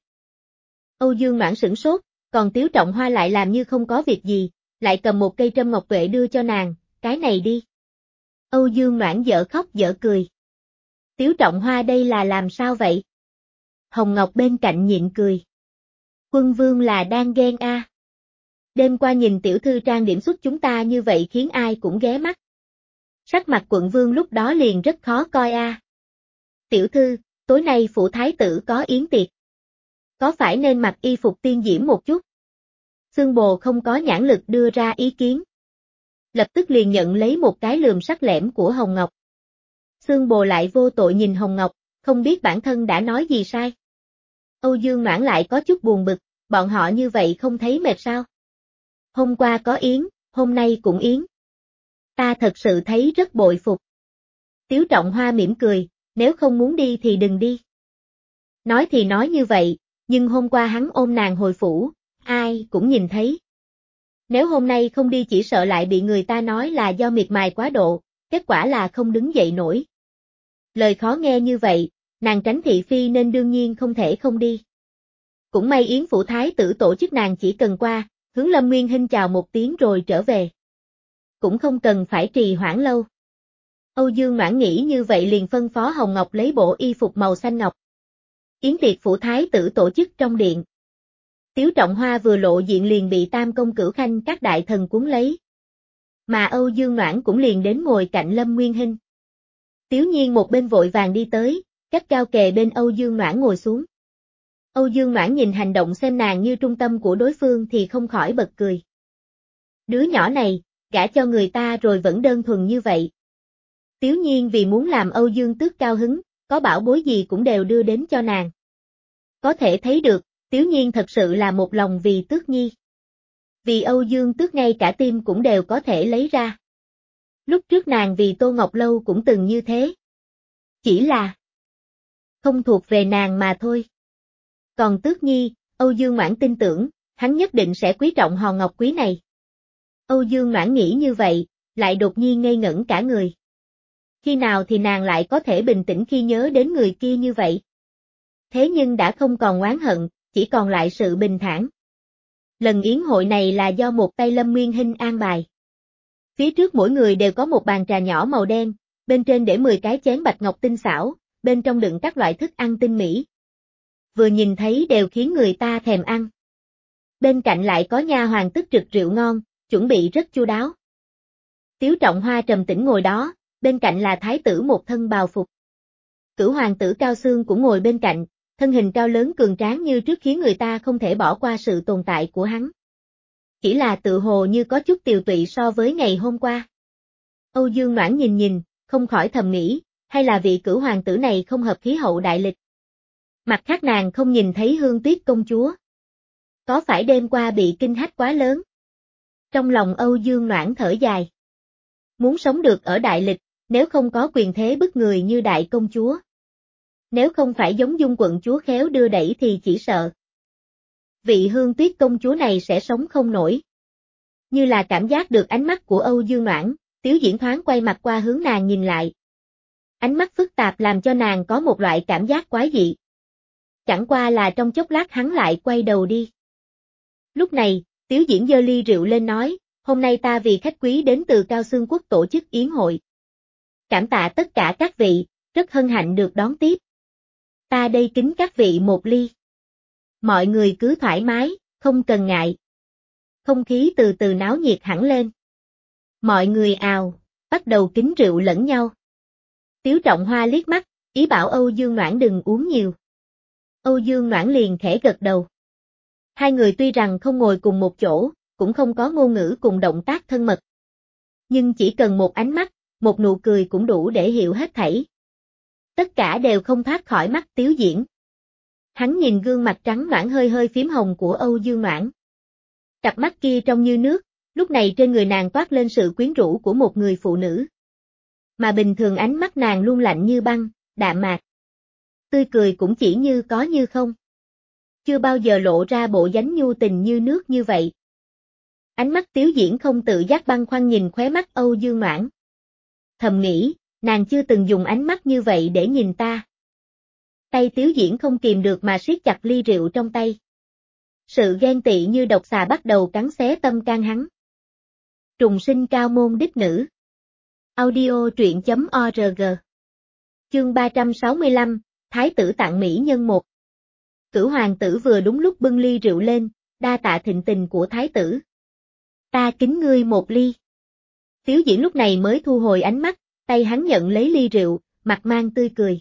Âu Dương Noãn sửng sốt, còn Tiếu Trọng Hoa lại làm như không có việc gì, lại cầm một cây trâm ngọc tuệ đưa cho nàng, cái này đi. Âu Dương Noãn dở khóc dở cười. Tiếu Trọng Hoa đây là làm sao vậy? Hồng Ngọc bên cạnh nhịn cười. Quân vương là đang ghen a. À. Đêm qua nhìn tiểu thư trang điểm xuất chúng ta như vậy khiến ai cũng ghé mắt. Sắc mặt quận vương lúc đó liền rất khó coi a. À. Tiểu thư, tối nay phủ thái tử có yến tiệc. Có phải nên mặc y phục tiên diễm một chút? Xương Bồ không có nhãn lực đưa ra ý kiến. Lập tức liền nhận lấy một cái lườm sắc lẻm của Hồng Ngọc. Xương Bồ lại vô tội nhìn Hồng Ngọc, không biết bản thân đã nói gì sai. Âu Dương Noãn lại có chút buồn bực, bọn họ như vậy không thấy mệt sao? Hôm qua có yến, hôm nay cũng yến. Ta thật sự thấy rất bội phục. Tiếu Trọng Hoa mỉm cười, nếu không muốn đi thì đừng đi. Nói thì nói như vậy, nhưng hôm qua hắn ôm nàng hồi phủ, ai cũng nhìn thấy. Nếu hôm nay không đi chỉ sợ lại bị người ta nói là do miệt mài quá độ, kết quả là không đứng dậy nổi. Lời khó nghe như vậy, nàng tránh thị phi nên đương nhiên không thể không đi. Cũng may yến phủ thái tử tổ chức nàng chỉ cần qua, hướng Lâm Nguyên Hinh chào một tiếng rồi trở về. Cũng không cần phải trì hoãn lâu. Âu Dương Noãn nghĩ như vậy liền phân phó Hồng Ngọc lấy bộ y phục màu xanh ngọc. Yến tiệc phủ thái tử tổ chức trong điện. Tiếu Trọng Hoa vừa lộ diện liền bị Tam Công Cửu Khanh các đại thần cuốn lấy. Mà Âu Dương Noãn cũng liền đến ngồi cạnh Lâm Nguyên Hinh. Tiếu Nhiên một bên vội vàng đi tới, cách cao kề bên Âu Dương Noãn ngồi xuống. Âu Dương Noãn nhìn hành động xem nàng như trung tâm của đối phương thì không khỏi bật cười. Đứa nhỏ này, gả cho người ta rồi vẫn đơn thuần như vậy. Tiếu Nhiên vì muốn làm Âu Dương Tước cao hứng, có bảo bối gì cũng đều đưa đến cho nàng. Có thể thấy được, Tiếu Nhiên thật sự là một lòng vì Tước Nhi. Vì Âu Dương Tước ngay cả tim cũng đều có thể lấy ra. Lúc trước nàng vì Tô Ngọc Lâu cũng từng như thế. Chỉ là không thuộc về nàng mà thôi. Còn Tước Nhi, Âu Dương Noãn tin tưởng, hắn nhất định sẽ quý trọng hòn ngọc quý này. Âu Dương Noãn nghĩ như vậy, lại đột nhiên ngây ngẩn cả người. Khi nào thì nàng lại có thể bình tĩnh khi nhớ đến người kia như vậy? Thế nhưng đã không còn oán hận, chỉ còn lại sự bình thản. Lần yến hội này là do một tay Lâm Nguyên Hinh an bài. Phía trước mỗi người đều có một bàn trà nhỏ màu đen, bên trên để mười cái chén bạch ngọc tinh xảo, bên trong đựng các loại thức ăn tinh mỹ. Vừa nhìn thấy đều khiến người ta thèm ăn. Bên cạnh lại có nha hoàng tức trực rượu ngon, chuẩn bị rất chu đáo. Tiếu Trọng Hoa trầm tĩnh ngồi đó, bên cạnh là thái tử một thân bào phục. Cửu hoàng tử Cao Xương cũng ngồi bên cạnh, thân hình cao lớn cường tráng như trước khiến người ta không thể bỏ qua sự tồn tại của hắn. Chỉ là tự hồ như có chút tiều tụy so với ngày hôm qua. Âu Dương Noãn nhìn nhìn, không khỏi thầm nghĩ, hay là vị cửu hoàng tử này không hợp khí hậu đại lịch. Mặt khác nàng không nhìn thấy Hương Tuyết công chúa. Có phải đêm qua bị kinh hách quá lớn? Trong lòng Âu Dương Noãn thở dài. Muốn sống được ở đại lịch, nếu không có quyền thế bức người như đại công chúa. Nếu không phải giống Dung quận chúa khéo đưa đẩy thì chỉ sợ. Vị Hương Tuyết công chúa này sẽ sống không nổi. Như là cảm giác được ánh mắt của Âu Dương Noãn, Tiếu Diễn thoáng quay mặt qua hướng nàng nhìn lại. Ánh mắt phức tạp làm cho nàng có một loại cảm giác quái dị. Chẳng qua là trong chốc lát hắn lại quay đầu đi. Lúc này, Tiếu Diễn giơ ly rượu lên nói, hôm nay ta vì khách quý đến từ Cao Xương Quốc tổ chức yến hội. Cảm tạ tất cả các vị, rất hân hạnh được đón tiếp. Ta đây kính các vị một ly. Mọi người cứ thoải mái, không cần ngại. Không khí từ từ náo nhiệt hẳn lên. Mọi người ào, bắt đầu kính rượu lẫn nhau. Tiếu Trọng Hoa liếc mắt, ý bảo Âu Dương Noãn đừng uống nhiều. Âu Dương Noãn liền khẽ gật đầu. Hai người tuy rằng không ngồi cùng một chỗ, cũng không có ngôn ngữ cùng động tác thân mật. Nhưng chỉ cần một ánh mắt, một nụ cười cũng đủ để hiểu hết thảy. Tất cả đều không thoát khỏi mắt Tiếu Diễn. Hắn nhìn gương mặt trắng nõn hơi hơi phím hồng của Âu Dương Noãn. Cặp mắt kia trông như nước, lúc này trên người nàng toát lên sự quyến rũ của một người phụ nữ. Mà bình thường ánh mắt nàng luôn lạnh như băng, đạm mạc. Tươi cười cũng chỉ như có như không. Chưa bao giờ lộ ra bộ dáng nhu tình như nước như vậy. Ánh mắt Tiếu Diễn không tự giác băn khoăn nhìn khóe mắt Âu Dương Noãn. Thầm nghĩ, nàng chưa từng dùng ánh mắt như vậy để nhìn ta. Tay Tiếu Diễn không kìm được mà siết chặt ly rượu trong tay. Sự ghen tị như độc xà bắt đầu cắn xé tâm can hắn. Trùng sinh cao môn đích nữ. Audio truyện chấm org. Chương ba trăm sáu mươi lăm, Thái tử tặng mỹ nhân một. Cửu hoàng tử vừa đúng lúc bưng ly rượu lên, đa tạ thịnh tình của thái tử. Ta kính ngươi một ly. Tiếu Diễn lúc này mới thu hồi ánh mắt, tay hắn nhận lấy ly rượu, mặt mang tươi cười.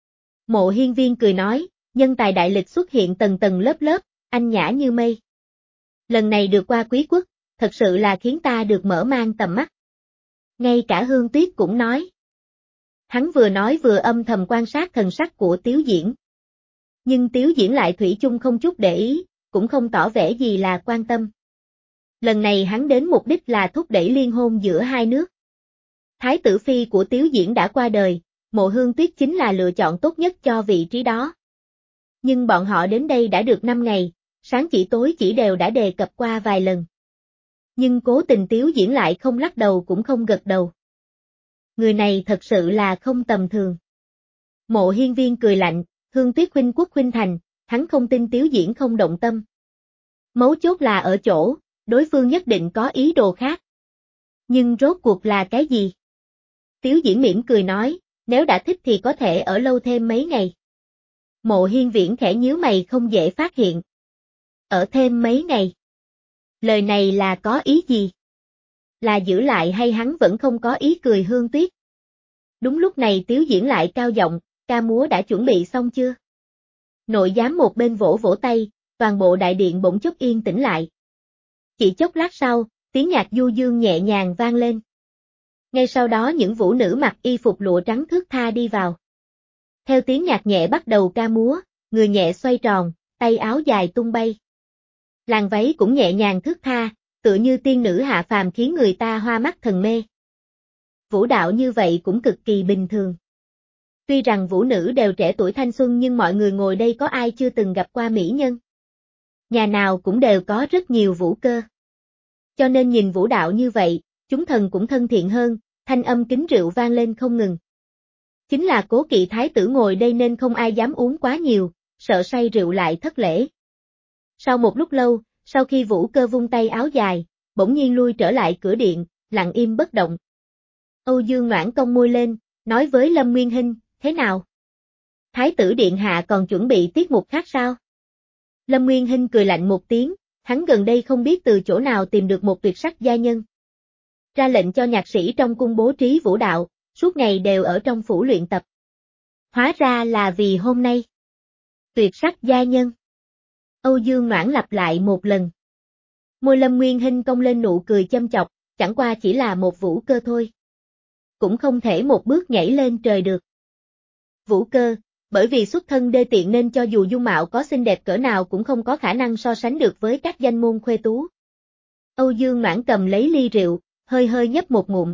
Mộ Hiên Viên cười nói, nhân tài đại lịch xuất hiện tầng tầng lớp lớp, anh nhã như mây. Lần này được qua quý quốc, thật sự là khiến ta được mở mang tầm mắt. Ngay cả Hương Tuyết cũng nói. Hắn vừa nói vừa âm thầm quan sát thần sắc của Tiếu Diễn. Nhưng Tiếu Diễn lại thủy chung không chút để ý, cũng không tỏ vẻ gì là quan tâm. Lần này hắn đến mục đích là thúc đẩy liên hôn giữa hai nước. Thái tử phi của Tiếu Diễn đã qua đời, Mộ Hương Tuyết chính là lựa chọn tốt nhất cho vị trí đó. Nhưng bọn họ đến đây đã được năm ngày, sáng chỉ tối chỉ đều đã đề cập qua vài lần. Nhưng cố tình Tiếu Diễn lại không lắc đầu cũng không gật đầu. Người này thật sự là không tầm thường. Mộ Hiên Viên cười lạnh, Hương Tuyết khuynh quốc khuynh thành, hắn không tin Tiếu Diễn không động tâm. Mấu chốt là ở chỗ, đối phương nhất định có ý đồ khác. Nhưng rốt cuộc là cái gì? Tiếu Diễn mỉm cười nói, nếu đã thích thì có thể ở lâu thêm mấy ngày. Mộ Hiên Viễn khẽ nhíu mày không dễ phát hiện. Ở thêm mấy ngày. Lời này là có ý gì? Là giữ lại hay hắn vẫn không có ý cười Hương Tuyết? Đúng lúc này Tiếu Diễn lại cao giọng, ca múa đã chuẩn bị xong chưa? Nội giám một bên vỗ vỗ tay, toàn bộ đại điện bỗng chốc yên tĩnh lại. Chỉ chốc lát sau, tiếng nhạc du dương nhẹ nhàng vang lên. Ngay sau đó những vũ nữ mặc y phục lụa trắng thướt tha đi vào. Theo tiếng nhạc nhẹ bắt đầu ca múa, người nhẹ xoay tròn, tay áo dài tung bay. Làn váy cũng nhẹ nhàng thướt tha, tựa như tiên nữ hạ phàm khiến người ta hoa mắt thần mê. Vũ đạo như vậy cũng cực kỳ bình thường. Tuy rằng vũ nữ đều trẻ tuổi thanh xuân nhưng mọi người ngồi đây có ai chưa từng gặp qua mỹ nhân. Nhà nào cũng đều có rất nhiều vũ cơ. Cho nên nhìn vũ đạo như vậy, chúng thần cũng thân thiện hơn, thanh âm kính rượu vang lên không ngừng. Chính là cố kỵ thái tử ngồi đây nên không ai dám uống quá nhiều, sợ say rượu lại thất lễ. Sau một lúc lâu, sau khi vũ cơ vung tay áo dài, bỗng nhiên lui trở lại cửa điện, lặng im bất động. Âu Dương Noãn cong môi lên, nói với Lâm Nguyên Hinh, thế nào? Thái tử điện hạ còn chuẩn bị tiết mục khác sao? Lâm Nguyên Hinh cười lạnh một tiếng, hắn gần đây không biết từ chỗ nào tìm được một tuyệt sắc gia nhân. Ra lệnh cho nhạc sĩ trong cung bố trí vũ đạo, suốt ngày đều ở trong phủ luyện tập. Hóa ra là vì hôm nay. Tuyệt sắc gia nhân. Âu Dương Noãn lặp lại một lần. Môi Lâm Nguyên Hinh cong lên nụ cười châm chọc, chẳng qua chỉ là một vũ cơ thôi. Cũng không thể một bước nhảy lên trời được. Vũ Cơ, bởi vì xuất thân đê tiện nên cho dù dung mạo có xinh đẹp cỡ nào cũng không có khả năng so sánh được với các danh môn khuê tú. Âu Dương Noãn cầm lấy ly rượu, hơi hơi nhấp một ngụm.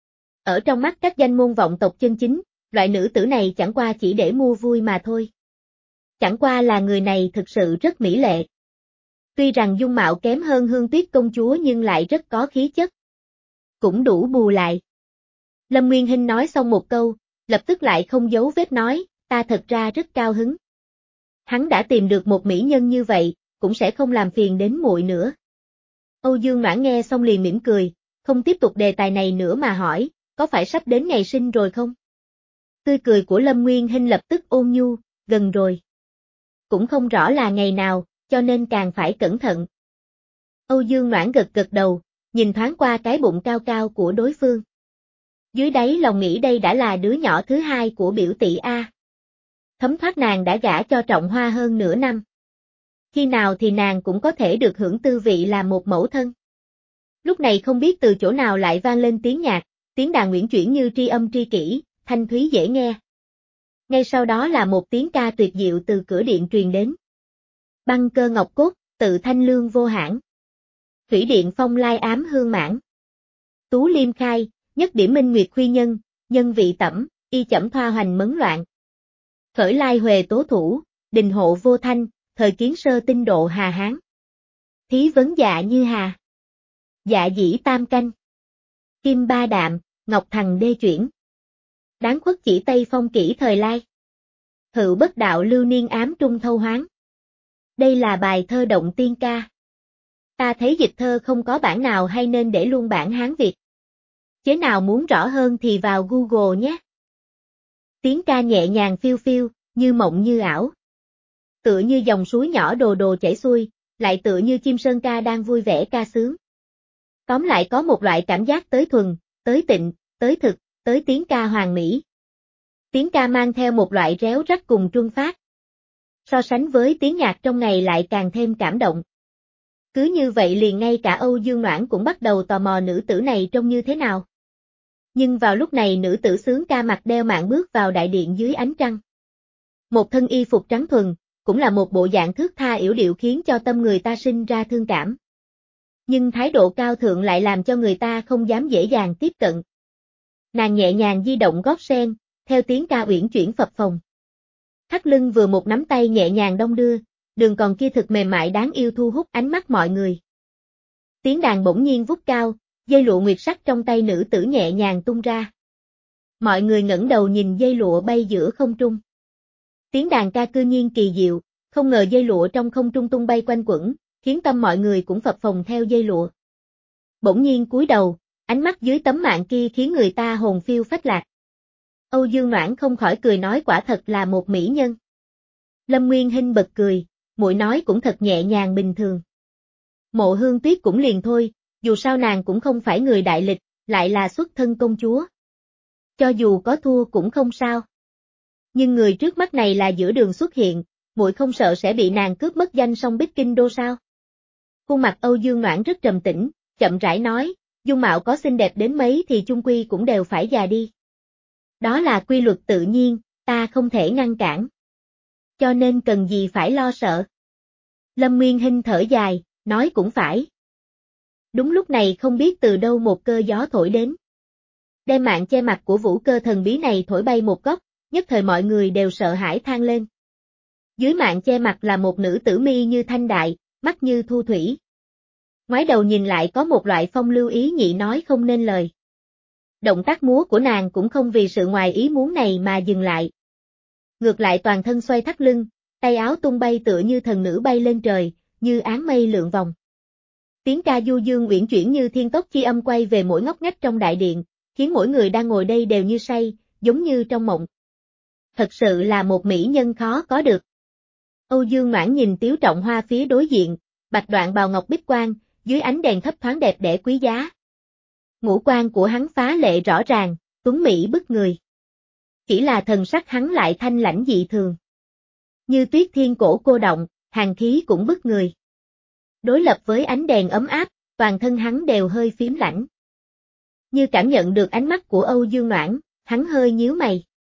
Ở trong mắt các danh môn vọng tộc chân chính, loại nữ tử này chẳng qua chỉ để mua vui mà thôi. Chẳng qua là người này thực sự rất mỹ lệ. Tuy rằng dung mạo kém hơn Hương Tuyết công chúa nhưng lại rất có khí chất. Cũng đủ bù lại. Lâm Nguyên Hinh nói xong một câu, lập tức lại không giấu vết nói, ta thật ra rất cao hứng. Hắn đã tìm được một mỹ nhân như vậy, cũng sẽ không làm phiền đến muội nữa. Âu Dương Noãn nghe xong liền mỉm cười, không tiếp tục đề tài này nữa mà hỏi, có phải sắp đến ngày sinh rồi không? Tươi cười của Lâm Nguyên Hinh lập tức ôn nhu, gần rồi. Cũng không rõ là ngày nào, cho nên càng phải cẩn thận. Âu Dương Noãn gật gật đầu, nhìn thoáng qua cái bụng cao cao của đối phương. Dưới đáy lòng nghĩ đây đã là đứa nhỏ thứ hai của biểu tỷ A. Thấm thoát nàng đã gả cho Trọng Hoa hơn nửa năm. Khi nào thì nàng cũng có thể được hưởng tư vị là một mẫu thân. Lúc này không biết từ chỗ nào lại vang lên tiếng nhạc, tiếng đàn uyển chuyển như tri âm tri kỷ, thanh thúy dễ nghe. Ngay sau đó là một tiếng ca tuyệt diệu từ cửa điện truyền đến. Băng cơ ngọc cốt, tự thanh lương vô hãn. Thủy điện phong lai ám hương mãn. Tú liêm khai, nhất điểm minh nguyệt khuy nhân, nhân vị tẩm, y chẩm thoa hoành mấn loạn. Khởi lai huề tố thủ, đình hộ vô thanh, thời kiến sơ tinh độ hà hán. Thí vấn dạ như hà. Dạ dĩ tam canh. Kim ba đạm, ngọc thằng đê chuyển. Đáng khuất chỉ tây phong kỷ thời lai. Hữu bất đạo lưu niên ám trung thâu hoáng. Đây là bài thơ động tiên ca. Ta thấy dịch thơ không có bản nào hay nên để luôn bản Hán Việt. Chế nào muốn rõ hơn thì vào Google nhé. Tiếng ca nhẹ nhàng phiêu phiêu, như mộng như ảo. Tựa như dòng suối nhỏ đồ đồ chảy xuôi, lại tựa như chim sơn ca đang vui vẻ ca sướng. Tóm lại có một loại cảm giác tới thuần, tới tịnh, tới thực, tới tiếng ca hoàn mỹ. Tiếng ca mang theo một loại réo rắt cùng truân phát. So sánh với tiếng nhạc trong ngày lại càng thêm cảm động. Cứ như vậy liền ngay cả Âu Dương Noãn cũng bắt đầu tò mò nữ tử này trông như thế nào. Nhưng vào lúc này nữ tử sướng ca mặt đeo mạng bước vào đại điện dưới ánh trăng. Một thân y phục trắng thuần, cũng là một bộ dạng thướt tha yểu điệu khiến cho tâm người ta sinh ra thương cảm. Nhưng thái độ cao thượng lại làm cho người ta không dám dễ dàng tiếp cận. Nàng nhẹ nhàng di động gót sen, theo tiếng ca uyển chuyển phập phồng. Thắt lưng vừa một nắm tay nhẹ nhàng đong đưa, đường còn kia thực mềm mại đáng yêu thu hút ánh mắt mọi người. Tiếng đàn bỗng nhiên vút cao, dây lụa nguyệt sắc trong tay nữ tử nhẹ nhàng tung ra. Mọi người ngẩng đầu nhìn dây lụa bay giữa không trung. Tiếng đàn ca cư nhiên kỳ diệu, không ngờ dây lụa trong không trung tung bay quanh quẩn, khiến tâm mọi người cũng phập phồng theo dây lụa. Bỗng nhiên cúi đầu, ánh mắt dưới tấm mạn kia khiến người ta hồn phiêu phách lạc. Âu Dương Noãn không khỏi cười nói quả thật là một mỹ nhân. Lâm Nguyên Hinh bật cười, muội nói cũng thật nhẹ nhàng bình thường. Mộ Hương Tuyết cũng liền thôi, dù sao nàng cũng không phải người đại lịch, lại là xuất thân công chúa. Cho dù có thua cũng không sao. Nhưng người trước mắt này là giữa đường xuất hiện, muội không sợ sẽ bị nàng cướp mất danh song bích kinh đô sao? Khuôn mặt Âu Dương Noãn rất trầm tĩnh, chậm rãi nói, dung mạo có xinh đẹp đến mấy thì chung quy cũng đều phải già đi. Đó là quy luật tự nhiên, ta không thể ngăn cản. Cho nên cần gì phải lo sợ. Lâm Nguyên Hinh thở dài, nói cũng phải. Đúng lúc này không biết từ đâu một cơ gió thổi đến. Đem mạng che mặt của vũ cơ thần bí này thổi bay một góc, nhất thời mọi người đều sợ hãi than lên. Dưới mạng che mặt là một nữ tử mi như thanh đại, mắt như thu thủy. Ngoái đầu nhìn lại có một loại phong lưu ý nhị nói không nên lời. Động tác múa của nàng cũng không vì sự ngoài ý muốn này mà dừng lại. Ngược lại toàn thân xoay thắt lưng, tay áo tung bay tựa như thần nữ bay lên trời, như áng mây lượn vòng. Tiếng ca du dương uyển chuyển như thiên tốc chi âm quay về mỗi ngóc ngách trong đại điện, khiến mỗi người đang ngồi đây đều như say, giống như trong mộng. Thật sự là một mỹ nhân khó có được. Âu Dương Noãn nhìn Tiếu Trọng Hoa phía đối diện, bạch đoạn bào ngọc bích quang, dưới ánh đèn thấp thoáng đẹp đẽ quý giá. Ngũ quan của hắn phá lệ rõ ràng, tuấn mỹ bức người. Chỉ là thần sắc hắn lại thanh lãnh dị thường. Như tuyết thiên cổ cô động, hàn khí cũng bức người. Đối lập với ánh đèn ấm áp, toàn thân hắn đều hơi phím lãnh. Như cảm nhận được ánh mắt của Âu Dương Noãn, hắn hơi nhíu mày.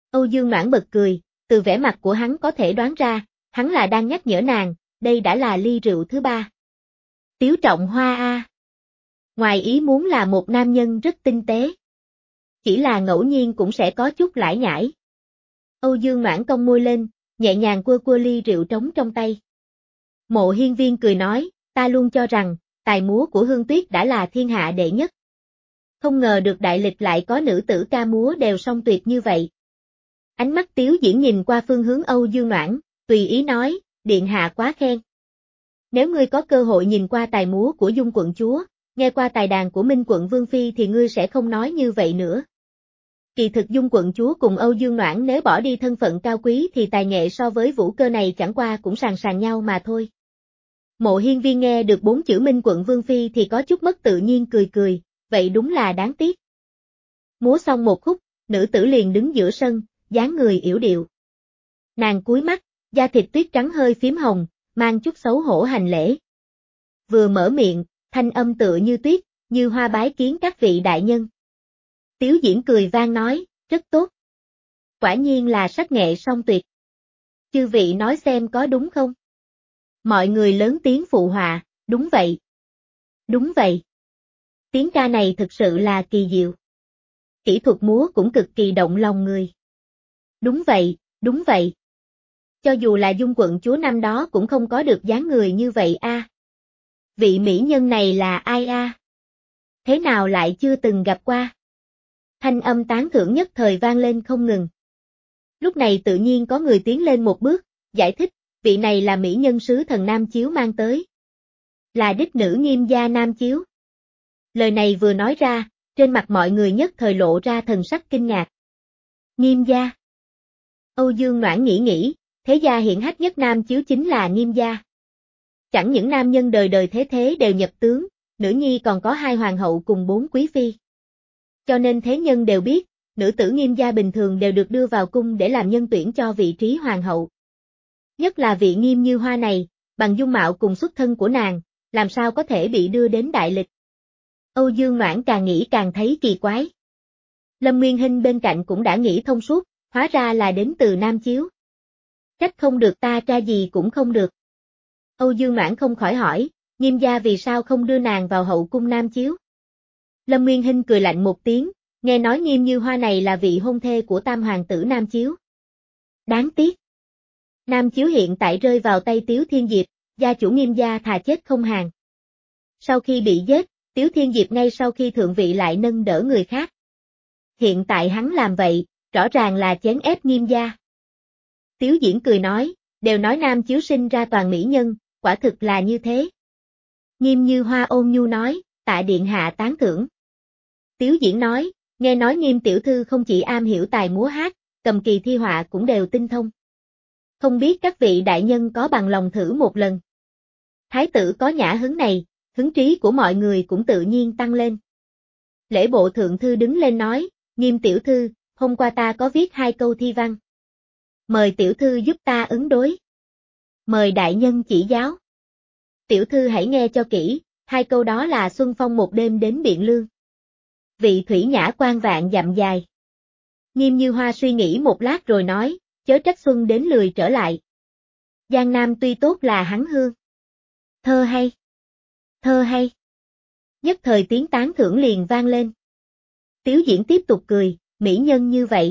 Âu Dương Noãn bật cười, từ vẻ mặt của hắn có thể đoán ra, hắn là đang nhắc nhở nàng, đây đã là ly rượu thứ ba. Tiếu Trọng Hoa a. Ngoài ý muốn là một nam nhân rất tinh tế. Chỉ là ngẫu nhiên cũng sẽ có chút lải nhải. Âu Dương Noãn cong môi lên, nhẹ nhàng cua cua ly rượu trống trong tay. Mộ Hiên Viên cười nói, ta luôn cho rằng, tài múa của Hương Tuyết đã là thiên hạ đệ nhất. Không ngờ được đại lịch lại có nữ tử ca múa đều song tuyệt như vậy. Ánh mắt Tiếu Diễn nhìn qua phương hướng Âu Dương Noãn, tùy ý nói, điện hạ quá khen. Nếu ngươi có cơ hội nhìn qua tài múa của Dung quận chúa, nghe qua tài đàn của Minh quận Vương Phi thì ngươi sẽ không nói như vậy nữa. Kỳ thực Dung quận chúa cùng Âu Dương Noãn nếu bỏ đi thân phận cao quý thì tài nghệ so với vũ cơ này chẳng qua cũng sàn sàn nhau mà thôi. Mộ Hiên Viên nghe được bốn chữ Minh quận Vương Phi thì có chút mất tự nhiên cười cười, vậy đúng là đáng tiếc. Múa xong một khúc, nữ tử liền đứng giữa sân, dáng người yểu điệu. Nàng cúi mắt, da thịt tuyết trắng hơi phím hồng, mang chút xấu hổ hành lễ. Vừa mở miệng, thanh âm tựa như tuyết, như hoa bái kiến các vị đại nhân. Tiếu Diễn cười vang nói, rất tốt. Quả nhiên là sắc nghệ song tuyệt. Chư vị nói xem có đúng không? Mọi người lớn tiếng phụ họa, đúng vậy. Đúng vậy. Tiếng ca này thực sự là kỳ diệu. Kỹ thuật múa cũng cực kỳ động lòng người. Đúng vậy, đúng vậy. Cho dù là Dung quận chúa năm đó cũng không có được dáng người như vậy a. À. Vị mỹ nhân này là ai a? À? Thế nào lại chưa từng gặp qua? Thanh âm tán thưởng nhất thời vang lên không ngừng. Lúc này tự nhiên có người tiến lên một bước, giải thích, vị này là mỹ nhân sứ thần Nam Chiếu mang tới. Là đích nữ Nghiêm gia Nam Chiếu. Lời này vừa nói ra, trên mặt mọi người nhất thời lộ ra thần sắc kinh ngạc. Nghiêm gia. Âu Dương Noãn nghĩ nghĩ, thế gia hiển hách nhất Nam Chiếu chính là Nghiêm gia. Chẳng những nam nhân đời đời thế thế đều nhập tướng, nữ nhi còn có hai hoàng hậu cùng bốn quý phi. Cho nên thế nhân đều biết, nữ tử Nghiêm gia bình thường đều được đưa vào cung để làm nhân tuyển cho vị trí hoàng hậu. Nhất là vị Nghiêm Như Hoa này, bằng dung mạo cùng xuất thân của nàng, làm sao có thể bị đưa đến đại lịch. Âu Dương Noãn càng nghĩ càng thấy kỳ quái. Lâm Nguyên Hinh bên cạnh cũng đã nghĩ thông suốt, hóa ra là đến từ Nam Chiếu. Trách không được ta tra gì cũng không được. Âu Dương Noãn không khỏi hỏi, Nghiêm gia vì sao không đưa nàng vào hậu cung Nam Chiếu? Lâm Nguyên Hinh cười lạnh một tiếng, nghe nói Nghiêm Như Hoa này là vị hôn thê của tam hoàng tử Nam Chiếu. Đáng tiếc. Nam Chiếu hiện tại rơi vào tay Tiếu Thiên Diệp, gia chủ Nghiêm gia thà chết không hàng. Sau khi bị giết, Tiếu Thiên Diệp ngay sau khi thượng vị lại nâng đỡ người khác. Hiện tại hắn làm vậy, rõ ràng là chèn ép Nghiêm gia. Tiếu Diễn cười nói, đều nói Nam Chiếu sinh ra toàn mỹ nhân, quả thực là như thế. Nghiêm Như Hoa ôn nhu nói, tạ điện hạ tán thưởng. Tiếu Diễn nói, nghe nói Nghiêm tiểu thư không chỉ am hiểu tài múa hát, cầm kỳ thi họa cũng đều tinh thông. Không biết các vị đại nhân có bằng lòng thử một lần. Thái tử có nhã hứng này, hứng trí của mọi người cũng tự nhiên tăng lên. Lễ bộ thượng thư đứng lên nói, Nghiêm tiểu thư, hôm qua ta có viết hai câu thi văn. Mời tiểu thư giúp ta ứng đối. Mời đại nhân chỉ giáo. Tiểu thư hãy nghe cho kỹ, hai câu đó là xuân phong một đêm đến Biện Lương. Vị thủy nhã quan vạn dặm dài. Nghiêm Như Hoa suy nghĩ một lát rồi nói, chớ trách xuân đến lười trở lại. Giang Nam tuy tốt là hắn hương. Thơ hay. Thơ hay. Nhất thời tiếng tán thưởng liền vang lên. Tiếu Diễn tiếp tục cười, mỹ nhân như vậy.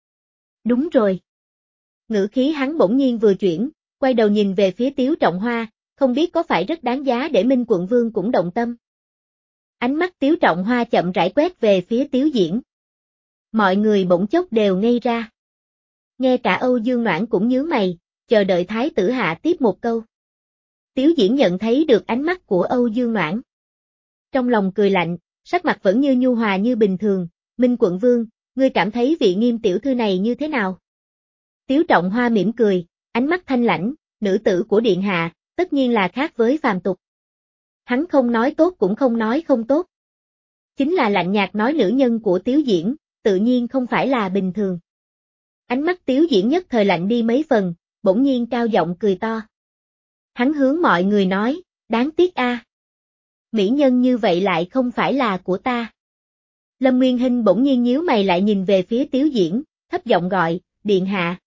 Đúng rồi. Ngữ khí hắn bỗng nhiên vừa chuyển, quay đầu nhìn về phía Tiếu Trọng Hoa, không biết có phải rất đáng giá để Minh quận vương cũng động tâm. Ánh mắt Tiếu Trọng Hoa chậm rãi quét về phía Tiếu Diễn. Mọi người bỗng chốc đều ngây ra. Nghe cả Âu Dương Noãn cũng nhíu mày, chờ đợi Thái tử hạ tiếp một câu. Tiếu Diễn nhận thấy được ánh mắt của Âu Dương Noãn. Trong lòng cười lạnh, sắc mặt vẫn như nhu hòa như bình thường, Minh quận vương, ngươi cảm thấy vị Nghiêm tiểu thư này như thế nào? Tiếu Trọng Hoa mỉm cười, ánh mắt thanh lãnh, nữ tử của điện hạ, tất nhiên là khác với phàm tục. Hắn không nói tốt cũng không nói không tốt. Chính là lạnh nhạt nói nữ nhân của Tiếu Diễn, tự nhiên không phải là bình thường. Ánh mắt Tiếu Diễn nhất thời lạnh đi mấy phần, bỗng nhiên cao giọng cười to. Hắn hướng mọi người nói, đáng tiếc a, mỹ nhân như vậy lại không phải là của ta. Lâm Nguyên Hinh bỗng nhiên nhíu mày lại nhìn về phía Tiếu Diễn, thấp giọng gọi, điện hạ.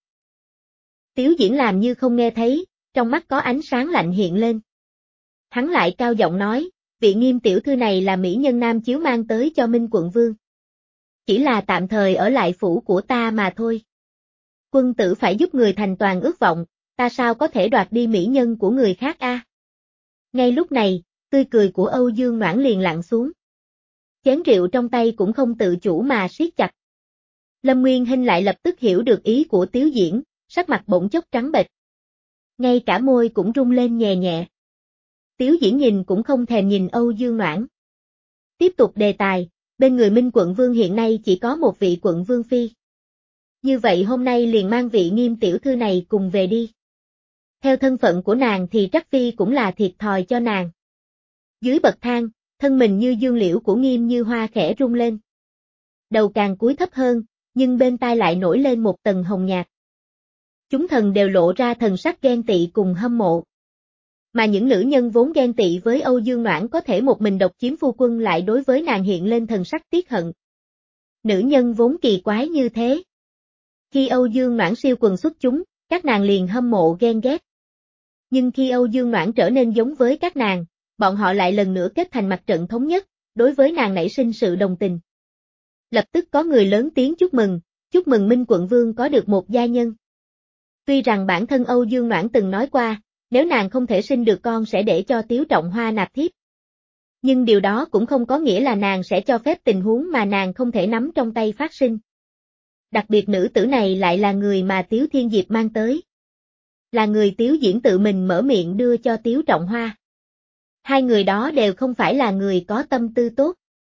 Tiếu Diễn làm như không nghe thấy, trong mắt có ánh sáng lạnh hiện lên. Hắn lại cao giọng nói, vị Nghiêm tiểu thư này là mỹ nhân Nam Chiếu mang tới cho Minh quận vương. Chỉ là tạm thời ở lại phủ của ta mà thôi. Quân tử phải giúp người thành toàn ước vọng, ta sao có thể đoạt đi mỹ nhân của người khác a? À? Ngay lúc này, tươi cười của Âu Dương Noãn liền lặn xuống. Chén rượu trong tay cũng không tự chủ mà siết chặt. Lâm Nguyên Hinh lại lập tức hiểu được ý của Tiếu Diễn, sắc mặt bỗng chốc trắng bệch. Ngay cả môi cũng rung lên nhẹ nhẹ. Tiếu Diễn nhìn cũng không thèm nhìn Âu Dương Noãn. Tiếp tục đề tài, bên người Minh quận vương hiện nay chỉ có một vị quận vương phi. Như vậy hôm nay liền mang vị Nghiêm tiểu thư này cùng về đi. Theo thân phận của nàng thì Trắc Phi cũng là thiệt thòi cho nàng. Dưới bậc thang, thân mình như dương liễu của Nghiêm Như Hoa khẽ rung lên. Đầu càng cúi thấp hơn, nhưng bên tai lại nổi lên một tầng hồng nhạt. Chúng thần đều lộ ra thần sắc ghen tị cùng hâm mộ. Mà những nữ nhân vốn ghen tị với Âu Dương Noãn có thể một mình độc chiếm phu quân lại đối với nàng hiện lên thần sắc tiếc hận. Nữ nhân vốn kỳ quái như thế. Khi Âu Dương Noãn siêu quần xuất chúng, các nàng liền hâm mộ ghen ghét. Nhưng khi Âu Dương Noãn trở nên giống với các nàng, bọn họ lại lần nữa kết thành mặt trận thống nhất, đối với nàng nảy sinh sự đồng tình. Lập tức có người lớn tiếng chúc mừng, chúc mừng Minh quận vương có được một gia nhân. Tuy rằng bản thân Âu Dương Noãn từng nói qua, nếu nàng không thể sinh được con sẽ để cho Tiếu Trọng Hoa nạp thiếp. Nhưng điều đó cũng không có nghĩa là nàng sẽ cho phép tình huống mà nàng không thể nắm trong tay phát sinh. Đặc biệt nữ tử này lại là người mà Tiếu Thiên Diệp mang tới. Là người Tiếu Diễn tự mình mở miệng đưa cho Tiếu Trọng Hoa. Hai người đó đều không phải là người có tâm tư tốt.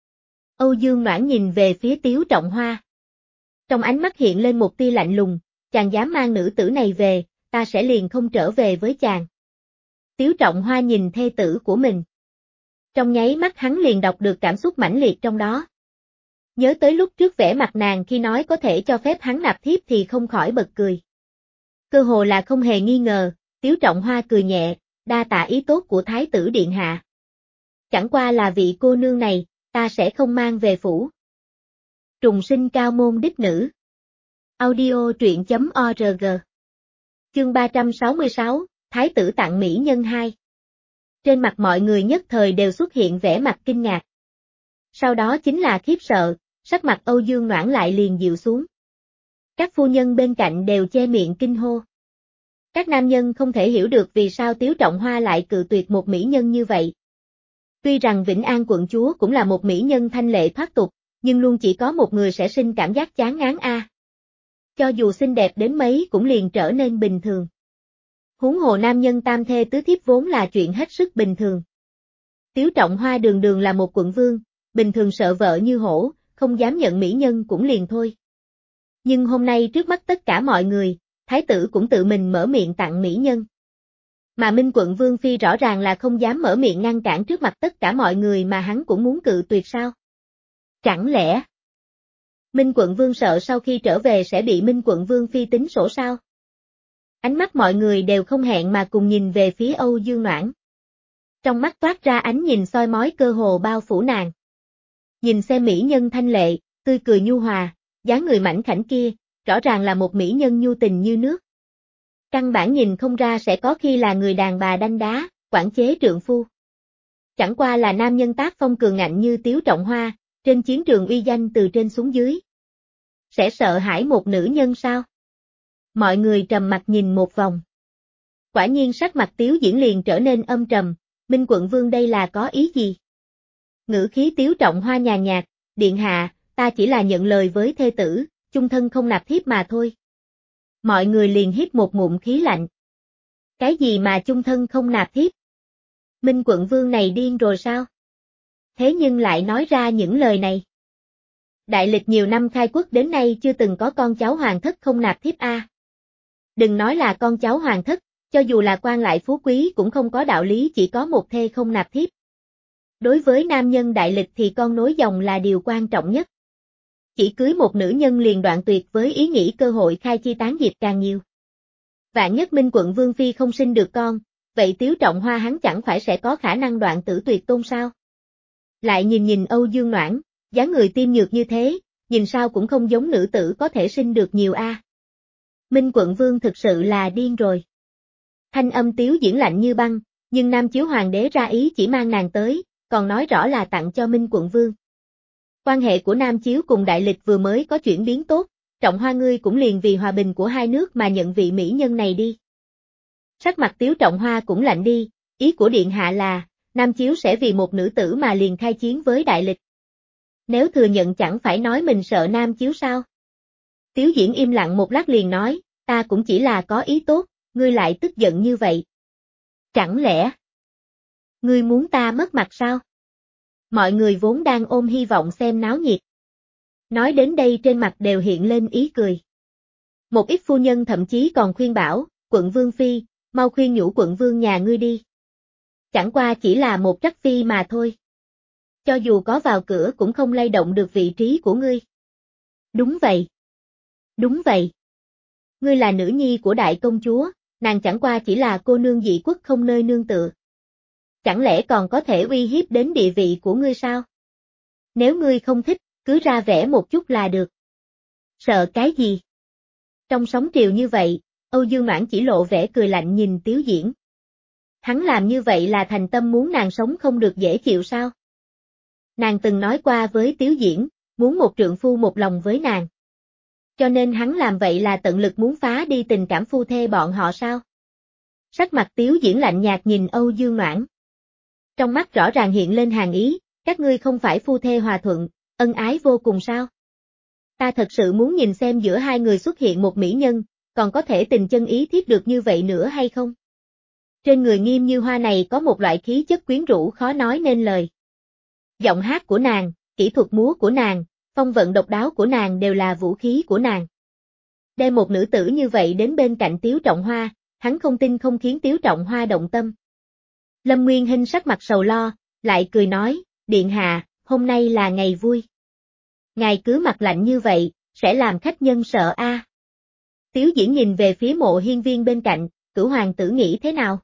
Âu Dương Noãn nhìn về phía Tiếu Trọng Hoa. Trong ánh mắt hiện lên một tia lạnh lùng, chàng dám mang nữ tử này về, ta sẽ liền không trở về với chàng. Tiếu Trọng Hoa nhìn thê tử của mình. Trong nháy mắt hắn liền đọc được cảm xúc mãnh liệt trong đó. Nhớ tới lúc trước vẻ mặt nàng khi nói có thể cho phép hắn nạp thiếp thì không khỏi bật cười. Cơ hồ là không hề nghi ngờ, Tiếu Trọng Hoa cười nhẹ, đa tạ ý tốt của Thái tử Điện Hạ. Chẳng qua là vị cô nương này, ta sẽ không mang về phủ. Trùng sinh cao môn đích nữ. Audio truyện chấm org. Chương ba trăm sáu mươi sáu, Thái tử tặng mỹ nhân hai. Trên mặt mọi người nhất thời đều xuất hiện vẻ mặt kinh ngạc. Sau đó chính là khiếp sợ, sắc mặt Âu Dương Noãn lại liền dịu xuống. Các phu nhân bên cạnh đều che miệng kinh hô. Các nam nhân không thể hiểu được vì sao Tiếu Trọng Hoa lại cự tuyệt một mỹ nhân như vậy. Tuy rằng Vĩnh An quận chúa cũng là một mỹ nhân thanh lệ thoát tục, nhưng luôn chỉ có một người sẽ sinh cảm giác chán ngán a. À. Cho dù xinh đẹp đến mấy cũng liền trở nên bình thường. Huống hồ nam nhân tam thê tứ thiếp vốn là chuyện hết sức bình thường. Tiếu Trọng Hoa đường đường là một quận vương, bình thường sợ vợ như hổ, không dám nhận mỹ nhân cũng liền thôi. Nhưng hôm nay trước mắt tất cả mọi người, thái tử cũng tự mình mở miệng tặng mỹ nhân. Mà Minh quận vương phi rõ ràng là không dám mở miệng ngăn cản trước mặt tất cả mọi người mà hắn cũng muốn cự tuyệt sao? Chẳng lẽ Minh quận vương sợ sau khi trở về sẽ bị Minh quận vương phi tính sổ sao? Ánh mắt mọi người đều không hẹn mà cùng nhìn về phía Âu Dương Noãn. Trong mắt toát ra ánh nhìn soi mói cơ hồ bao phủ nàng. Nhìn xem mỹ nhân thanh lệ, tươi cười nhu hòa, dáng người mảnh khảnh kia, rõ ràng là một mỹ nhân nhu tình như nước. Căn bản nhìn không ra sẽ có khi là người đàn bà đanh đá, quản chế trượng phu. Chẳng qua là nam nhân tác phong cường ngạnh như Tiếu Trọng Hoa, trên chiến trường uy danh từ trên xuống dưới. Sẽ sợ hãi một nữ nhân sao? Mọi người trầm mặt nhìn một vòng. Quả nhiên sắc mặt Tiếu Diễn liền trở nên âm trầm, Minh quận vương đây là có ý gì? Ngữ khí Tiếu Trọng Hoa nhàn nhạt, điện hạ, ta chỉ là nhận lời với thê tử, chung thân không nạp thiếp mà thôi. Mọi người liền hít một ngụm khí lạnh. Cái gì mà chung thân không nạp thiếp? Minh quận vương này điên rồi sao? Thế nhưng lại nói ra những lời này. Đại lịch nhiều năm khai quốc đến nay chưa từng có con cháu hoàng thất không nạp thiếp a. Đừng nói là con cháu hoàng thất, cho dù là quan lại phú quý cũng không có đạo lý chỉ có một thê không nạp thiếp. Đối với nam nhân đại lịch thì con nối dòng là điều quan trọng nhất. Chỉ cưới một nữ nhân liền đoạn tuyệt với ý nghĩ cơ hội khai chi tán diệp càng nhiều. Vạn nhất Minh quận vương phi không sinh được con, vậy Tiếu Trọng Hoa hắn chẳng phải sẽ có khả năng đoạn tử tuyệt tôn sao? Lại nhìn nhìn Âu Dương Noãn, dáng người tiêm nhược như thế, nhìn sao cũng không giống nữ tử có thể sinh được nhiều a. À. Minh quận vương thực sự là điên rồi. Thanh âm Tiếu Diễn lạnh như băng, nhưng Nam Chiếu Hoàng đế ra ý chỉ mang nàng tới, còn nói rõ là tặng cho Minh quận vương. Quan hệ của Nam Chiếu cùng Đại Lịch vừa mới có chuyển biến tốt, Trọng Hoa ngươi cũng liền vì hòa bình của hai nước mà nhận vị mỹ nhân này đi. Sắc mặt Tiếu Trọng Hoa cũng lạnh đi, ý của Điện Hạ là, Nam Chiếu sẽ vì một nữ tử mà liền khai chiến với Đại Lịch. Nếu thừa nhận chẳng phải nói mình sợ Nam Chiếu sao? Tiếu Diễn im lặng một lát liền nói, ta cũng chỉ là có ý tốt, ngươi lại tức giận như vậy. Chẳng lẽ, ngươi muốn ta mất mặt sao? Mọi người vốn đang ôm hy vọng xem náo nhiệt. Nói đến đây trên mặt đều hiện lên ý cười. Một ít phu nhân thậm chí còn khuyên bảo, quận vương phi, mau khuyên nhủ quận vương nhà ngươi đi. Chẳng qua chỉ là một trắc phi mà thôi. Cho dù có vào cửa cũng không lay động được vị trí của ngươi. Đúng vậy. Đúng vậy. Ngươi là nữ nhi của đại công chúa, nàng chẳng qua chỉ là cô nương dị quốc không nơi nương tựa. Chẳng lẽ còn có thể uy hiếp đến địa vị của ngươi sao? Nếu ngươi không thích, cứ ra vẻ một chút là được. Sợ cái gì? Trong sóng triều như vậy, Âu Dương Noãn chỉ lộ vẻ cười lạnh nhìn Tiếu Diễn. Hắn làm như vậy là thành tâm muốn nàng sống không được dễ chịu sao? Nàng từng nói qua với Tiếu Diễn, muốn một trượng phu một lòng với nàng. Cho nên hắn làm vậy là tận lực muốn phá đi tình cảm phu thê bọn họ sao? Sắc mặt Tiếu Diễn lạnh nhạt nhìn Âu Dương Noãn. Trong mắt rõ ràng hiện lên hàn ý, các ngươi không phải phu thê hòa thuận, ân ái vô cùng sao? Ta thật sự muốn nhìn xem giữa hai người xuất hiện một mỹ nhân, còn có thể tình chân ý thiết được như vậy nữa hay không? Trên người Nghiêm Như Hoa này có một loại khí chất quyến rũ khó nói nên lời. Giọng hát của nàng, kỹ thuật múa của nàng, phong vận độc đáo của nàng đều là vũ khí của nàng. Đem một nữ tử như vậy đến bên cạnh Tiếu Trọng Hoa, hắn không tin không khiến Tiếu Trọng Hoa động tâm. Lâm Nguyên Hinh sắc mặt sầu lo, lại cười nói, Điện Hạ, hôm nay là ngày vui. Ngài cứ mặt lạnh như vậy, sẽ làm khách nhân sợ a. À. Tiếu Diễn nhìn về phía Mộ Hiên Viên bên cạnh, Cửu hoàng tử nghĩ thế nào?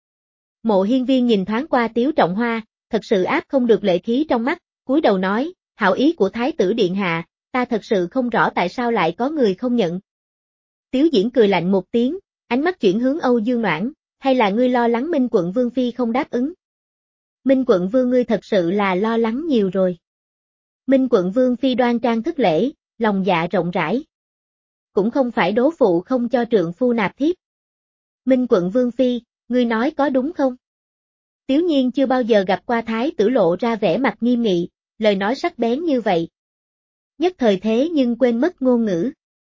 Mộ Hiên Viên nhìn thoáng qua Tiếu Trọng Hoa, thật sự áp không được lệ khí trong mắt, cúi đầu nói, hảo ý của Thái tử Điện Hạ, ta thật sự không rõ tại sao lại có người không nhận. Tiếu Diễn cười lạnh một tiếng, ánh mắt chuyển hướng Âu Dương Noãn, hay là ngươi lo lắng Minh quận vương phi không đáp ứng? Minh quận vương ngươi thật sự là lo lắng nhiều rồi. Minh quận vương phi đoan trang thức lễ, lòng dạ rộng rãi. Cũng không phải đố phụ không cho trượng phu nạp thiếp. Minh quận vương phi, ngươi nói có đúng không? Tiếu Nhiên chưa bao giờ gặp qua thái tử lộ ra vẻ mặt nghiêm nghị, lời nói sắc bén như vậy. Nhất thời thế nhưng quên mất ngôn ngữ.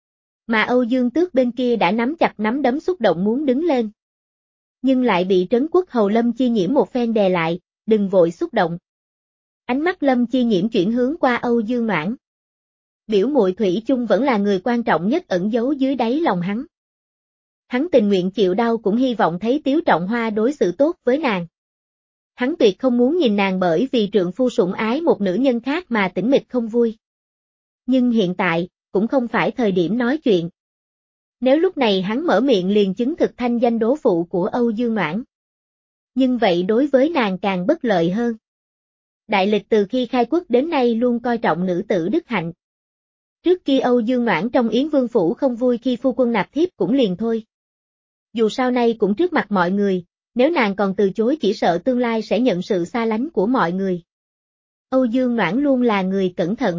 Mà Âu Dương Tước bên kia đã nắm chặt nắm đấm xúc động muốn đứng lên. Nhưng lại bị Trấn Quốc hầu Lâm Chi Nhiễm một phen đè lại, đừng vội xúc động. Ánh mắt Lâm Chi Nhiễm chuyển hướng qua Âu Dương Noãn. Biểu muội thủy chung vẫn là người quan trọng nhất ẩn giấu dưới đáy lòng hắn. Hắn tình nguyện chịu đau cũng hy vọng thấy Tiếu Trọng Hoa đối xử tốt với nàng. Hắn tuyệt không muốn nhìn nàng bởi vì trượng phu sủng ái một nữ nhân khác mà tĩnh mịch không vui. Nhưng hiện tại, cũng không phải thời điểm nói chuyện. Nếu lúc này hắn mở miệng liền chứng thực thanh danh đố phụ của Âu Dương Noãn. Nhưng vậy đối với nàng càng bất lợi hơn. Đại Lịch từ khi khai quốc đến nay luôn coi trọng nữ tử đức hạnh. Trước kia Âu Dương Noãn trong Yến Vương Phủ không vui khi phu quân nạp thiếp cũng liền thôi. Dù sau này cũng trước mặt mọi người, nếu nàng còn từ chối chỉ sợ tương lai sẽ nhận sự xa lánh của mọi người. Âu Dương Noãn luôn là người cẩn thận.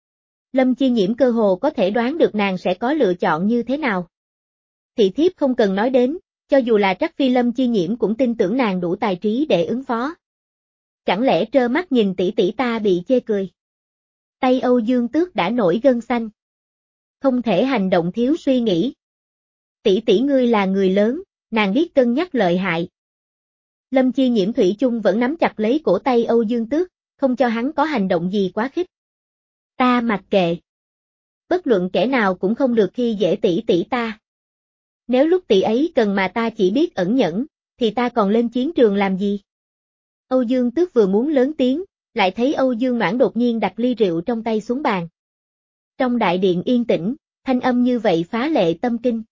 Lâm Chi Nhiễm cơ hồ có thể đoán được nàng sẽ có lựa chọn như thế nào. Thị thiếp không cần nói đến, cho dù là Trắc Phi Lâm Chi Nhiễm cũng tin tưởng nàng đủ tài trí để ứng phó. Chẳng lẽ trơ mắt nhìn tỷ tỷ ta bị chê cười. Tay Âu Dương Tước đã nổi gân xanh. Không thể hành động thiếu suy nghĩ. Tỷ tỷ ngươi là người lớn, nàng biết cân nhắc lợi hại. Lâm Chi Nhiễm thủy chung vẫn nắm chặt lấy cổ tay Âu Dương Tước, không cho hắn có hành động gì quá khích. Ta mặc kệ. Bất luận kẻ nào cũng không được khi dễ tỷ tỷ ta. Nếu lúc tỷ ấy cần mà ta chỉ biết ẩn nhẫn, thì ta còn lên chiến trường làm gì? Âu Dương Tước vừa muốn lớn tiếng, lại thấy Âu Dương Noãn đột nhiên đặt ly rượu trong tay xuống bàn. Trong đại điện yên tĩnh, thanh âm như vậy phá lệ tâm kinh.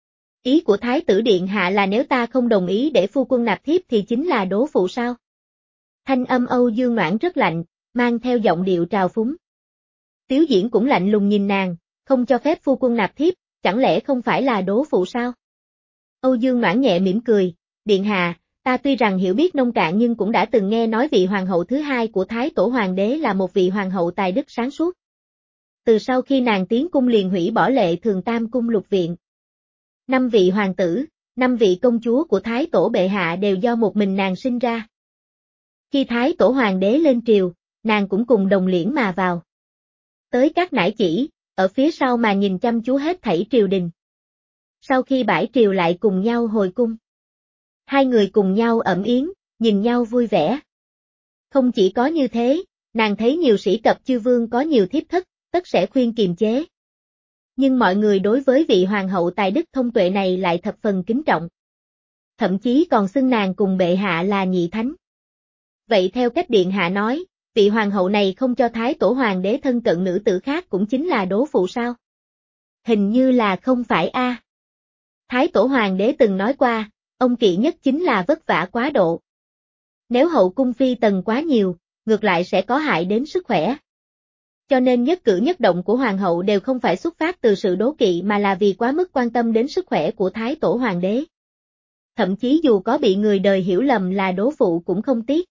Ý của Thái tử Điện Hạ là nếu ta không đồng ý để phu quân nạp thiếp thì chính là đố phụ sao? Thanh âm Âu Dương Noãn rất lạnh, mang theo giọng điệu trào phúng. Tiếu Diễn cũng lạnh lùng nhìn nàng, không cho phép phu quân nạp thiếp, chẳng lẽ không phải là đố phụ sao? Âu Dương Noãn nhẹ mỉm cười, điện hạ, ta tuy rằng hiểu biết nông cạn nhưng cũng đã từng nghe nói vị hoàng hậu thứ hai của Thái Tổ Hoàng đế là một vị hoàng hậu tài đức sáng suốt. Từ sau khi nàng tiến cung liền hủy bỏ lệ thường tam cung lục viện. Năm vị hoàng tử, năm vị công chúa của Thái Tổ bệ hạ đều do một mình nàng sinh ra. Khi Thái Tổ Hoàng đế lên triều, nàng cũng cùng đồng liễn mà vào. Tới các nải chỉ, ở phía sau mà nhìn chăm chú hết thảy triều đình. Sau khi bãi triều lại cùng nhau hồi cung. Hai người cùng nhau ẩm yến, nhìn nhau vui vẻ. Không chỉ có như thế, nàng thấy nhiều sĩ cập chư vương có nhiều thiếp thất, tất sẽ khuyên kiềm chế. Nhưng mọi người đối với vị hoàng hậu tài đức thông tuệ này lại thập phần kính trọng. Thậm chí còn xưng nàng cùng bệ hạ là nhị thánh. Vậy theo cách điện hạ nói, vị hoàng hậu này không cho Thái Tổ Hoàng đế thân cận nữ tử khác cũng chính là đố phụ sao? Hình như là không phải a. Thái Tổ Hoàng đế từng nói qua, ông kỵ nhất chính là vất vả quá độ. Nếu hậu cung phi tần quá nhiều, ngược lại sẽ có hại đến sức khỏe. Cho nên nhất cử nhất động của hoàng hậu đều không phải xuất phát từ sự đố kỵ mà là vì quá mức quan tâm đến sức khỏe của Thái Tổ Hoàng đế. Thậm chí dù có bị người đời hiểu lầm là đố phụ cũng không tiếc.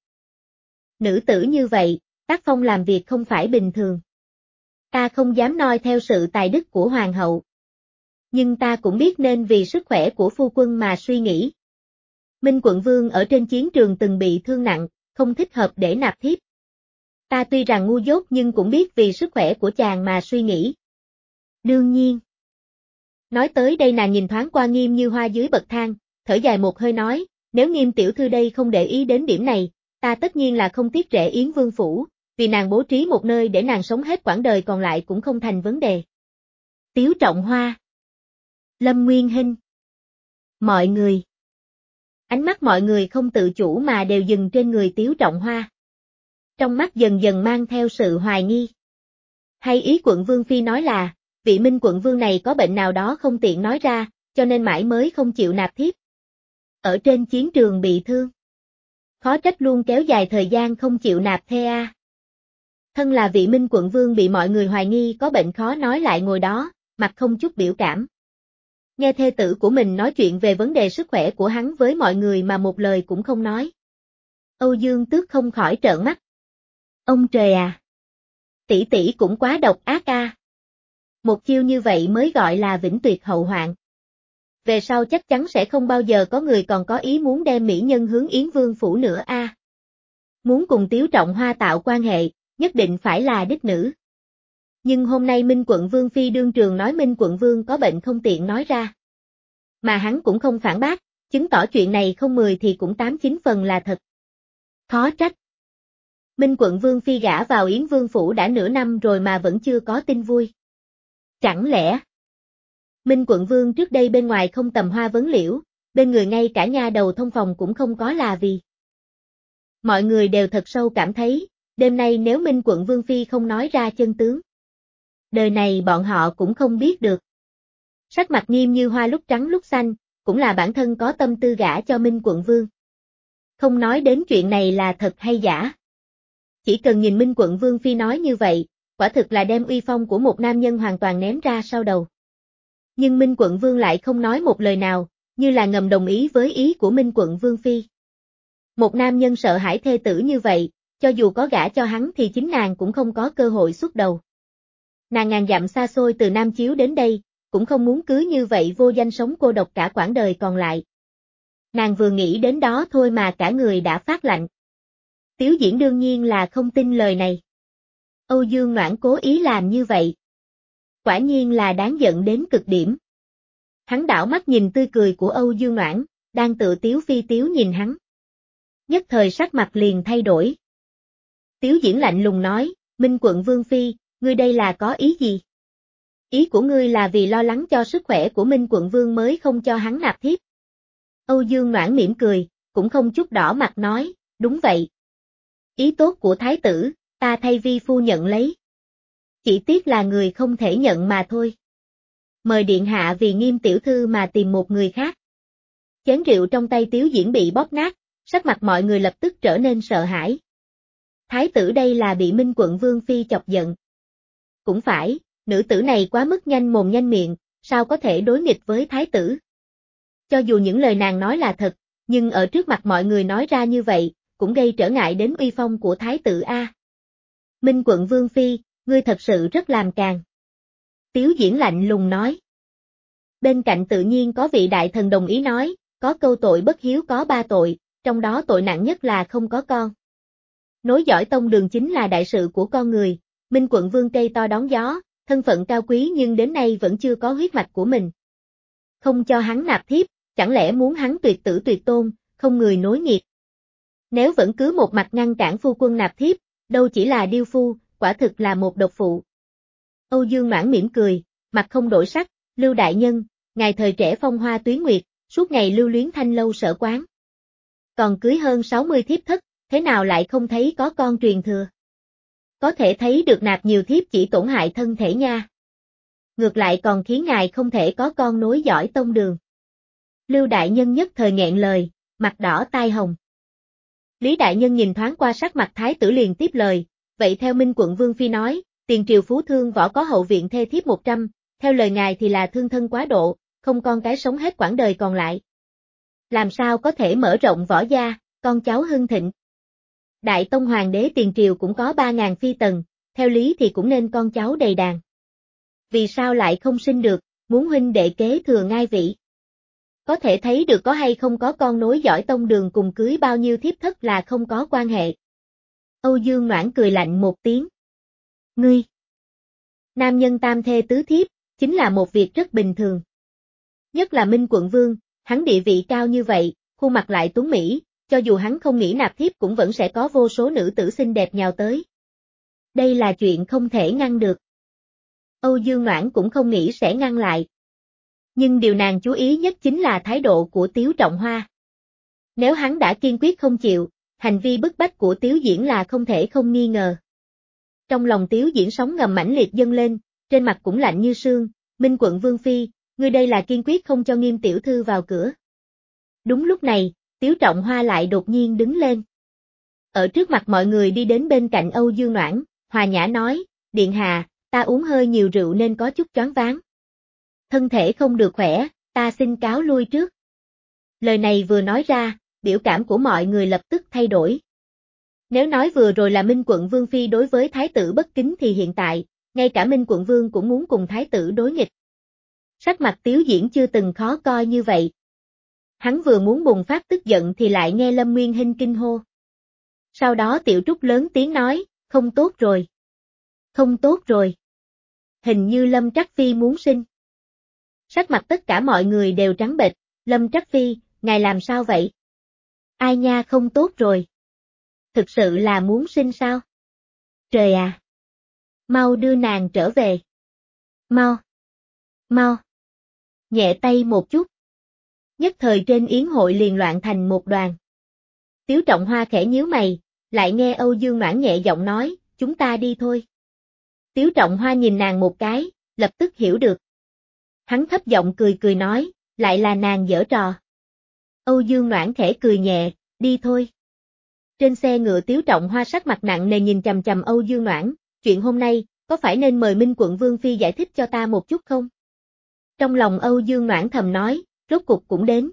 Nữ tử như vậy, tác phong làm việc không phải bình thường. Ta không dám noi theo sự tài đức của hoàng hậu. Nhưng ta cũng biết nên vì sức khỏe của phu quân mà suy nghĩ. Minh Quận Vương ở trên chiến trường từng bị thương nặng, không thích hợp để nạp thiếp. Ta tuy rằng ngu dốt nhưng cũng biết vì sức khỏe của chàng mà suy nghĩ. Đương nhiên. Nói tới đây nàng nhìn thoáng qua Nghiêm Như Hoa dưới bậc thang, thở dài một hơi nói, nếu Nghiêm tiểu thư đây không để ý đến điểm này, ta tất nhiên là không tiếc rẻ Yến Vương phủ, vì nàng bố trí một nơi để nàng sống hết quãng đời còn lại cũng không thành vấn đề. Tiếu Trọng Hoa, Lâm Nguyên Hinh, mọi người. Ánh mắt mọi người không tự chủ mà đều dừng trên người Tiếu Trọng Hoa. Trong mắt dần dần mang theo sự hoài nghi. Hay ý quận Vương Phi nói là, vị Minh quận Vương này có bệnh nào đó không tiện nói ra, cho nên mãi mới không chịu nạp thiếp. Ở trên chiến trường bị thương. Khó trách luôn kéo dài thời gian không chịu nạp thê a. Thân là vị Minh quận Vương bị mọi người hoài nghi có bệnh khó nói lại ngồi đó, mặt không chút biểu cảm. Nghe thê tử của mình nói chuyện về vấn đề sức khỏe của hắn với mọi người mà một lời cũng không nói. Âu Dương Tước không khỏi trợn mắt. Ông trời à! Tỷ tỷ cũng quá độc ác a. Một chiêu như vậy mới gọi là vĩnh tuyệt hậu hoạn. Về sau chắc chắn sẽ không bao giờ có người còn có ý muốn đem mỹ nhân hướng Yến Vương phủ nữa a. Muốn cùng Tiếu Trọng Hoa tạo quan hệ, nhất định phải là đích nữ. Nhưng hôm nay Minh quận Vương Phi đương trường nói Minh quận Vương có bệnh không tiện nói ra. Mà hắn cũng không phản bác, chứng tỏ chuyện này không mười thì cũng tám chín phần là thật. Khó trách. Minh quận Vương Phi gả vào Yến Vương phủ đã nửa năm rồi mà vẫn chưa có tin vui. Chẳng lẽ Minh quận Vương trước đây bên ngoài không tầm hoa vấn liễu, bên người ngay cả nha đầu thông phòng cũng không có là vì. Mọi người đều thật sâu cảm thấy, đêm nay nếu Minh quận Vương Phi không nói ra chân tướng, đời này bọn họ cũng không biết được. Sắc mặt Nghiêm Như Hoa lúc trắng lúc xanh, cũng là bản thân có tâm tư gả cho Minh quận Vương. Không nói đến chuyện này là thật hay giả. Chỉ cần nhìn Minh quận Vương Phi nói như vậy, quả thực là đem uy phong của một nam nhân hoàn toàn ném ra sau đầu. Nhưng Minh quận Vương lại không nói một lời nào, như là ngầm đồng ý với ý của Minh quận Vương Phi. Một nam nhân sợ hãi thê tử như vậy, cho dù có gả cho hắn thì chính nàng cũng không có cơ hội xuất đầu. Nàng ngàn dặm xa xôi từ Nam Chiếu đến đây, cũng không muốn cứ như vậy vô danh sống cô độc cả quãng đời còn lại. Nàng vừa nghĩ đến đó thôi mà cả người đã phát lạnh. Tiếu Diễn đương nhiên là không tin lời này. Âu Dương Noãn cố ý làm như vậy. Quả nhiên là đáng giận đến cực điểm. Hắn đảo mắt nhìn tươi cười của Âu Dương Noãn, đang tự tiếu phi tiếu nhìn hắn. Nhất thời sắc mặt liền thay đổi. Tiếu Diễn lạnh lùng nói, Minh quận Vương Phi, ngươi đây là có ý gì? Ý của ngươi là vì lo lắng cho sức khỏe của Minh quận Vương mới không cho hắn nạp thiếp. Âu Dương Noãn mỉm cười, cũng không chút đỏ mặt nói, đúng vậy. Ý tốt của thái tử, ta thay vi phu nhận lấy. Chỉ tiếc là người không thể nhận mà thôi. Mời điện hạ vì Nghiêm tiểu thư mà tìm một người khác. Chén rượu trong tay Tiếu Diễn bị bóp nát, sắc mặt mọi người lập tức trở nên sợ hãi. Thái tử đây là bị Minh quận Vương Phi chọc giận. Cũng phải, nữ tử này quá mức nhanh mồm nhanh miệng, sao có thể đối nghịch với thái tử. Cho dù những lời nàng nói là thật, nhưng ở trước mặt mọi người nói ra như vậy, cũng gây trở ngại đến uy phong của thái tử A. Minh quận Vương Phi, ngươi thật sự rất làm càn. Tiếu Diễn lạnh lùng nói. Bên cạnh tự nhiên có vị đại thần đồng ý nói, có câu tội bất hiếu có ba tội, trong đó tội nặng nhất là không có con. Nối dõi tông đường chính là đại sự của con người, Minh quận Vương cây to đón gió, thân phận cao quý nhưng đến nay vẫn chưa có huyết mạch của mình. Không cho hắn nạp thiếp, chẳng lẽ muốn hắn tuyệt tử tuyệt tôn, không người nối nghiệp. Nếu vẫn cứ một mặt ngăn cản phu quân nạp thiếp, đâu chỉ là điêu phu, quả thực là một độc phụ. Âu Dương Noãn mỉm cười, mặt không đổi sắc, Lưu đại nhân, ngài thời trẻ phong hoa tuyến nguyệt, suốt ngày lưu luyến thanh lâu sở quán. Còn cưới hơn sáu mươi thiếp thất, thế nào lại không thấy có con truyền thừa? Có thể thấy được nạp nhiều thiếp chỉ tổn hại thân thể nha. Ngược lại còn khiến ngài không thể có con nối dõi tông đường. Lưu đại nhân nhất thời nghẹn lời, mặt đỏ tai hồng. Lý đại nhân nhìn thoáng qua sắc mặt thái tử liền tiếp lời, vậy theo Minh quận Vương Phi nói, tiền triều phú thương võ có hậu viện thê thiếp một trăm, theo lời ngài thì là thương thân quá độ, không con cái sống hết quãng đời còn lại. Làm sao có thể mở rộng võ gia, con cháu hưng thịnh. Đại tông hoàng đế tiền triều cũng có ba ngàn phi tần, theo lý thì cũng nên con cháu đầy đàn. Vì sao lại không sinh được, muốn huynh đệ kế thừa ngai vị? Có thể thấy được có hay không có con nối dõi tông đường cùng cưới bao nhiêu thiếp thất là không có quan hệ. Âu Dương Noãn cười lạnh một tiếng. Ngươi! Nam nhân tam thê tứ thiếp, chính là một việc rất bình thường. Nhất là Minh quận Vương, hắn địa vị cao như vậy, khuôn mặt lại tuấn mỹ, cho dù hắn không nghĩ nạp thiếp cũng vẫn sẽ có vô số nữ tử xinh đẹp nhào tới. Đây là chuyện không thể ngăn được. Âu Dương Noãn cũng không nghĩ sẽ ngăn lại. Nhưng điều nàng chú ý nhất chính là thái độ của Tiếu Trọng Hoa. Nếu hắn đã kiên quyết không chịu, hành vi bức bách của Tiếu Diễn là không thể không nghi ngờ. Trong lòng Tiếu Diễn sóng ngầm mãnh liệt dâng lên, trên mặt cũng lạnh như sương, Minh quận Vương Phi, ngươi đây là kiên quyết không cho Nghiêm tiểu thư vào cửa. Đúng lúc này, Tiếu Trọng Hoa lại đột nhiên đứng lên. Ở trước mặt mọi người đi đến bên cạnh Âu Dương Noãn, hòa nhã nói, điện hạ, ta uống hơi nhiều rượu nên có chút choáng váng. Thân thể không được khỏe, ta xin cáo lui trước. Lời này vừa nói ra, biểu cảm của mọi người lập tức thay đổi. Nếu nói vừa rồi là Minh quận Vương Phi đối với thái tử bất kính thì hiện tại, ngay cả Minh quận Vương cũng muốn cùng thái tử đối nghịch. Sắc mặt Tiếu Diễn chưa từng khó coi như vậy. Hắn vừa muốn bùng phát tức giận thì lại nghe Lâm Nguyên Hinh kinh hô. Sau đó Tiểu Trúc lớn tiếng nói, không tốt rồi. Không tốt rồi. Hình như Lâm Trắc Phi muốn sinh. Sắc mặt tất cả mọi người đều trắng bệch, Lâm Trắc Phi, ngài làm sao vậy? Ai nha không tốt rồi. Thực sự là muốn sinh sao? Trời à! Mau đưa nàng trở về. Mau! Mau! Nhẹ tay một chút. Nhất thời trên yến hội liền loạn thành một đoàn. Tiếu Trọng Hoa khẽ nhíu mày, lại nghe Âu Dương Noãn nhẹ giọng nói, chúng ta đi thôi. Tiếu Trọng Hoa nhìn nàng một cái, lập tức hiểu được. Hắn thấp giọng cười cười nói, lại là nàng giở trò. Âu Dương Noãn khẽ cười nhẹ, đi thôi. Trên xe ngựa Tiếu Trọng Hoa sắc mặt nặng nề nhìn chằm chằm Âu Dương Noãn, chuyện hôm nay, có phải nên mời Minh quận Vương Phi giải thích cho ta một chút không? Trong lòng Âu Dương Noãn thầm nói, rốt cục cũng đến.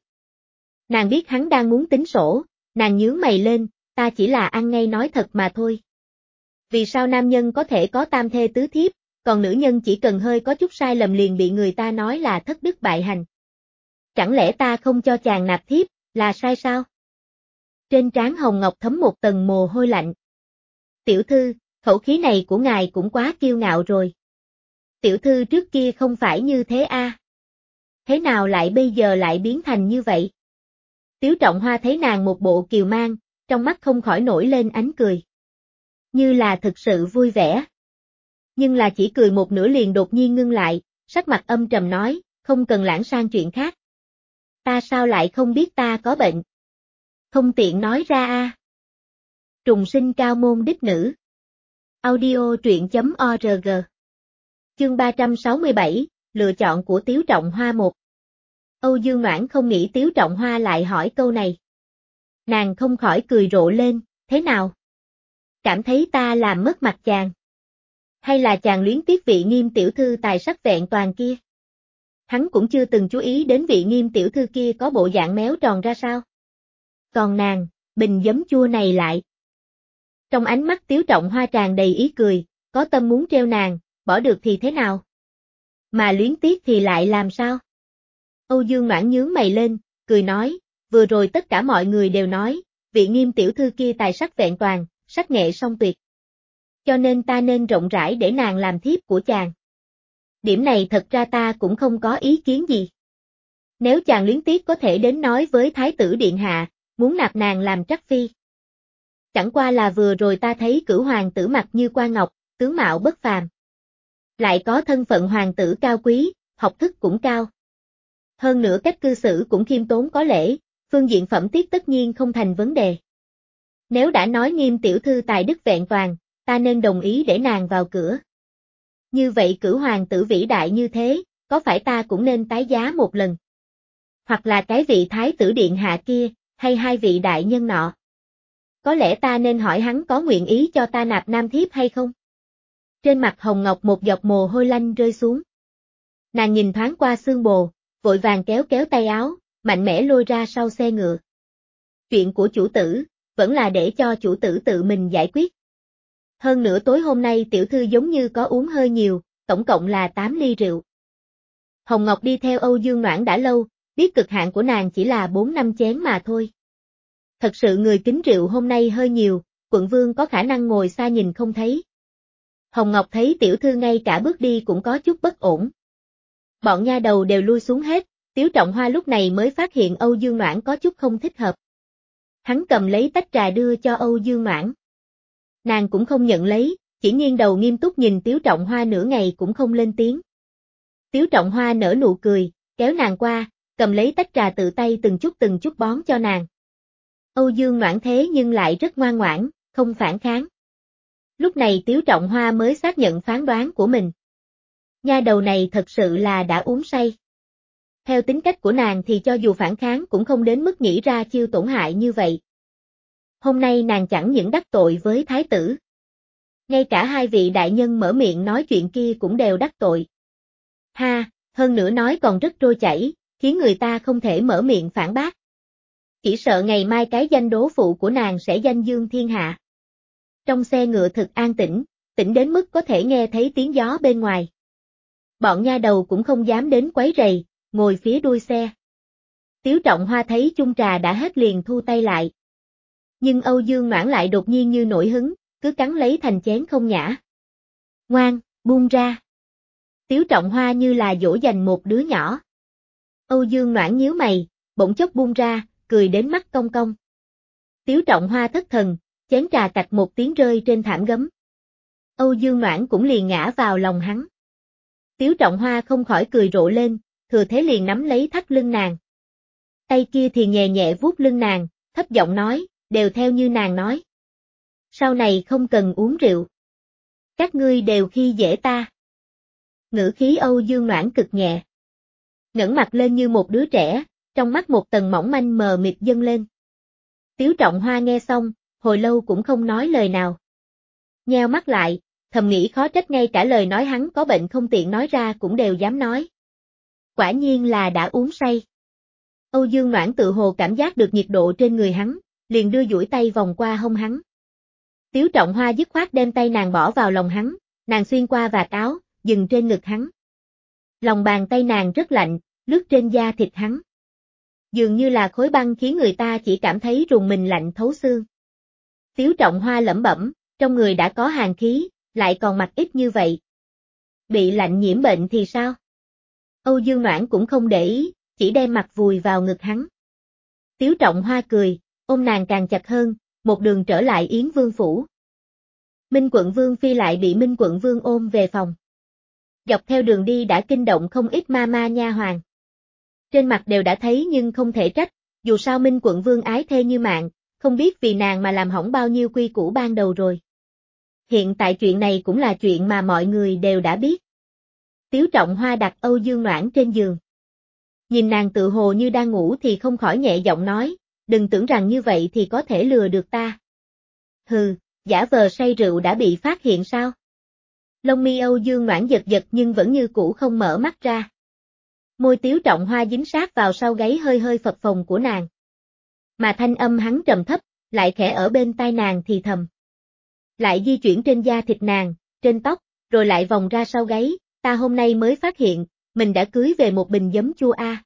Nàng biết hắn đang muốn tính sổ, nàng nhướng mày lên, ta chỉ là ăn ngay nói thật mà thôi. Vì sao nam nhân có thể có tam thê tứ thiếp, còn nữ nhân chỉ cần hơi có chút sai lầm liền bị người ta nói là thất đức bại hành. Chẳng lẽ ta không cho chàng nạp thiếp, là sai sao? Trên trán Hồng Ngọc thấm một tầng mồ hôi lạnh. Tiểu thư, khẩu khí này của ngài cũng quá kiêu ngạo rồi. Tiểu thư trước kia không phải như thế a. À? Thế nào lại bây giờ lại biến thành như vậy? Tiếu Trọng Hoa thấy nàng một bộ kiều mang, trong mắt không khỏi nổi lên ánh cười. Như là thực sự vui vẻ. Nhưng là chỉ cười một nửa liền đột nhiên ngưng lại, sắc mặt âm trầm nói, không cần lãng sang chuyện khác. Ta sao lại không biết ta có bệnh? Không tiện nói ra a. À? Trùng sinh cao môn đích nữ. Audio truyện chấm org. Chương ba trăm sáu mươi bảy, lựa chọn của Tiếu Trọng Hoa một. Âu Dương Noãn không nghĩ Tiếu Trọng Hoa lại hỏi câu này. Nàng không khỏi cười rộ lên, thế nào? Cảm thấy ta làm mất mặt chàng. Hay là chàng luyến tiếc vị Nghiêm tiểu thư tài sắc vẹn toàn kia? Hắn cũng chưa từng chú ý đến vị Nghiêm tiểu thư kia có bộ dạng méo tròn ra sao. Còn nàng, bình giấm chua này lại. Trong ánh mắt Tiếu Trọng Hoa tràn đầy ý cười, có tâm muốn treo nàng, bỏ được thì thế nào? Mà luyến tiếc thì lại làm sao? Âu Dương Noãn nhướng mày lên, cười nói, vừa rồi tất cả mọi người đều nói, vị Nghiêm tiểu thư kia tài sắc vẹn toàn, sắc nghệ song tuyệt. Cho nên ta nên rộng rãi để nàng làm thiếp của chàng. Điểm này thật ra ta cũng không có ý kiến gì. Nếu chàng luyến tiếc có thể đến nói với Thái tử Điện Hạ, muốn nạp nàng làm trắc phi. Chẳng qua là vừa rồi ta thấy Cửu hoàng tử mặt như qua ngọc, tướng mạo bất phàm. Lại có thân phận hoàng tử cao quý, học thức cũng cao. Hơn nữa cách cư xử cũng khiêm tốn có lễ, phương diện phẩm tiết tất nhiên không thành vấn đề. Nếu đã nói Nghiêm tiểu thư tài đức vẹn toàn, ta nên đồng ý để nàng vào cửa. Như vậy Cửu hoàng tử vĩ đại như thế, có phải ta cũng nên tái giá một lần? Hoặc là cái vị Thái tử Điện Hạ kia, hay hai vị đại nhân nọ? Có lẽ ta nên hỏi hắn có nguyện ý cho ta nạp nam thiếp hay không? Trên mặt Hồng Ngọc một giọt mồ hôi lanh rơi xuống. Nàng nhìn thoáng qua xương bồ, vội vàng kéo kéo tay áo, mạnh mẽ lôi ra sau xe ngựa. Chuyện của chủ tử, vẫn là để cho chủ tử tự mình giải quyết. Hơn nữa tối hôm nay tiểu thư giống như có uống hơi nhiều, tổng cộng là tám ly rượu. Hồng Ngọc đi theo Âu Dương Noãn đã lâu, biết cực hạn của nàng chỉ là bốn năm chén mà thôi. Thật sự người kính rượu hôm nay hơi nhiều, quận vương có khả năng ngồi xa nhìn không thấy. Hồng Ngọc thấy tiểu thư ngay cả bước đi cũng có chút bất ổn. Bọn nha đầu đều lui xuống hết, Tiếu Trọng Hoa lúc này mới phát hiện Âu Dương Noãn có chút không thích hợp. Hắn cầm lấy tách trà đưa cho Âu Dương Noãn. Nàng cũng không nhận lấy, chỉ nghiêng đầu nghiêm túc nhìn Tiếu Trọng Hoa nửa ngày cũng không lên tiếng. Tiếu Trọng Hoa nở nụ cười, kéo nàng qua, cầm lấy tách trà tự tay từng chút từng chút bón cho nàng. Âu Dương Noãn thế nhưng lại rất ngoan ngoãn, không phản kháng. Lúc này Tiếu Trọng Hoa mới xác nhận phán đoán của mình. Nha đầu này thật sự là đã uống say. Theo tính cách của nàng thì cho dù phản kháng cũng không đến mức nghĩ ra chiêu tổn hại như vậy. Hôm nay nàng chẳng những đắc tội với thái tử. Ngay cả hai vị đại nhân mở miệng nói chuyện kia cũng đều đắc tội. Ha, hơn nữa nói còn rất trôi chảy, khiến người ta không thể mở miệng phản bác. Chỉ sợ ngày mai cái danh đố phụ của nàng sẽ danh dương thiên hạ. Trong xe ngựa thực an tĩnh, tĩnh đến mức có thể nghe thấy tiếng gió bên ngoài. Bọn nha đầu cũng không dám đến quấy rầy, ngồi phía đuôi xe. Tiếu Trọng Hoa thấy chung trà đã hết liền thu tay lại. Nhưng Âu Dương Noãn lại đột nhiên như nổi hứng, cứ cắn lấy thành chén không nhả. Ngoan, buông ra. Tiếu Trọng Hoa như là dỗ dành một đứa nhỏ. Âu Dương Noãn nhíu mày, bỗng chốc buông ra, cười đến mắt cong cong. Tiếu Trọng Hoa thất thần, chén trà cạch một tiếng rơi trên thảm gấm. Âu Dương Noãn cũng liền ngã vào lòng hắn. Tiếu Trọng Hoa không khỏi cười rộ lên, thừa thế liền nắm lấy thắt lưng nàng. Tay kia thì nhẹ nhẹ vuốt lưng nàng, thấp giọng nói, đều theo như nàng nói. Sau này không cần uống rượu. Các ngươi đều khi dễ ta. Ngữ khí Âu Dương Noãn cực nhẹ. Ngẩng mặt lên như một đứa trẻ, trong mắt một tầng mỏng manh mờ mịt dâng lên. Tiếu Trọng Hoa nghe xong, hồi lâu cũng không nói lời nào. Nheo mắt lại, thầm nghĩ khó trách ngay cả lời nói hắn có bệnh không tiện nói ra cũng đều dám nói. Quả nhiên là đã uống say. Âu Dương Noãn tự hồ cảm giác được nhiệt độ trên người hắn, liền đưa duỗi tay vòng qua hông hắn. Tiếu Trọng Hoa dứt khoát đem tay nàng bỏ vào lòng hắn, nàng xuyên qua vạt áo, dừng trên ngực hắn. Lòng bàn tay nàng rất lạnh, lướt trên da thịt hắn. Dường như là khối băng khiến người ta chỉ cảm thấy rùng mình lạnh thấu xương. Tiếu Trọng Hoa lẩm bẩm, trong người đã có hàn khí, lại còn mặc ít như vậy. Bị lạnh nhiễm bệnh thì sao? Âu Dương Noãn cũng không để ý, chỉ đem mặt vùi vào ngực hắn. Tiếu Trọng Hoa cười, ôm nàng càng chặt hơn, một đường trở lại Yến Vương phủ. Minh Quận Vương Phi lại bị Minh Quận Vương ôm về phòng. Dọc theo đường đi đã kinh động không ít ma ma nha hoàn. Trên mặt đều đã thấy nhưng không thể trách, dù sao Minh Quận Vương ái thê như mạng, không biết vì nàng mà làm hỏng bao nhiêu quy củ ban đầu rồi. Hiện tại chuyện này cũng là chuyện mà mọi người đều đã biết. Tiếu Trọng Hoa đặt Âu Dương Noãn trên giường. Nhìn nàng tự hồ như đang ngủ thì không khỏi nhẹ giọng nói, đừng tưởng rằng như vậy thì có thể lừa được ta. Hừ, giả vờ say rượu đã bị phát hiện sao? Lông mi Âu Dương Noãn giật giật nhưng vẫn như cũ không mở mắt ra. Môi Tiếu Trọng Hoa dính sát vào sau gáy hơi hơi phập phồng của nàng. Mà thanh âm hắn trầm thấp, lại khẽ ở bên tai nàng thì thầm. Lại di chuyển trên da thịt nàng, trên tóc, rồi lại vòng ra sau gáy, ta hôm nay mới phát hiện, mình đã cưới về một bình giấm chua a.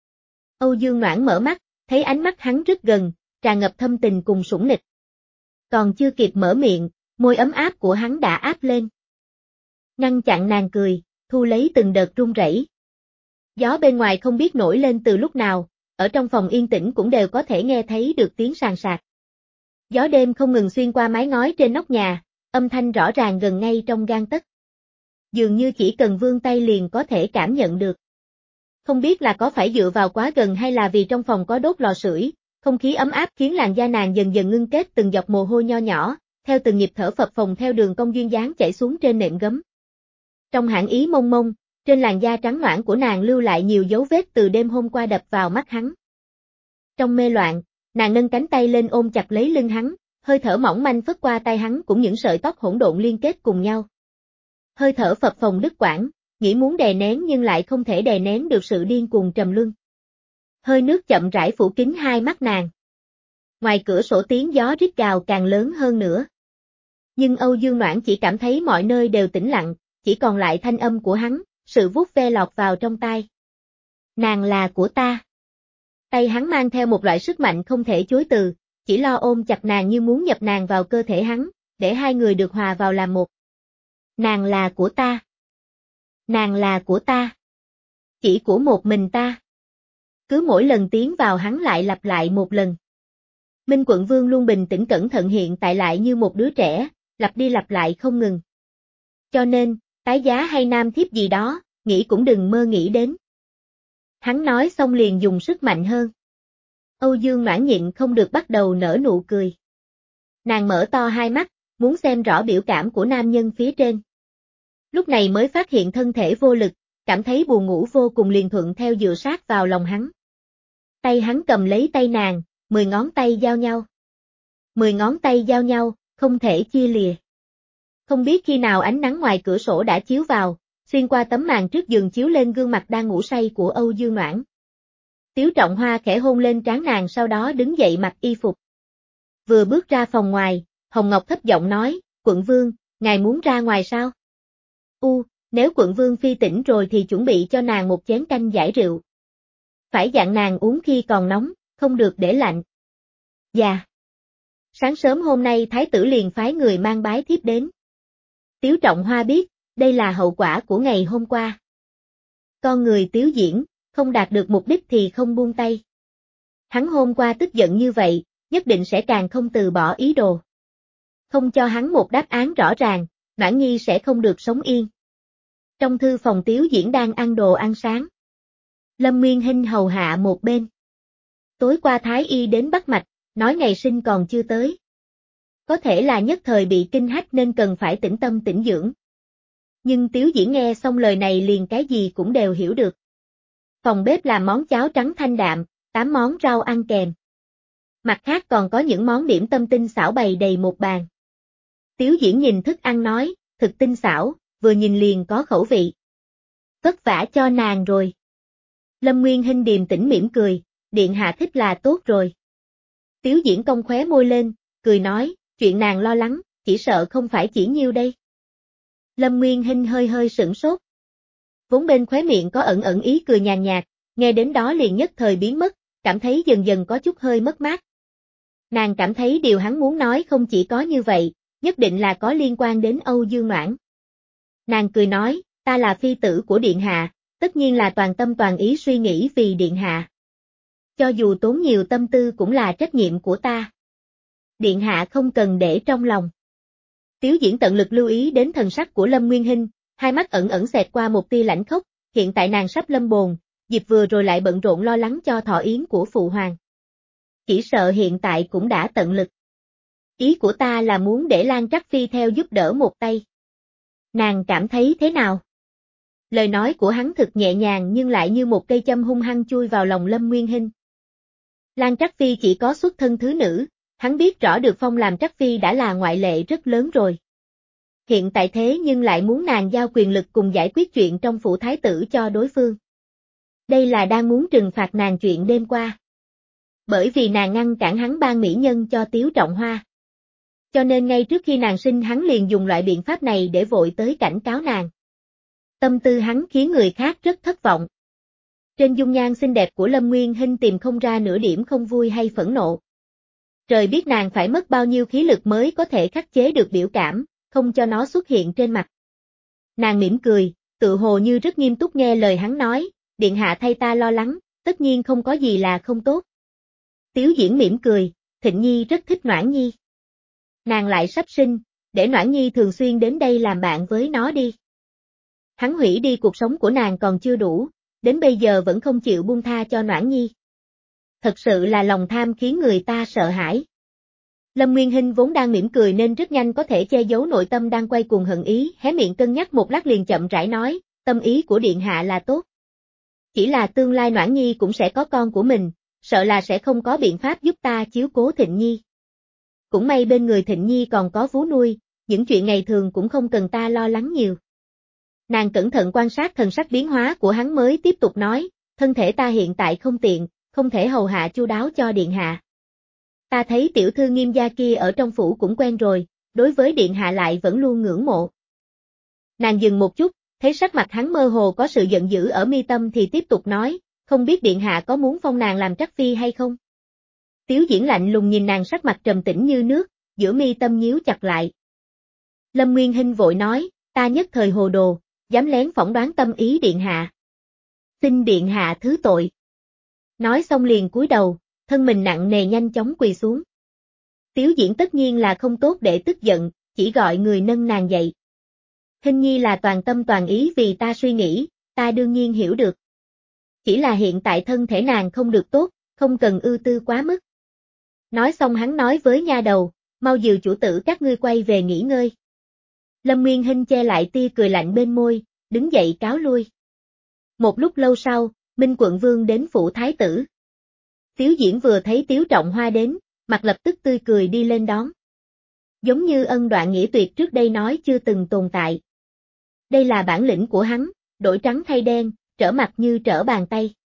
Âu Dương Noãn mở mắt, thấy ánh mắt hắn rất gần, tràn ngập thâm tình cùng sủng nịch. Còn chưa kịp mở miệng, môi ấm áp của hắn đã áp lên. Ngăn chặn nàng cười, thu lấy từng đợt run rẩy. Gió bên ngoài không biết nổi lên từ lúc nào, ở trong phòng yên tĩnh cũng đều có thể nghe thấy được tiếng sàn sạt. Gió đêm không ngừng xuyên qua mái ngói trên nóc nhà, âm thanh rõ ràng gần ngay trong gang tấc. Dường như chỉ cần vươn tay liền có thể cảm nhận được. Không biết là có phải dựa vào quá gần hay là vì trong phòng có đốt lò sưởi, không khí ấm áp khiến làn da nàng dần dần ngưng kết từng giọt mồ hôi nho nhỏ, theo từng nhịp thở phập phồng theo đường cong duyên dáng chảy xuống trên nệm gấm. Trong hãn ý mông mông, trên làn da trắng nõn của nàng lưu lại nhiều dấu vết từ đêm hôm qua đập vào mắt hắn. Trong mê loạn, nàng nâng cánh tay lên ôm chặt lấy lưng hắn, hơi thở mỏng manh phất qua tay hắn cũng những sợi tóc hỗn độn liên kết cùng nhau. Hơi thở phập phồng đứt quãng, nghĩ muốn đè nén nhưng lại không thể đè nén được sự điên cuồng trầm luân. Hơi nước chậm rãi phủ kín hai mắt nàng. Ngoài cửa sổ tiếng gió rít gào càng lớn hơn nữa. Nhưng Âu Dương Noãn chỉ cảm thấy mọi nơi đều tĩnh lặng, chỉ còn lại thanh âm của hắn, sự vuốt ve lọt vào trong tai. Nàng là của ta. Tay hắn mang theo một loại sức mạnh không thể chối từ, chỉ lo ôm chặt nàng như muốn nhập nàng vào cơ thể hắn, để hai người được hòa vào làm một. Nàng là của ta. Nàng là của ta. Chỉ của một mình ta. Cứ mỗi lần tiến vào hắn lại lặp lại một lần. Minh Quận Vương luôn bình tĩnh cẩn thận hiện tại lại như một đứa trẻ, lặp đi lặp lại không ngừng. Cho nên, tái giá hay nam thiếp gì đó, nghĩ cũng đừng mơ nghĩ đến. Hắn nói xong liền dùng sức mạnh hơn. Âu Dương Noãn nhịn không được bắt đầu nở nụ cười. Nàng mở to hai mắt, muốn xem rõ biểu cảm của nam nhân phía trên. Lúc này mới phát hiện thân thể vô lực, cảm thấy buồn ngủ vô cùng liền thuận theo dựa sát vào lòng hắn. Tay hắn cầm lấy tay nàng, mười ngón tay giao nhau. Mười ngón tay giao nhau, không thể chia lìa. Không biết khi nào ánh nắng ngoài cửa sổ đã chiếu vào, xuyên qua tấm màn trước giường chiếu lên gương mặt đang ngủ say của Âu Dương Noãn. Tiếu Trọng Hoa khẽ hôn lên trán nàng sau đó đứng dậy mặc y phục. Vừa bước ra phòng ngoài, Hồng Ngọc thấp giọng nói, quận vương, ngài muốn ra ngoài sao? U, nếu quận vương phi tỉnh rồi thì chuẩn bị cho nàng một chén canh giải rượu. Phải dặn nàng uống khi còn nóng, không được để lạnh. Dạ. Sáng sớm hôm nay thái tử liền phái người mang bái thiếp đến. Tiếu Trọng Hoa biết, đây là hậu quả của ngày hôm qua. Con người Tiếu Diễn, không đạt được mục đích thì không buông tay. Hắn hôm qua tức giận như vậy, nhất định sẽ càng không từ bỏ ý đồ. Không cho hắn một đáp án rõ ràng, Noãn Nhi sẽ không được sống yên. Trong thư phòng Tiếu Diễn đang ăn đồ ăn sáng. Lâm Nguyên Hinh hầu hạ một bên. Tối qua Thái Y đến bắt mạch, nói ngày sinh còn chưa tới. Có thể là nhất thời bị kinh hách nên cần phải tĩnh tâm tĩnh dưỡng. Nhưng Tiếu Diễn nghe xong lời này liền cái gì cũng đều hiểu được. Phòng bếp làm món cháo trắng thanh đạm, tám món rau ăn kèm. Mặt khác còn có những món điểm tâm tinh xảo bày đầy một bàn. Tiếu Diễn nhìn thức ăn nói, thực tinh xảo, vừa nhìn liền có khẩu vị. Vất vả cho nàng rồi. Lâm Nguyên Hinh điềm tĩnh mỉm cười, điện hạ thích là tốt rồi. Tiếu Diễn cong khóe môi lên, cười nói, chuyện nàng lo lắng, chỉ sợ không phải chỉ nhiêu đây. Lâm Nguyên Hinh hơi hơi sửng sốt. Vốn bên khóe miệng có ẩn ẩn ý cười nhàn nhạt, nghe đến đó liền nhất thời biến mất, cảm thấy dần dần có chút hơi mất mát. Nàng cảm thấy điều hắn muốn nói không chỉ có như vậy, nhất định là có liên quan đến Âu Dương Noãn. Nàng cười nói, ta là phi tử của điện hạ, tất nhiên là toàn tâm toàn ý suy nghĩ vì điện hạ. Cho dù tốn nhiều tâm tư cũng là trách nhiệm của ta. Điện hạ không cần để trong lòng. Tiếu Diễn tận lực lưu ý đến thần sắc của Lâm Nguyên Hinh, hai mắt ẩn ẩn xẹt qua một tia lãnh khốc, hiện tại nàng sắp lâm bồn, dịp vừa rồi lại bận rộn lo lắng cho thọ yến của phụ hoàng. Chỉ sợ hiện tại cũng đã tận lực. Ý của ta là muốn để Lan Trắc Phi theo giúp đỡ một tay. Nàng cảm thấy thế nào? Lời nói của hắn thực nhẹ nhàng nhưng lại như một cây châm hung hăng chui vào lòng Lâm Nguyên Hinh. Lan Trắc Phi chỉ có xuất thân thứ nữ, hắn biết rõ được phong làm Trắc Phi đã là ngoại lệ rất lớn rồi. Hiện tại thế nhưng lại muốn nàng giao quyền lực cùng giải quyết chuyện trong phủ thái tử cho đối phương. Đây là đang muốn trừng phạt nàng chuyện đêm qua. Bởi vì nàng ngăn cản hắn ban mỹ nhân cho Tiếu Trọng Hoa. Cho nên ngay trước khi nàng sinh hắn liền dùng loại biện pháp này để vội tới cảnh cáo nàng. Tâm tư hắn khiến người khác rất thất vọng. Trên dung nhan xinh đẹp của Lâm Nguyên Hinh tìm không ra nửa điểm không vui hay phẫn nộ. Trời biết nàng phải mất bao nhiêu khí lực mới có thể khắc chế được biểu cảm, không cho nó xuất hiện trên mặt. Nàng mỉm cười, tự hồ như rất nghiêm túc nghe lời hắn nói, điện hạ thay ta lo lắng, tất nhiên không có gì là không tốt. Tiếu Diễn mỉm cười, Thịnh Nhi rất thích Noãn Nhi. Nàng lại sắp sinh, để Noãn Nhi thường xuyên đến đây làm bạn với nó đi. Hắn hủy đi cuộc sống của nàng còn chưa đủ, đến bây giờ vẫn không chịu buông tha cho Noãn Nhi. Thật sự là lòng tham khiến người ta sợ hãi. Lâm Nguyên Hinh vốn đang mỉm cười nên rất nhanh có thể che giấu nội tâm đang quay cuồng hận ý, hé miệng cân nhắc một lát liền chậm rãi nói, tâm ý của điện hạ là tốt. Chỉ là tương lai Noãn Nhi cũng sẽ có con của mình, sợ là sẽ không có biện pháp giúp ta chiếu cố Thịnh Nhi. Cũng may bên người Thịnh Nhi còn có vú nuôi, những chuyện ngày thường cũng không cần ta lo lắng nhiều. Nàng cẩn thận quan sát thần sắc biến hóa của hắn mới tiếp tục nói, thân thể ta hiện tại không tiện, không thể hầu hạ chu đáo cho điện hạ. Ta thấy tiểu thư Nghiêm gia kia ở trong phủ cũng quen rồi, đối với điện hạ lại vẫn luôn ngưỡng mộ. Nàng dừng một chút, thấy sắc mặt hắn mơ hồ có sự giận dữ ở mi tâm thì tiếp tục nói, không biết điện hạ có muốn phong nàng làm trắc phi hay không? Tiếu Diễn lạnh lùng nhìn nàng sắc mặt trầm tĩnh như nước, giữa mi tâm nhíu chặt lại. Lâm Nguyên Hinh vội nói, ta nhất thời hồ đồ, dám lén phỏng đoán tâm ý điện hạ. Xin điện hạ thứ tội. Nói xong liền cúi đầu, thân mình nặng nề nhanh chóng quỳ xuống. Tiếu Diễn tất nhiên là không tốt để tức giận, chỉ gọi người nâng nàng dậy. Hinh Nhi là toàn tâm toàn ý vì ta suy nghĩ, ta đương nhiên hiểu được. Chỉ là hiện tại thân thể nàng không được tốt, không cần ưu tư quá mức. Nói xong hắn nói với nha đầu, mau dìu chủ tử các ngươi quay về nghỉ ngơi. Lâm Nguyên Hinh che lại tia cười lạnh bên môi, đứng dậy cáo lui. Một lúc lâu sau, Minh Quận Vương đến phủ thái tử. Tiếu Diễn vừa thấy Tiếu Trọng Hoa đến, mặt lập tức tươi cười đi lên đón. Giống như ân đoạn nghĩa tuyệt trước đây nói chưa từng tồn tại. Đây là bản lĩnh của hắn, đổi trắng thay đen, trở mặt như trở bàn tay.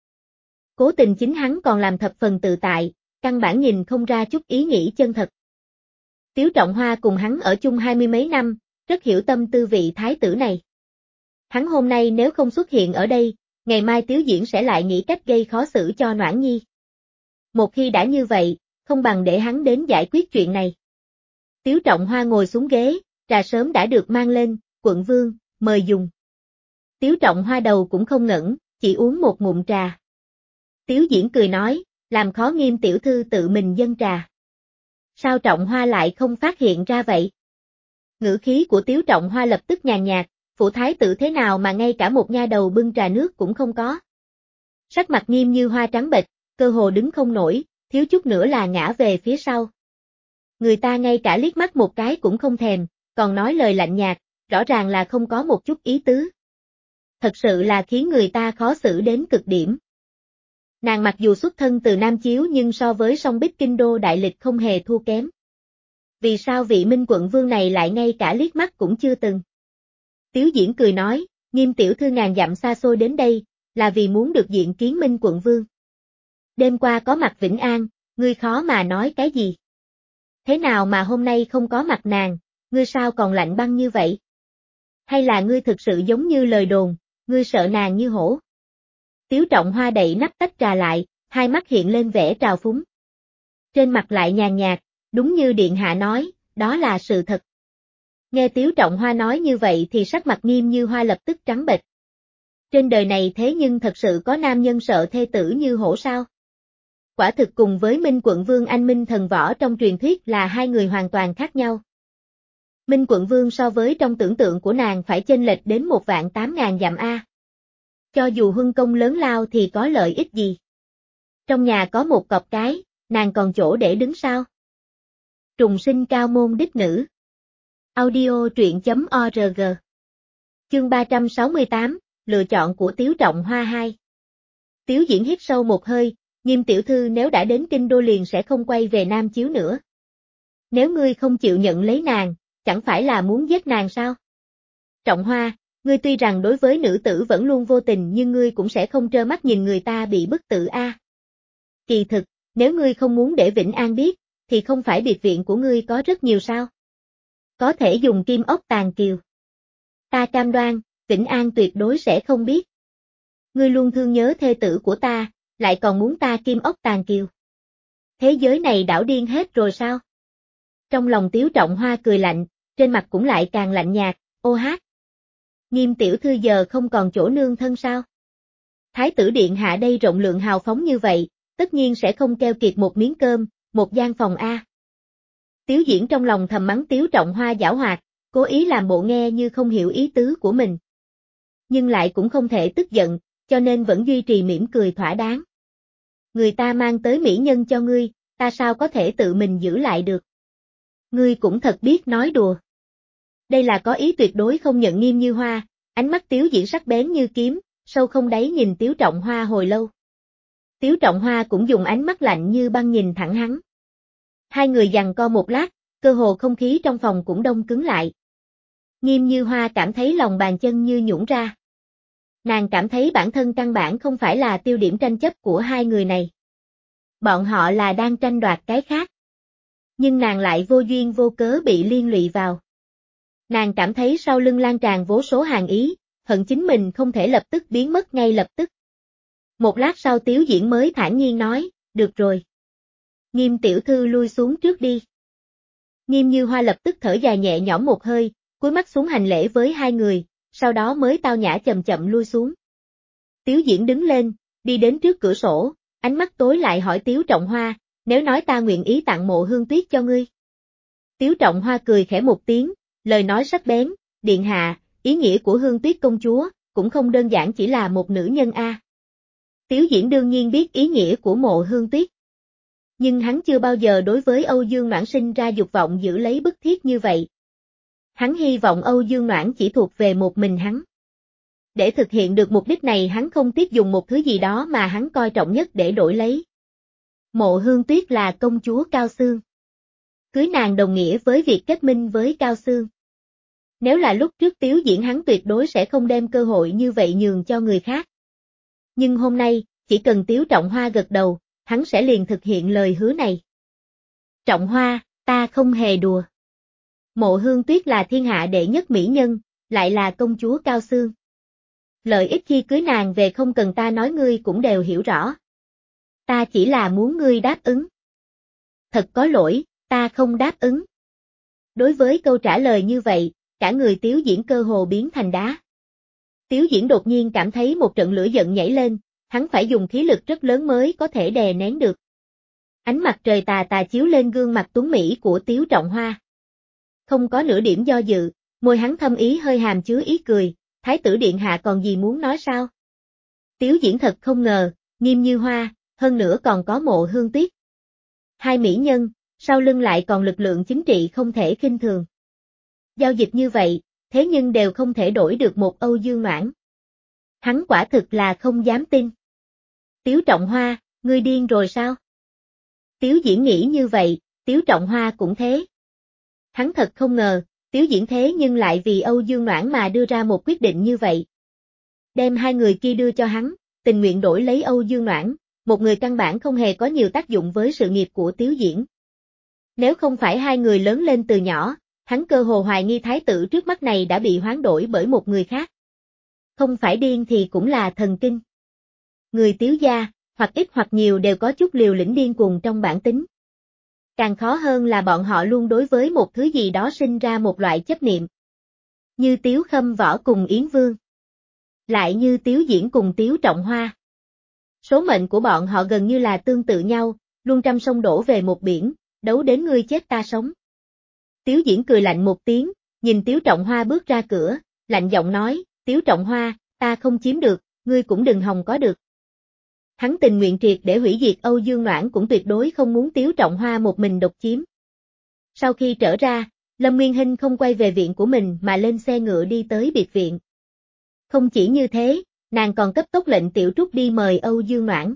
Cố tình chính hắn còn làm thập phần tự tại, căn bản nhìn không ra chút ý nghĩ chân thật. Tiếu Trọng Hoa cùng hắn ở chung hai mươi mấy năm, rất hiểu tâm tư vị thái tử này. Hắn hôm nay nếu không xuất hiện ở đây, ngày mai Tiếu Diễn sẽ lại nghĩ cách gây khó xử cho Noãn Nhi. Một khi đã như vậy, không bằng để hắn đến giải quyết chuyện này. Tiếu Trọng Hoa ngồi xuống ghế, trà sớm đã được mang lên, quận vương, mời dùng. Tiếu Trọng Hoa đầu cũng không ngẩng, chỉ uống một ngụm trà. Tiếu Diễn cười nói, làm khó Nghiêm tiểu thư tự mình dâng trà. Sao Trọng Hoa lại không phát hiện ra vậy? Ngữ khí của Tiếu Trọng Hoa lập tức nhàn nhạt, phủ thái tử thế nào mà ngay cả một nha đầu bưng trà nước cũng không có. Sắc mặt Nghiêm như hoa trắng bệch, cơ hồ đứng không nổi, thiếu chút nữa là ngã về phía sau. Người ta ngay cả liếc mắt một cái cũng không thèm, còn nói lời lạnh nhạt, rõ ràng là không có một chút ý tứ. Thật sự là khiến người ta khó xử đến cực điểm. Nàng mặc dù xuất thân từ Nam Chiếu nhưng so với song Bích Kinh Đô đại lịch không hề thua kém. Vì sao vị Minh Quận Vương này lại ngay cả liếc mắt cũng chưa từng? Tiếu Diễn cười nói, Nghiêm tiểu thư ngàn dặm xa xôi đến đây, là vì muốn được diện kiến Minh Quận Vương. Đêm qua có mặt Vĩnh An, ngươi khó mà nói cái gì? Thế nào mà hôm nay không có mặt nàng, ngươi sao còn lạnh băng như vậy? Hay là ngươi thực sự giống như lời đồn, ngươi sợ nàng như hổ? Tiếu Trọng Hoa đậy nắp tách trà lại, hai mắt hiện lên vẻ trào phúng. Trên mặt lại nhàn nhạt, đúng như điện hạ nói, đó là sự thật. Nghe Tiếu Trọng Hoa nói như vậy thì sắc mặt Nghiêm như hoa lập tức trắng bệch. Trên đời này thế nhưng thật sự có nam nhân sợ thê tử như hổ sao? Quả thực cùng với Minh Quận Vương anh Minh thần võ trong truyền thuyết là hai người hoàn toàn khác nhau. Minh Quận Vương so với trong tưởng tượng của nàng phải chênh lệch đến một vạn tám ngàn dặm A. Cho dù huân công lớn lao thì có lợi ích gì? Trong nhà có một cọp cái, nàng còn chỗ để đứng sao? Trùng sinh cao môn đích nữ. Audio truyện chấm org. Chương ba trăm sáu mươi tám, lựa chọn của Tiếu Trọng Hoa hai. Tiếu Diễn hít sâu một hơi, Nghiêm tiểu thư nếu đã đến Kinh Đô liền sẽ không quay về Nam Chiếu nữa. Nếu ngươi không chịu nhận lấy nàng, chẳng phải là muốn giết nàng sao? Trọng Hoa, ngươi tuy rằng đối với nữ tử vẫn luôn vô tình nhưng ngươi cũng sẽ không trơ mắt nhìn người ta bị bức tử a. À. Kỳ thực, nếu ngươi không muốn để Vĩnh An biết, thì không phải biệt viện của ngươi có rất nhiều sao? Có thể dùng kim ốc tàn kiều. Ta cam đoan, Vĩnh An tuyệt đối sẽ không biết. Ngươi luôn thương nhớ thê tử của ta, lại còn muốn ta kim ốc tàn kiều. Thế giới này đảo điên hết rồi sao? Trong lòng Tiếu Trọng Hoa cười lạnh, trên mặt cũng lại càng lạnh nhạt, ô hát. Nghiêm tiểu thư giờ không còn chỗ nương thân sao? Thái tử điện hạ đây rộng lượng hào phóng như vậy, tất nhiên sẽ không keo kiệt một miếng cơm, một gian phòng A. Tiếu Diễn trong lòng thầm mắng Tiếu Trọng Hoa giảo hoạt, cố ý làm bộ nghe như không hiểu ý tứ của mình. Nhưng lại cũng không thể tức giận, cho nên vẫn duy trì mỉm cười thỏa đáng. Người ta mang tới mỹ nhân cho ngươi, ta sao có thể tự mình giữ lại được. Ngươi cũng thật biết nói đùa. Đây là có ý tuyệt đối không nhận Nghiêm Như Hoa, ánh mắt Tiếu Diễn sắc bén như kiếm, sâu không đáy nhìn Tiếu Trọng Hoa hồi lâu. Tiếu Trọng Hoa cũng dùng ánh mắt lạnh như băng nhìn thẳng hắn. Hai người giằng co một lát, cơ hồ không khí trong phòng cũng đông cứng lại. Nghiêm Như Hoa cảm thấy lòng bàn chân như nhũn ra. Nàng cảm thấy bản thân căn bản không phải là tiêu điểm tranh chấp của hai người này. Bọn họ là đang tranh đoạt cái khác. Nhưng nàng lại vô duyên vô cớ bị liên lụy vào. Nàng cảm thấy sau lưng lan tràn vô số hàn ý, hận chính mình không thể lập tức biến mất ngay lập tức. Một lát sau Tiếu Diễn mới thản nhiên nói, được rồi. Nghiêm tiểu thư lui xuống trước đi. Nghiêm Như Hoa lập tức thở dài nhẹ nhõm một hơi, cúi mắt xuống hành lễ với hai người, sau đó mới tao nhã chậm chậm lui xuống. Tiếu Diễn đứng lên, đi đến trước cửa sổ, ánh mắt tối lại hỏi Tiếu Trọng Hoa, nếu nói ta nguyện ý tặng Mộ Hương Tuyết cho ngươi. Tiếu Trọng Hoa cười khẽ một tiếng, lời nói sắc bén, điện hạ, ý nghĩa của Hương Tuyết công chúa, cũng không đơn giản chỉ là một nữ nhân a. À. Tiếu Diễn đương nhiên biết ý nghĩa của Mộ Hương Tuyết. Nhưng hắn chưa bao giờ đối với Âu Dương Noãn sinh ra dục vọng giữ lấy bức thiết như vậy. Hắn hy vọng Âu Dương Noãn chỉ thuộc về một mình hắn. Để thực hiện được mục đích này hắn không tiếc dùng một thứ gì đó mà hắn coi trọng nhất để đổi lấy. Mộ Hương Tuyết là công chúa Cao Xương. Cưới nàng đồng nghĩa với việc kết minh với Cao Xương. Nếu là lúc trước Tiếu Diễn hắn tuyệt đối sẽ không đem cơ hội như vậy nhường cho người khác. Nhưng hôm nay, chỉ cần Tiếu Trọng Hoa gật đầu, hắn sẽ liền thực hiện lời hứa này. Trọng Hoa, ta không hề đùa. Mộ Hương Tuyết là thiên hạ đệ nhất mỹ nhân, lại là công chúa Cao Xương. Lợi ích khi cưới nàng về không cần ta nói ngươi cũng đều hiểu rõ. Ta chỉ là muốn ngươi đáp ứng. Thật có lỗi, ta không đáp ứng. Đối với câu trả lời như vậy, cả người Tiếu Diễn cơ hồ biến thành đá. Tiếu Diễn đột nhiên cảm thấy một trận lửa giận nhảy lên, hắn phải dùng khí lực rất lớn mới có thể đè nén được. Ánh mặt trời tà tà chiếu lên gương mặt tuấn mỹ của Tiếu Trọng Hoa. Không có nửa điểm do dự, môi hắn thâm ý hơi hàm chứa ý cười, Thái tử điện hạ còn gì muốn nói sao? Tiếu Diễn thật không ngờ, Nghiêm Như Hoa, hơn nữa còn có Mộ Hương Tuyết. Hai mỹ nhân, sau lưng lại còn lực lượng chính trị không thể khinh thường. Giao dịch như vậy, thế nhưng đều không thể đổi được một Âu Dương Noãn. Hắn quả thực là không dám tin. Tiếu Trọng Hoa, ngươi điên rồi sao? Tiếu Diễn nghĩ như vậy, Tiếu Trọng Hoa cũng thế. Hắn thật không ngờ, Tiếu Diễn thế nhưng lại vì Âu Dương Noãn mà đưa ra một quyết định như vậy. Đem hai người kia đưa cho hắn, tình nguyện đổi lấy Âu Dương Noãn, một người căn bản không hề có nhiều tác dụng với sự nghiệp của Tiếu Diễn. Nếu không phải hai người lớn lên từ nhỏ, hắn cơ hồ hoài nghi thái tử trước mắt này đã bị hoán đổi bởi một người khác. Không phải điên thì cũng là thần kinh. Người Tiếu gia, hoặc ít hoặc nhiều đều có chút liều lĩnh điên cuồng trong bản tính. Càng khó hơn là bọn họ luôn đối với một thứ gì đó sinh ra một loại chấp niệm. Như Tiếu Khâm Võ cùng Yến Vương. Lại như Tiếu Diễn cùng Tiếu Trọng Hoa. Số mệnh của bọn họ gần như là tương tự nhau, luôn trăm sông đổ về một biển, đấu đến ngươi chết ta sống. Tiếu Diễn cười lạnh một tiếng, nhìn Tiếu Trọng Hoa bước ra cửa, lạnh giọng nói, Tiếu Trọng Hoa, ta không chiếm được, ngươi cũng đừng hòng có được. Hắn tình nguyện triệt để hủy diệt Âu Dương Noãn cũng tuyệt đối không muốn Tiếu Trọng Hoa một mình độc chiếm. Sau khi trở ra, Lâm Nguyên Hinh không quay về viện của mình mà lên xe ngựa đi tới biệt viện. Không chỉ như thế, nàng còn cấp tốc lệnh Tiểu Trúc đi mời Âu Dương Noãn.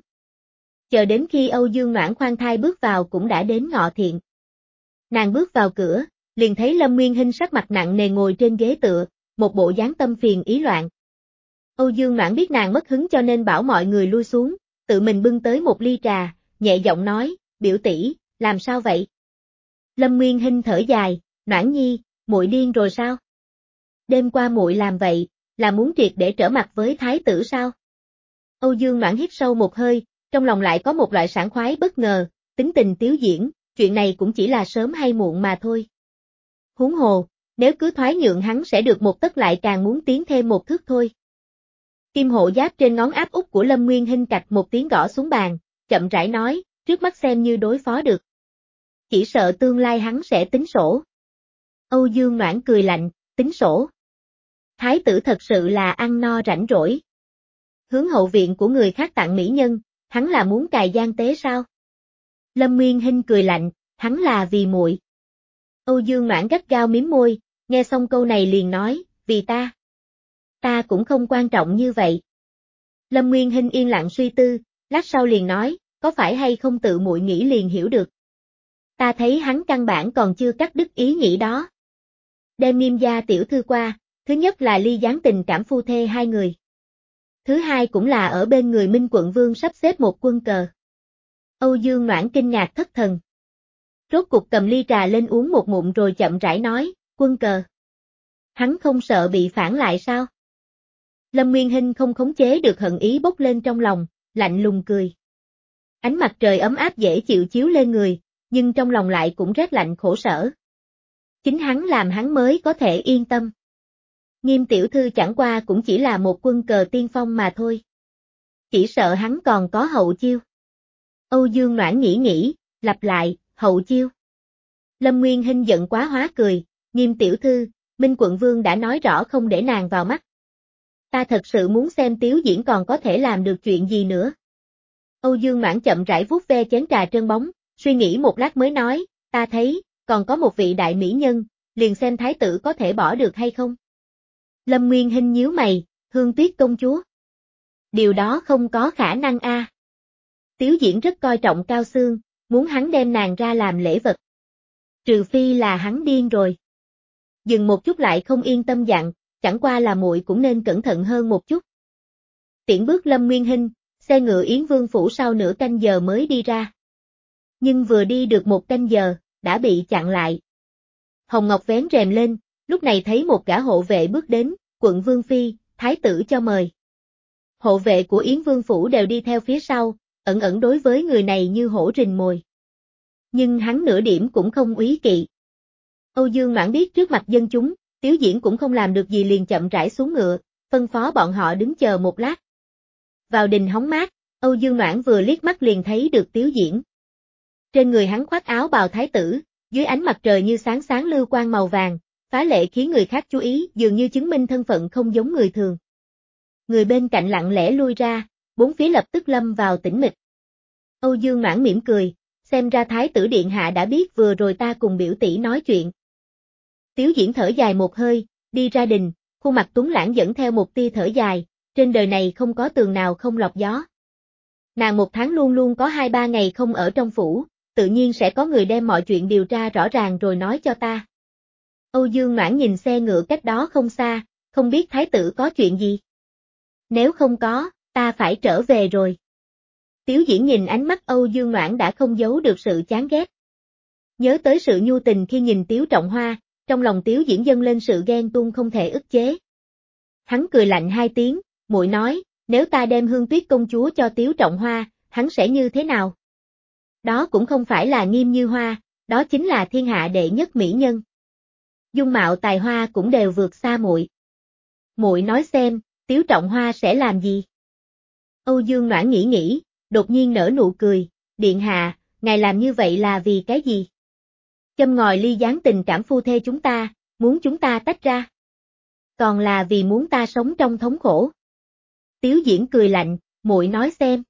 Chờ đến khi Âu Dương Noãn khoan thai bước vào cũng đã đến ngọ thiện. Nàng bước vào cửa, liền thấy Lâm Nguyên Hinh sắc mặt nặng nề ngồi trên ghế tựa, một bộ dáng tâm phiền ý loạn. Âu Dương Noãn biết nàng mất hứng cho nên bảo mọi người lui xuống, tự mình bưng tới một ly trà, nhẹ giọng nói, biểu tỷ, làm sao vậy? Lâm Nguyên Hinh thở dài, Noãn nhi, muội điên rồi sao? Đêm qua muội làm vậy, là muốn triệt để trở mặt với thái tử sao? Âu Dương Noãn hít sâu một hơi, trong lòng lại có một loại sảng khoái bất ngờ, tính tình Tiếu Diễn, chuyện này cũng chỉ là sớm hay muộn mà thôi. Huống hồ, nếu cứ thoái nhượng hắn sẽ được một tấc lại càng muốn tiến thêm một thước thôi. Kim hộ giáp trên ngón áp út của Lâm Nguyên Hinh cạch một tiếng gõ xuống bàn, chậm rãi nói, trước mắt xem như đối phó được. Chỉ sợ tương lai hắn sẽ tính sổ. Âu Dương Noãn cười lạnh, tính sổ. Thái tử thật sự là ăn no rảnh rỗi. Hướng hậu viện của người khác tặng mỹ nhân, hắn là muốn cài gian tế sao? Lâm Nguyên Hinh cười lạnh, hắn là vì muội. Âu Dương Noãn gắt gao mím môi, nghe xong câu này liền nói, vì ta. Ta cũng không quan trọng như vậy. Lâm Nguyên Hinh yên lặng suy tư, lát sau liền nói, có phải hay không tự muội nghĩ liền hiểu được. Ta thấy hắn căn bản còn chưa cắt đứt ý nghĩ đó. Đem Nghiêm gia tiểu thư qua, thứ nhất là ly gián tình cảm phu thê hai người. Thứ hai cũng là ở bên người Minh quận vương sắp xếp một quân cờ. Âu Dương Noãn kinh ngạc thất thần. Rốt cục cầm ly trà lên uống một ngụm rồi chậm rãi nói, quân cờ. Hắn không sợ bị phản lại sao? Lâm Nguyên Hinh không khống chế được hận ý bốc lên trong lòng, lạnh lùng cười. Ánh mặt trời ấm áp dễ chịu chiếu lên người, nhưng trong lòng lại cũng rét lạnh khổ sở. Chính hắn làm hắn mới có thể yên tâm. Nghiêm tiểu thư chẳng qua cũng chỉ là một quân cờ tiên phong mà thôi. Chỉ sợ hắn còn có hậu chiêu. Âu Dương Noãn nghĩ nghĩ, lặp lại, hậu chiêu. Lâm Nguyên Hinh giận quá hóa cười, Nghiêm tiểu thư, Minh quận vương đã nói rõ không để nàng vào mắt. Ta thật sự muốn xem Tiếu Diễn còn có thể làm được chuyện gì nữa. Âu Dương Noãn chậm rãi vuốt ve chén trà trơn bóng, suy nghĩ một lát mới nói, ta thấy, còn có một vị đại mỹ nhân, liền xem thái tử có thể bỏ được hay không. Lâm Nguyên Hinh nhíu mày, Hương Tuyết công chúa. Điều đó không có khả năng a. À. Tiếu Diễn rất coi trọng Cao Xương, muốn hắn đem nàng ra làm lễ vật. Trừ phi là hắn điên rồi. Dừng một chút lại không yên tâm dặn, chẳng qua là muội cũng nên cẩn thận hơn một chút. Tiễn bước Lâm Nguyên Hinh, xe ngựa Yến Vương phủ sau nửa canh giờ mới đi ra. Nhưng vừa đi được một canh giờ, đã bị chặn lại. Hồng Ngọc vén rèm lên, lúc này thấy một gã hộ vệ bước đến, quận Vương Phi, thái tử cho mời. Hộ vệ của Yến Vương phủ đều đi theo phía sau, ẩn ẩn đối với người này như hổ rình mồi. Nhưng hắn nửa điểm cũng không úy kỵ. Âu Dương Noãn biết trước mặt dân chúng, Tiếu Diễn cũng không làm được gì liền chậm rãi xuống ngựa, phân phó bọn họ đứng chờ một lát. Vào đình hóng mát, Âu Dương Noãn vừa liếc mắt liền thấy được Tiếu Diễn. Trên người hắn khoác áo bào thái tử, dưới ánh mặt trời như sáng sáng lưu quang màu vàng, phá lệ khiến người khác chú ý, dường như chứng minh thân phận không giống người thường. Người bên cạnh lặng lẽ lui ra, bốn phía lập tức lâm vào tĩnh mịch. Âu Dương Noãn mỉm cười, xem ra thái tử điện hạ đã biết vừa rồi ta cùng biểu tỷ nói chuyện. Tiếu Diễn thở dài một hơi, đi ra đình, khuôn mặt tuấn lãng dẫn theo một tia thở dài, trên đời này không có tường nào không lọt gió. Nàng một tháng luôn luôn có hai ba ngày không ở trong phủ, tự nhiên sẽ có người đem mọi chuyện điều tra rõ ràng rồi nói cho ta. Âu Dương Noãn nhìn xe ngựa cách đó không xa, không biết thái tử có chuyện gì. Nếu không có, ta phải trở về rồi. Tiếu Diễn nhìn ánh mắt Âu Dương Noãn đã không giấu được sự chán ghét. Nhớ tới sự nhu tình khi nhìn Tiếu Trọng Hoa, trong lòng Tiếu Diễn dâng lên sự ghen tuông không thể ức chế. Hắn cười lạnh hai tiếng, muội nói, nếu ta đem Hương Tuyết công chúa cho Tiếu Trọng Hoa, hắn sẽ như thế nào? Đó cũng không phải là Nghiêm Như Hoa, đó chính là thiên hạ đệ nhất mỹ nhân. Dung mạo tài hoa cũng đều vượt xa muội. Muội nói xem, Tiếu Trọng Hoa sẽ làm gì? Âu Dương Noãn nghĩ nghĩ, đột nhiên nở nụ cười, điện hạ, ngài làm như vậy là vì cái gì? Châm ngòi ly gián tình cảm phu thê chúng ta, muốn chúng ta tách ra. Còn là vì muốn ta sống trong thống khổ. Tiếu Diễn cười lạnh, muội nói xem.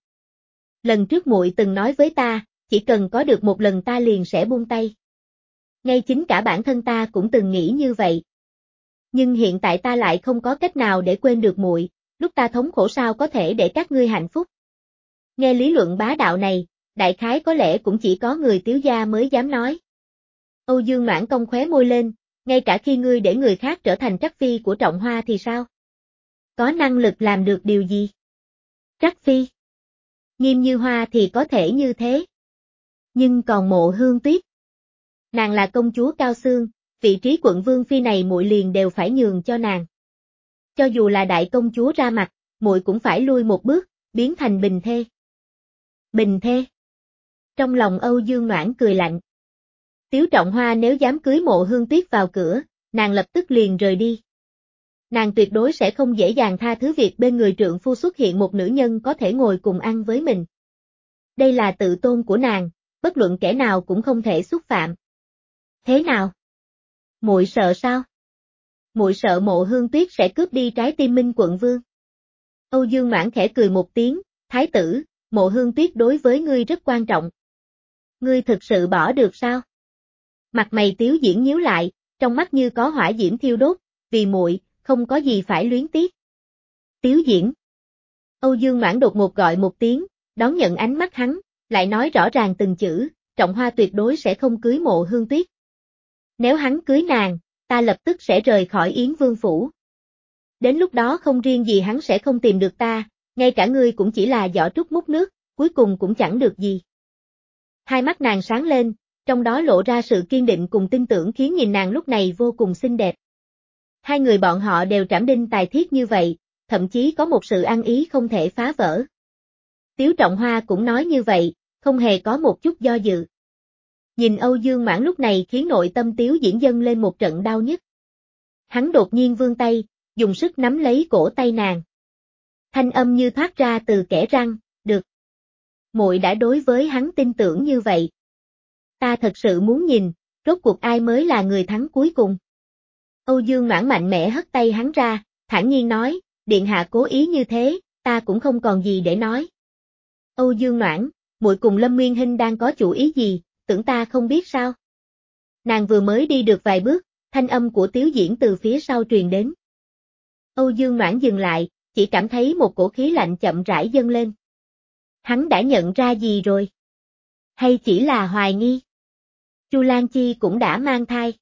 Lần trước muội từng nói với ta, chỉ cần có được một lần ta liền sẽ buông tay. Ngay chính cả bản thân ta cũng từng nghĩ như vậy. Nhưng hiện tại ta lại không có cách nào để quên được muội, lúc ta thống khổ sao có thể để các ngươi hạnh phúc. Nghe lý luận bá đạo này, đại khái có lẽ cũng chỉ có người Tiếu gia mới dám nói. Âu Dương Noãn cong khóe môi lên, ngay cả khi ngươi để người khác trở thành trắc phi của Trọng Hoa thì sao? Có năng lực làm được điều gì? Trắc phi. Nghiêm Như Hoa thì có thể như thế. Nhưng còn Mộ Hương Tuyết. Nàng là công chúa Cao Xương, vị trí quận vương phi này muội liền đều phải nhường cho nàng. Cho dù là đại công chúa ra mặt, muội cũng phải lui một bước, biến thành bình thê. Bình thê. Trong lòng Âu Dương Noãn cười lạnh. Tiếu Trọng Hoa nếu dám cưới Mộ Hương Tuyết vào cửa, nàng lập tức liền rời đi. Nàng tuyệt đối sẽ không dễ dàng tha thứ việc bên người trượng phu xuất hiện một nữ nhân có thể ngồi cùng ăn với mình. Đây là tự tôn của nàng, bất luận kẻ nào cũng không thể xúc phạm. Thế nào? Muội sợ sao? Muội sợ Mộ Hương Tuyết sẽ cướp đi trái tim Minh quận vương. Âu Dương Noãn khẽ cười một tiếng, thái tử, Mộ Hương Tuyết đối với ngươi rất quan trọng. Ngươi thực sự bỏ được sao? Mặt mày Tiếu Diễn nhíu lại, trong mắt như có hỏa diễm thiêu đốt, vì muội, không có gì phải luyến tiếc. Tiếu Diễn. Âu Dương Noãn đột ngột gọi một tiếng, đón nhận ánh mắt hắn, lại nói rõ ràng từng chữ, Trọng Hoa tuyệt đối sẽ không cưới Mộ Hương Tuyết. Nếu hắn cưới nàng, ta lập tức sẽ rời khỏi Yến Vương phủ. Đến lúc đó không riêng gì hắn sẽ không tìm được ta, ngay cả ngươi cũng chỉ là giỏ trúc múc nước, cuối cùng cũng chẳng được gì. Hai mắt nàng sáng lên, trong đó lộ ra sự kiên định cùng tin tưởng khiến nhìn nàng lúc này vô cùng xinh đẹp. Hai người bọn họ đều trảm đinh tài thiết như vậy, thậm chí có một sự ăn ý không thể phá vỡ. Tiếu Trọng Hoa cũng nói như vậy, không hề có một chút do dự. Nhìn Âu Dương Noãn lúc này khiến nội tâm Tiếu Diễn dâng lên một trận đau nhức. Hắn đột nhiên vươn tay, dùng sức nắm lấy cổ tay nàng. Thanh âm như thoát ra từ kẽ răng, được. Muội đã đối với hắn tin tưởng như vậy. Ta thật sự muốn nhìn, rốt cuộc ai mới là người thắng cuối cùng. Âu Dương Noãn mạnh mẽ hất tay hắn ra, thản nhiên nói, điện hạ cố ý như thế, ta cũng không còn gì để nói. Âu Dương Noãn, muội cùng Lâm Nguyên Hinh đang có chủ ý gì, tưởng ta không biết sao? Nàng vừa mới đi được vài bước, thanh âm của Tiếu Diễn từ phía sau truyền đến. Âu Dương Noãn dừng lại, chỉ cảm thấy một cổ khí lạnh chậm rãi dâng lên. Hắn đã nhận ra gì rồi? Hay chỉ là hoài nghi? Chu Lan Chi cũng đã mang thai.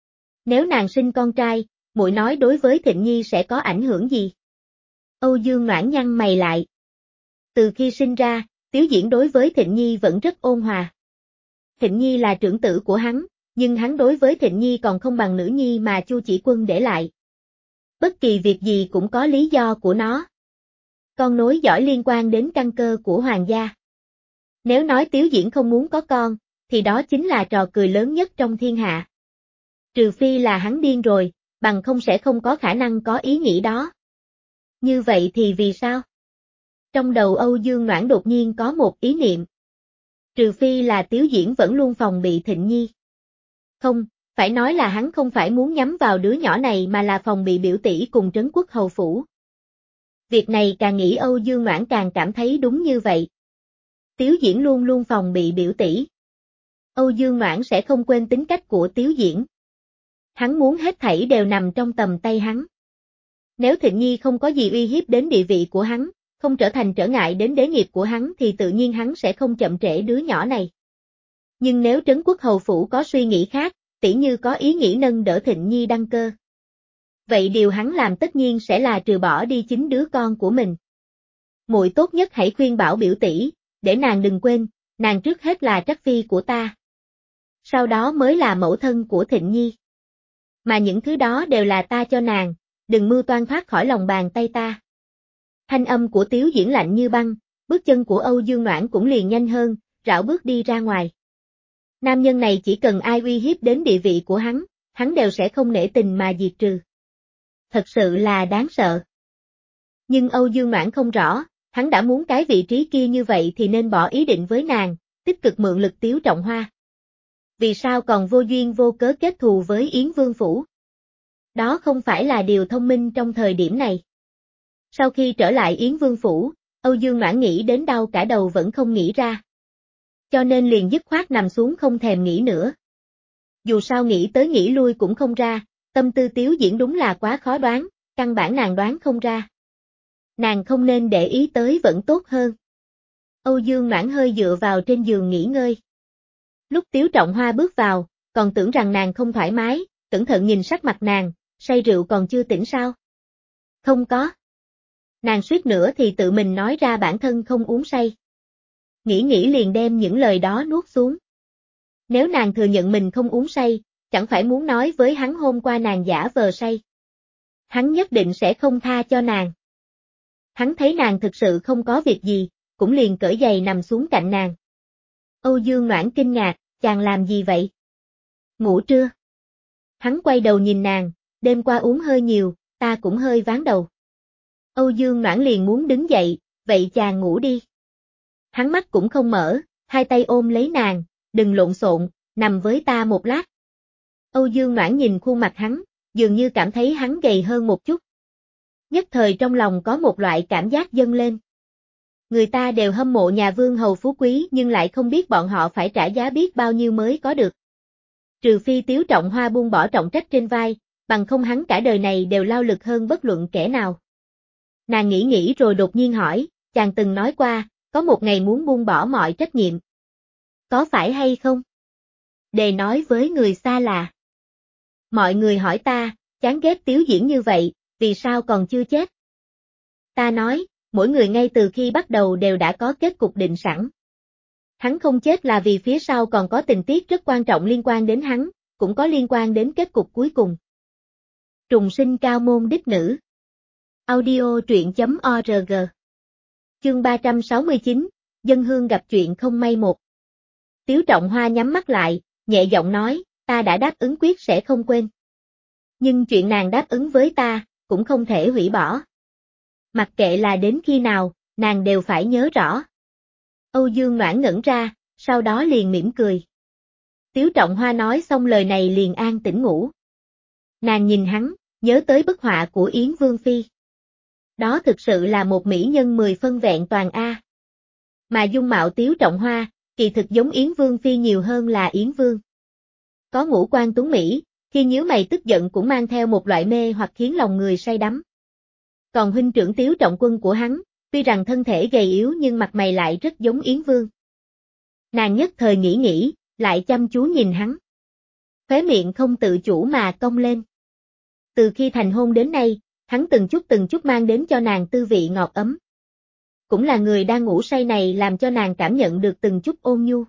Nếu nàng sinh con trai, muội nói đối với Thịnh Nhi sẽ có ảnh hưởng gì? Âu Dương Noãn nhăn mày lại. Từ khi sinh ra, Tiếu Diễn đối với Thịnh Nhi vẫn rất ôn hòa. Thịnh Nhi là trưởng tử của hắn, nhưng hắn đối với Thịnh Nhi còn không bằng nữ nhi mà Chu Chỉ Quân để lại. Bất kỳ việc gì cũng có lý do của nó. Con nối dõi liên quan đến căn cơ của hoàng gia. Nếu nói Tiếu Diễn không muốn có con, thì đó chính là trò cười lớn nhất trong thiên hạ. Trừ phi là hắn điên rồi, bằng không sẽ không có khả năng có ý nghĩ đó. Như vậy thì vì sao? Trong đầu Âu Dương Noãn đột nhiên có một ý niệm. Trừ phi là Tiếu Diễn vẫn luôn phòng bị Thịnh Nhi. Không, phải nói là hắn không phải muốn nhắm vào đứa nhỏ này mà là phòng bị biểu tỷ cùng Trấn Quốc hầu phủ. Việc này càng nghĩ Âu Dương Noãn càng cảm thấy đúng như vậy. Tiếu Diễn luôn luôn phòng bị biểu tỷ. Âu Dương Noãn sẽ không quên tính cách của Tiếu Diễn. Hắn muốn hết thảy đều nằm trong tầm tay hắn. Nếu Thịnh Nhi không có gì uy hiếp đến địa vị của hắn, không trở thành trở ngại đến đế nghiệp của hắn thì tự nhiên hắn sẽ không chậm trễ đứa nhỏ này. Nhưng nếu Trấn Quốc hầu phủ có suy nghĩ khác, tỉ như có ý nghĩ nâng đỡ Thịnh Nhi đăng cơ. Vậy điều hắn làm tất nhiên sẽ là trừ bỏ đi chính đứa con của mình. Muội tốt nhất hãy khuyên bảo biểu tỷ, để nàng đừng quên, nàng trước hết là trắc phi của ta. Sau đó mới là mẫu thân của Thịnh Nhi. Mà những thứ đó đều là ta cho nàng, đừng mưu toan thoát khỏi lòng bàn tay ta. Thanh âm của Tiếu Diễn lạnh như băng, bước chân của Âu Dương Noãn cũng liền nhanh hơn, rảo bước đi ra ngoài. Nam nhân này chỉ cần ai uy hiếp đến địa vị của hắn, hắn đều sẽ không nể tình mà diệt trừ. Thật sự là đáng sợ. Nhưng Âu Dương Noãn không rõ, hắn đã muốn cái vị trí kia như vậy thì nên bỏ ý định với nàng, tích cực mượn lực Tiếu Trọng Hoa. Vì sao còn vô duyên vô cớ kết thù với Yến Vương phủ? Đó không phải là điều thông minh trong thời điểm này. Sau khi trở lại Yến Vương phủ, Âu Dương Noãn nghĩ đến đau cả đầu vẫn không nghĩ ra. Cho nên liền dứt khoát nằm xuống không thèm nghĩ nữa. Dù sao nghĩ tới nghĩ lui cũng không ra, tâm tư Tiếu Diễn đúng là quá khó đoán, căn bản nàng đoán không ra. Nàng không nên để ý tới vẫn tốt hơn. Âu Dương Noãn hơi dựa vào trên giường nghỉ ngơi. Lúc Tiếu Trọng Hoa bước vào, còn tưởng rằng nàng không thoải mái, cẩn thận nhìn sắc mặt nàng, say rượu còn chưa tỉnh sao? Không có. Nàng suýt nữa thì tự mình nói ra bản thân không uống say. Nghĩ nghĩ liền đem những lời đó nuốt xuống. Nếu nàng thừa nhận mình không uống say, chẳng phải muốn nói với hắn hôm qua nàng giả vờ say. Hắn nhất định sẽ không tha cho nàng. Hắn thấy nàng thực sự không có việc gì, cũng liền cởi giày nằm xuống cạnh nàng. Âu Dương Noãn kinh ngạc, chàng làm gì vậy? Ngủ trưa. Hắn quay đầu nhìn nàng, đêm qua uống hơi nhiều, ta cũng hơi ván đầu. Âu Dương Noãn liền muốn đứng dậy, vậy chàng ngủ đi. Hắn mắt cũng không mở, hai tay ôm lấy nàng, đừng lộn xộn, nằm với ta một lát. Âu Dương Noãn nhìn khuôn mặt hắn, dường như cảm thấy hắn gầy hơn một chút. Nhất thời trong lòng có một loại cảm giác dâng lên. Người ta đều hâm mộ nhà vương hầu phú quý nhưng lại không biết bọn họ phải trả giá biết bao nhiêu mới có được. Trừ phi Tiếu Trọng Hoa buông bỏ trọng trách trên vai, bằng không hắn cả đời này đều lao lực hơn bất luận kẻ nào. Nàng nghĩ nghĩ rồi đột nhiên hỏi, chàng từng nói qua, có một ngày muốn buông bỏ mọi trách nhiệm. Có phải hay không? Đề nói với người xa lạ. Mọi người hỏi ta, chán ghét Tiếu Diễn như vậy, vì sao còn chưa chết? Ta nói, mỗi người ngay từ khi bắt đầu đều đã có kết cục định sẵn. Hắn không chết là vì phía sau còn có tình tiết rất quan trọng liên quan đến hắn, cũng có liên quan đến kết cục cuối cùng. Trùng sinh cao môn đích nữ. Audio truyện chấm org. Chương ba trăm sáu mươi chín, Dân Hương gặp chuyện không may một. Tiếu Trọng Hoa nhắm mắt lại, nhẹ giọng nói, ta đã đáp ứng quyết sẽ không quên. Nhưng chuyện nàng đáp ứng với ta, cũng không thể hủy bỏ. Mặc kệ là đến khi nào, nàng đều phải nhớ rõ. Âu Dương Noãn ngẩn ra, sau đó liền mỉm cười. Tiếu Trọng Hoa nói xong lời này liền an tĩnh ngủ. Nàng nhìn hắn, nhớ tới bức họa của Yến Vương Phi. Đó thực sự là một mỹ nhân mười phân vẹn toàn A. Mà dung mạo Tiếu Trọng Hoa, kỳ thực giống Yến Vương Phi nhiều hơn là Yến Vương. Có ngũ quan tuấn mỹ, khi nhíu mày tức giận cũng mang theo một loại mê hoặc khiến lòng người say đắm. Còn huynh trưởng Tiếu Trọng Quân của hắn, tuy rằng thân thể gầy yếu nhưng mặt mày lại rất giống Yến Vương. Nàng nhất thời nghĩ nghĩ, lại chăm chú nhìn hắn. Khóe miệng không tự chủ mà cong lên. Từ khi thành hôn đến nay, hắn từng chút từng chút mang đến cho nàng tư vị ngọt ấm. Cũng là người đang ngủ say này làm cho nàng cảm nhận được từng chút ôn nhu.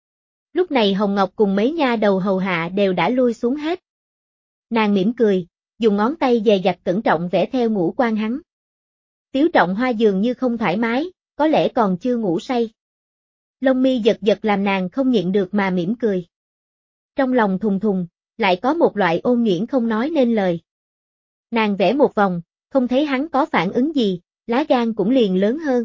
Lúc này Hồng Ngọc cùng mấy nha đầu hầu hạ đều đã lui xuống hết. Nàng mỉm cười, dùng ngón tay dè dặt cẩn trọng vẽ theo ngũ quan hắn. Tiếu Trọng Hoa dường như không thoải mái, có lẽ còn chưa ngủ say. Lông mi giật giật làm nàng không nhịn được mà mỉm cười. Trong lòng thùng thùng, lại có một loại ôn nhuyễn không nói nên lời. Nàng vẽ một vòng, không thấy hắn có phản ứng gì, lá gan cũng liền lớn hơn.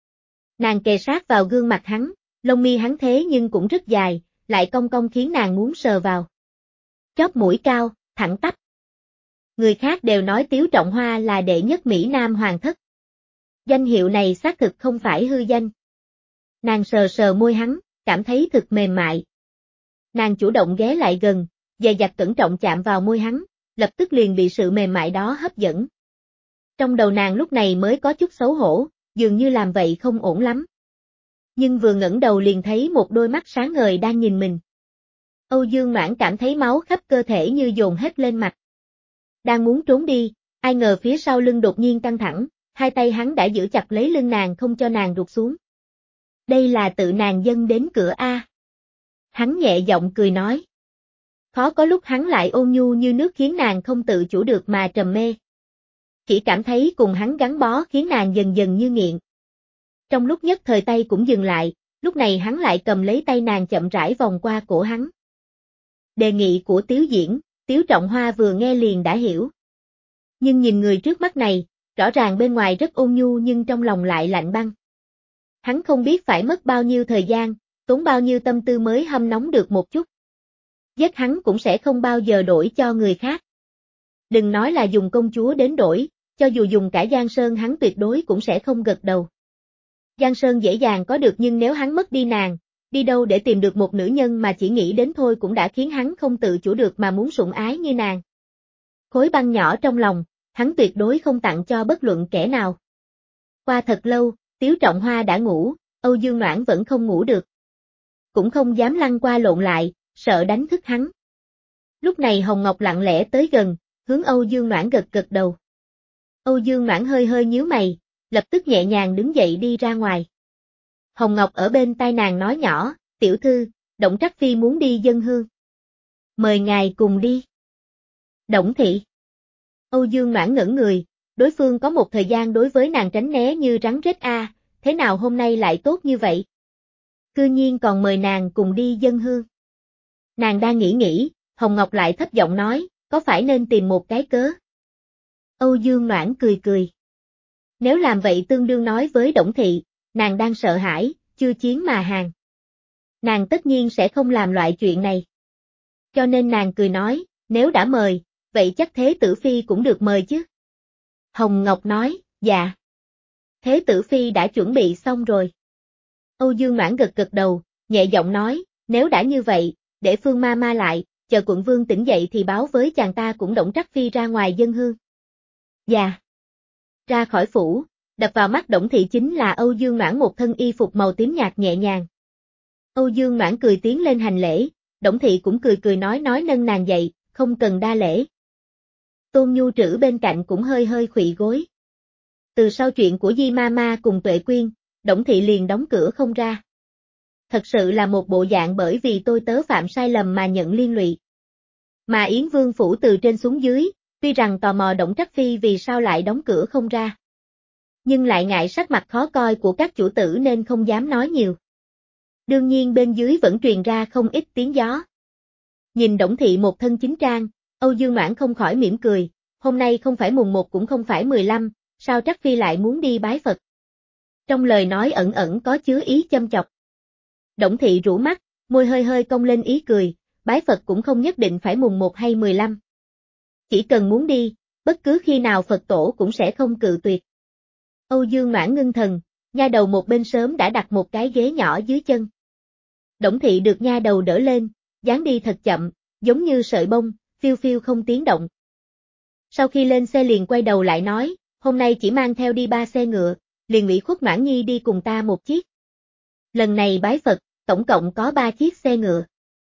Nàng kề sát vào gương mặt hắn, lông mi hắn thế nhưng cũng rất dài, lại cong cong khiến nàng muốn sờ vào. Chóp mũi cao, thẳng tắp. Người khác đều nói Tiếu Trọng Hoa là đệ nhất Mỹ Nam hoàng thất. Danh hiệu này xác thực không phải hư danh. Nàng sờ sờ môi hắn, cảm thấy thực mềm mại. Nàng chủ động ghé lại gần, dè dặt cẩn trọng chạm vào môi hắn, lập tức liền bị sự mềm mại đó hấp dẫn. Trong đầu nàng lúc này mới có chút xấu hổ, dường như làm vậy không ổn lắm. Nhưng vừa ngẩng đầu liền thấy một đôi mắt sáng ngời đang nhìn mình. Âu Dương Noãn cảm thấy máu khắp cơ thể như dồn hết lên mặt. Đang muốn trốn đi, ai ngờ phía sau lưng đột nhiên căng thẳng, hai tay hắn đã giữ chặt lấy lưng nàng không cho nàng rụt xuống. Đây là tự nàng dâng đến cửa A. Hắn nhẹ giọng cười nói. Khó có lúc hắn lại ôn nhu như nước khiến nàng không tự chủ được mà trầm mê. Chỉ cảm thấy cùng hắn gắn bó khiến nàng dần dần như nghiện. Trong lúc nhất thời tay cũng dừng lại, lúc này hắn lại cầm lấy tay nàng chậm rãi vòng qua cổ hắn. Đề nghị của Tiếu Diễn, Tiếu Trọng Hoa vừa nghe liền đã hiểu. Nhưng nhìn người trước mắt này, rõ ràng bên ngoài rất ôn nhu nhưng trong lòng lại lạnh băng. Hắn không biết phải mất bao nhiêu thời gian, tốn bao nhiêu tâm tư mới hâm nóng được một chút. Giết hắn cũng sẽ không bao giờ đổi cho người khác. Đừng nói là dùng công chúa đến đổi, cho dù dùng cả Giang Sơn hắn tuyệt đối cũng sẽ không gật đầu. Giang Sơn dễ dàng có được nhưng nếu hắn mất đi nàng, đi đâu để tìm được một nữ nhân mà chỉ nghĩ đến thôi cũng đã khiến hắn không tự chủ được mà muốn sủng ái như nàng. Khối băng nhỏ trong lòng, hắn tuyệt đối không tặng cho bất luận kẻ nào. Qua thật lâu, Tiếu Trọng Hoa đã ngủ, Âu Dương Noãn vẫn không ngủ được. Cũng không dám lăn qua lộn lại, sợ đánh thức hắn. Lúc này Hồng Ngọc lặng lẽ tới gần, hướng Âu Dương Noãn gật gật đầu. Âu Dương Noãn hơi hơi nhíu mày, lập tức nhẹ nhàng đứng dậy đi ra ngoài. Hồng Ngọc ở bên tai nàng nói nhỏ, tiểu thư, Đổng Trắc Phi muốn đi dâng hương. Mời ngài cùng đi. Đổng thị. Âu Dương Noãn ngẩn người, đối phương có một thời gian đối với nàng tránh né như rắn rết a, thế nào hôm nay lại tốt như vậy? Cư nhiên còn mời nàng cùng đi dâng hương. Nàng đang nghĩ nghĩ, Hồng Ngọc lại thấp giọng nói, có phải nên tìm một cái cớ? Âu Dương Noãn cười cười. Nếu làm vậy tương đương nói với Đổng thị, nàng đang sợ hãi, chưa chiến mà hàng. Nàng tất nhiên sẽ không làm loại chuyện này. Cho nên nàng cười nói, nếu đã mời, vậy chắc Thế Tử Phi cũng được mời chứ. Hồng Ngọc nói, dạ. Thế Tử Phi đã chuẩn bị xong rồi. Âu Dương Noãn gật gật đầu, nhẹ giọng nói, nếu đã như vậy, để Phương ma ma lại, chờ quận vương tỉnh dậy thì báo với chàng ta cũng Đổng Trắc Phi ra ngoài dâng hương. Dạ. Ra khỏi phủ, đập vào mắt Đổng thị chính là Âu Dương Noãn một thân y phục màu tím nhạt nhẹ nhàng. Âu Dương Noãn cười tiến lên hành lễ, Đổng thị cũng cười cười nói nói nâng nàng dậy, không cần đa lễ. Tôn Nhu Trữ bên cạnh cũng hơi hơi khuỵu gối. Từ sau chuyện của Di Mama cùng Tuệ Quyên, Đổng thị liền đóng cửa không ra. Thật sự là một bộ dạng bởi vì tôi tớ phạm sai lầm mà nhận liên lụy. Mà Yến Vương phủ từ trên xuống dưới, tuy rằng tò mò Đổng Trắc Phi vì sao lại đóng cửa không ra. Nhưng lại ngại sắc mặt khó coi của các chủ tử nên không dám nói nhiều. Đương nhiên bên dưới vẫn truyền ra không ít tiếng gió. Nhìn Đổng thị một thân chính trang, Âu Dương Noãn không khỏi mỉm cười, hôm nay không phải mùng một cũng không phải mười lăm, sao Trắc Phi lại muốn đi bái Phật? Trong lời nói ẩn ẩn có chứa ý châm chọc. Đổng thị rũ mắt, môi hơi hơi cong lên ý cười, bái Phật cũng không nhất định phải mùng một hay mười lăm. Chỉ cần muốn đi, bất cứ khi nào Phật tổ cũng sẽ không cự tuyệt. Âu Dương Noãn ngưng thần, nha đầu một bên sớm đã đặt một cái ghế nhỏ dưới chân. Đổng thị được nha đầu đỡ lên, dáng đi thật chậm, giống như sợi bông, phiêu phiêu không tiếng động. Sau khi lên xe liền quay đầu lại nói, hôm nay chỉ mang theo đi ba xe ngựa, liền ủy khuất Noãn Nhi đi cùng ta một chiếc. Lần này bái Phật, tổng cộng có ba chiếc xe ngựa.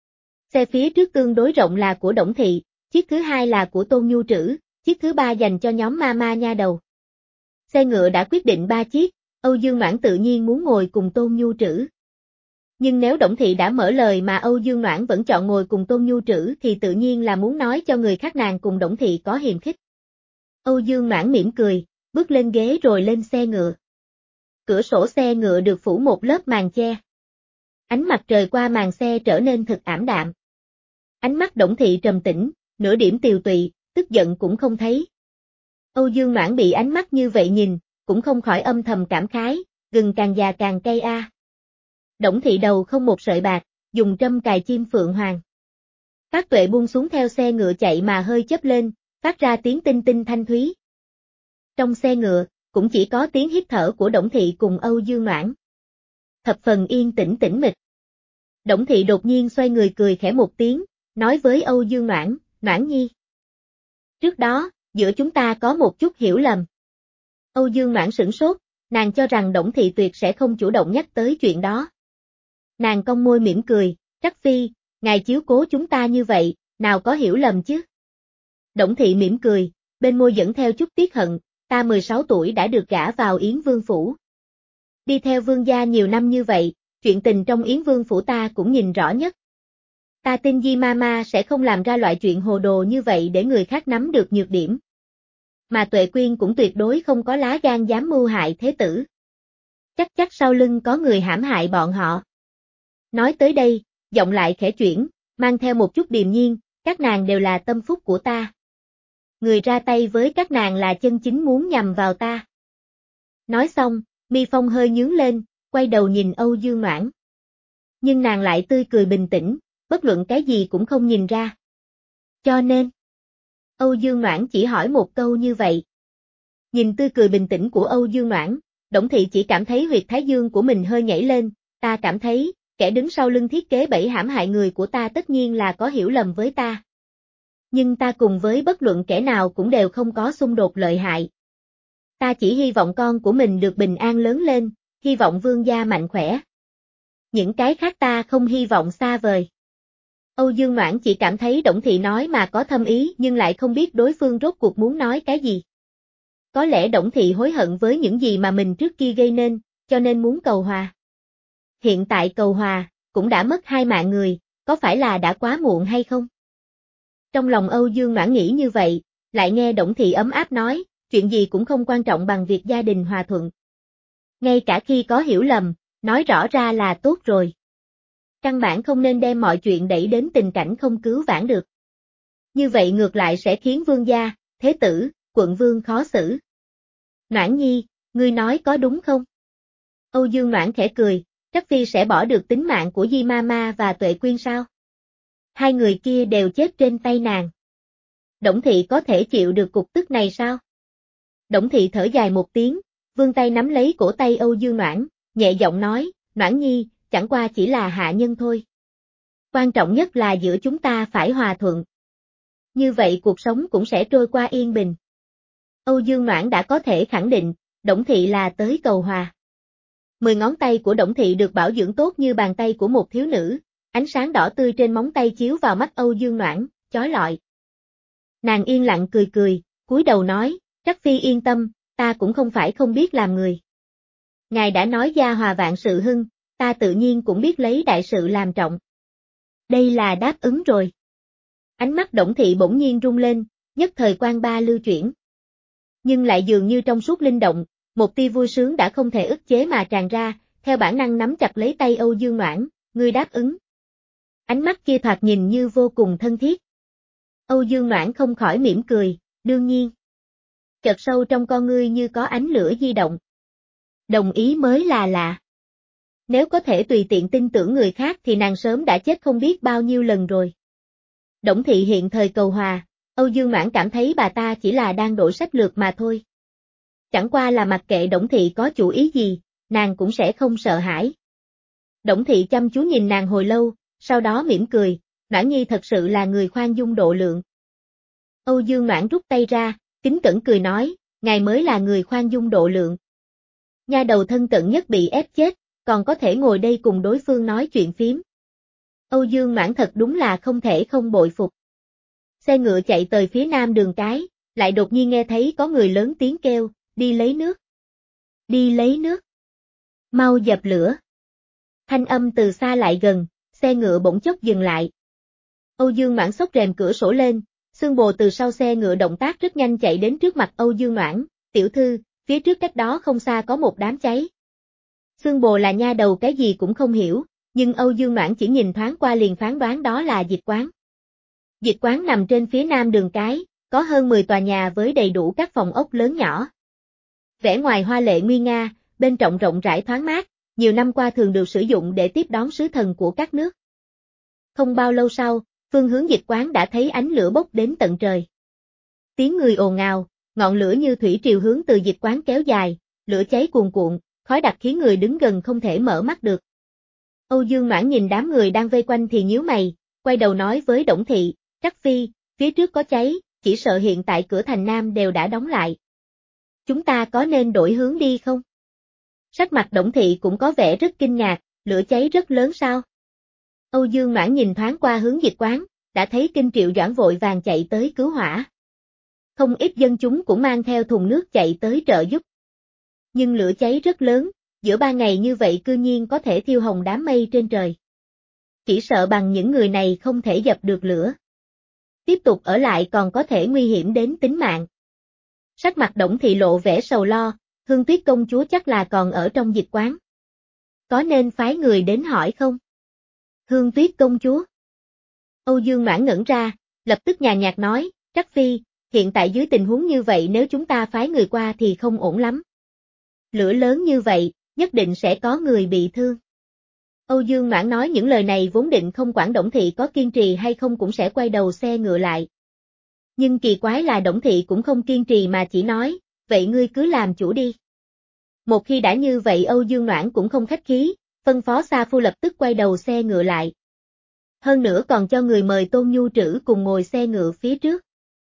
Xe phía trước tương đối rộng là của Đổng thị, chiếc thứ hai là của Tôn Nhu Trữ, chiếc thứ ba dành cho nhóm ma ma nha đầu. Xe ngựa đã quyết định ba chiếc, Âu Dương Noãn tự nhiên muốn ngồi cùng Tôn Nhu Trữ. Nhưng nếu Đổng thị đã mở lời mà Âu Dương Noãn vẫn chọn ngồi cùng Tôn Nhu Trữ thì tự nhiên là muốn nói cho người khác nàng cùng Đổng thị có hiềm khích. Âu Dương Noãn mỉm cười, bước lên ghế rồi lên xe ngựa. Cửa sổ xe ngựa được phủ một lớp màn che. Ánh mặt trời qua màn xe trở nên thật ảm đạm. Ánh mắt Đổng thị trầm tĩnh, nửa điểm tiều tụy, tức giận cũng không thấy. Âu Dương Noãn bị ánh mắt như vậy nhìn, cũng không khỏi âm thầm cảm khái, gừng càng già càng cay a. À. Đổng thị đầu không một sợi bạc, dùng trâm cài chim phượng hoàng. Phát Tuệ buông xuống theo xe ngựa chạy mà hơi chớp lên, phát ra tiếng tinh tinh thanh thúy. Trong xe ngựa, cũng chỉ có tiếng hít thở của Đổng thị cùng Âu Dương Noãn. Thập phần yên tĩnh tĩnh mịch. Đổng thị đột nhiên xoay người cười khẽ một tiếng, nói với Âu Dương Noãn, Noãn Nhi. Trước đó, giữa chúng ta có một chút hiểu lầm. Âu Dương Noãn sửng sốt, nàng cho rằng Đổng thị tuyệt sẽ không chủ động nhắc tới chuyện đó. Nàng cong môi mỉm cười, Trắc Phi, ngài chiếu cố chúng ta như vậy, nào có hiểu lầm chứ. Đổng thị mỉm cười, bên môi dẫn theo chút tiếc hận, ta mười sáu tuổi đã được gả vào Yến Vương phủ. Đi theo vương gia nhiều năm như vậy, chuyện tình trong Yến Vương phủ ta cũng nhìn rõ nhất. Ta tin Di Mama sẽ không làm ra loại chuyện hồ đồ như vậy để người khác nắm được nhược điểm. Mà Tuệ Quyên cũng tuyệt đối không có lá gan dám mưu hại thế tử. Chắc chắc sau lưng có người hãm hại bọn họ. Nói tới đây, giọng lại khẽ chuyển, mang theo một chút điềm nhiên, các nàng đều là tâm phúc của ta. Người ra tay với các nàng là chân chính muốn nhằm vào ta. Nói xong, mi phong hơi nhướng lên, quay đầu nhìn Âu Dương Noãn. Nhưng nàng lại tươi cười bình tĩnh, bất luận cái gì cũng không nhìn ra. Cho nên, Âu Dương Noãn chỉ hỏi một câu như vậy. Nhìn tươi cười bình tĩnh của Âu Dương Noãn, Đổng thị chỉ cảm thấy huyệt thái dương của mình hơi nhảy lên, ta cảm thấy, kẻ đứng sau lưng thiết kế bẫy hãm hại người của ta tất nhiên là có hiểu lầm với ta. Nhưng ta cùng với bất luận kẻ nào cũng đều không có xung đột lợi hại. Ta chỉ hy vọng con của mình được bình an lớn lên, hy vọng vương gia mạnh khỏe. Những cái khác ta không hy vọng xa vời. Âu Dương Noãn chỉ cảm thấy Đổng Thị nói mà có thâm ý nhưng lại không biết đối phương rốt cuộc muốn nói cái gì. Có lẽ Đổng Thị hối hận với những gì mà mình trước kia gây nên, cho nên muốn cầu hòa. Hiện tại cầu hòa, cũng đã mất hai mạng người, có phải là đã quá muộn hay không? Trong lòng Âu Dương Noãn nghĩ như vậy, lại nghe Đổng Thị ấm áp nói, chuyện gì cũng không quan trọng bằng việc gia đình hòa thuận. Ngay cả khi có hiểu lầm, nói rõ ra là tốt rồi. Căn bản không nên đem mọi chuyện đẩy đến tình cảnh không cứu vãn được. Như vậy ngược lại sẽ khiến vương gia, thế tử, quận vương khó xử. Noãn nhi, ngươi nói có đúng không? Âu Dương Noãn khẽ cười, Trắc Phi sẽ bỏ được tính mạng của Di Mama và Tuệ Quyên sao? Hai người kia đều chết trên tay nàng. Đổng Thị có thể chịu được cục tức này sao? Đổng Thị thở dài một tiếng, vươn tay nắm lấy cổ tay Âu Dương Noãn, nhẹ giọng nói, Noãn nhi, chẳng qua chỉ là hạ nhân thôi. Quan trọng nhất là giữa chúng ta phải hòa thuận. Như vậy cuộc sống cũng sẽ trôi qua yên bình. Âu Dương Noãn đã có thể khẳng định, Đổng Thị là tới cầu hòa. Mười ngón tay của Đổng Thị được bảo dưỡng tốt như bàn tay của một thiếu nữ, ánh sáng đỏ tươi trên móng tay chiếu vào mắt Âu Dương Noãn, chói lọi. Nàng yên lặng cười cười, cúi đầu nói, Trắc Phi yên tâm, ta cũng không phải không biết làm người. Ngài đã nói gia hòa vạn sự hưng, ta tự nhiên cũng biết lấy đại sự làm trọng. Đây là đáp ứng rồi. Ánh mắt Đổng Thị bỗng nhiên rung lên, nhất thời quan ba lưu chuyển. Nhưng lại dường như trong suốt linh động, một tia vui sướng đã không thể ức chế mà tràn ra, theo bản năng nắm chặt lấy tay Âu Dương Noãn, ngươi đáp ứng. Ánh mắt kia thoạt nhìn như vô cùng thân thiết. Âu Dương Noãn không khỏi mỉm cười, đương nhiên. Chợt sâu trong con ngươi như có ánh lửa di động. Đồng ý mới là lạ. Nếu có thể tùy tiện tin tưởng người khác thì nàng sớm đã chết không biết bao nhiêu lần rồi. Đổng Thị hiện thời cầu hòa, Âu Dương Noãn cảm thấy bà ta chỉ là đang đổi sách lược mà thôi. Chẳng qua là mặc kệ Đổng Thị có chủ ý gì, nàng cũng sẽ không sợ hãi. Đổng Thị chăm chú nhìn nàng hồi lâu, sau đó mỉm cười, Noãn nhi thật sự là người khoan dung độ lượng. Âu Dương Noãn rút tay ra, kính cẩn cười nói, ngài mới là người khoan dung độ lượng. Nha đầu thân cận nhất bị ép chết, còn có thể ngồi đây cùng đối phương nói chuyện phím. Âu Dương Noãn thật đúng là không thể không bội phục. Xe ngựa chạy tới phía nam đường cái, lại đột nhiên nghe thấy có người lớn tiếng kêu, đi lấy nước. Đi lấy nước. Mau dập lửa. Thanh âm từ xa lại gần, xe ngựa bỗng chốc dừng lại. Âu Dương Noãn xốc rèm cửa sổ lên, Xương Bồ từ sau xe ngựa động tác rất nhanh chạy đến trước mặt Âu Dương Noãn, tiểu thư, phía trước cách đó không xa có một đám cháy. Xương Bồ là nha đầu cái gì cũng không hiểu, nhưng Âu Dương Noãn chỉ nhìn thoáng qua liền phán đoán đó là dịch quán. Dịch quán nằm trên phía nam đường cái, có hơn mười tòa nhà với đầy đủ các phòng ốc lớn nhỏ. Vẻ ngoài hoa lệ nguy nga, bên trong rộng rãi thoáng mát, nhiều năm qua thường được sử dụng để tiếp đón sứ thần của các nước. Không bao lâu sau, phương hướng dịch quán đã thấy ánh lửa bốc đến tận trời. Tiếng người ồn ào, ngọn lửa như thủy triều hướng từ dịch quán kéo dài, lửa cháy cuồn cuộn, khói đặc khiến người đứng gần không thể mở mắt được. Âu Dương Noãn nhìn đám người đang vây quanh thì nhíu mày, quay đầu nói với Đổng Thị, Trắc Phi, phía trước có cháy, chỉ sợ hiện tại cửa thành Nam đều đã đóng lại. Chúng ta có nên đổi hướng đi không? Sắc mặt Đổng Thị cũng có vẻ rất kinh ngạc, lửa cháy rất lớn sao? Âu Dương Noãn nhìn thoáng qua hướng dịch quán, đã thấy Kinh Triệu Doãn vội vàng chạy tới cứu hỏa. Không ít dân chúng cũng mang theo thùng nước chạy tới trợ giúp. Nhưng lửa cháy rất lớn, giữa ba ngày như vậy cư nhiên có thể thiêu hồng đám mây trên trời. Chỉ sợ bằng những người này không thể dập được lửa. Tiếp tục ở lại còn có thể nguy hiểm đến tính mạng. Sắc mặt Đổng Thị lộ vẻ sầu lo, Hương Tuyết công chúa chắc là còn ở trong dịch quán. Có nên phái người đến hỏi không? Hương Tuyết công chúa. Âu Dương Noãn ngẩn ra, lập tức nhàn nhạt nói, Trắc Phi, hiện tại dưới tình huống như vậy nếu chúng ta phái người qua thì không ổn lắm. Lửa lớn như vậy, nhất định sẽ có người bị thương. Âu Dương Noãn nói những lời này vốn định không quản Đổng Thị có kiên trì hay không cũng sẽ quay đầu xe ngựa lại. Nhưng kỳ quái là Đổng Thị cũng không kiên trì mà chỉ nói, vậy ngươi cứ làm chủ đi. Một khi đã như vậy Âu Dương Noãn cũng không khách khí, phân phó Sa Phu lập tức quay đầu xe ngựa lại. Hơn nữa còn cho người mời Tôn Nhu Trữ cùng ngồi xe ngựa phía trước.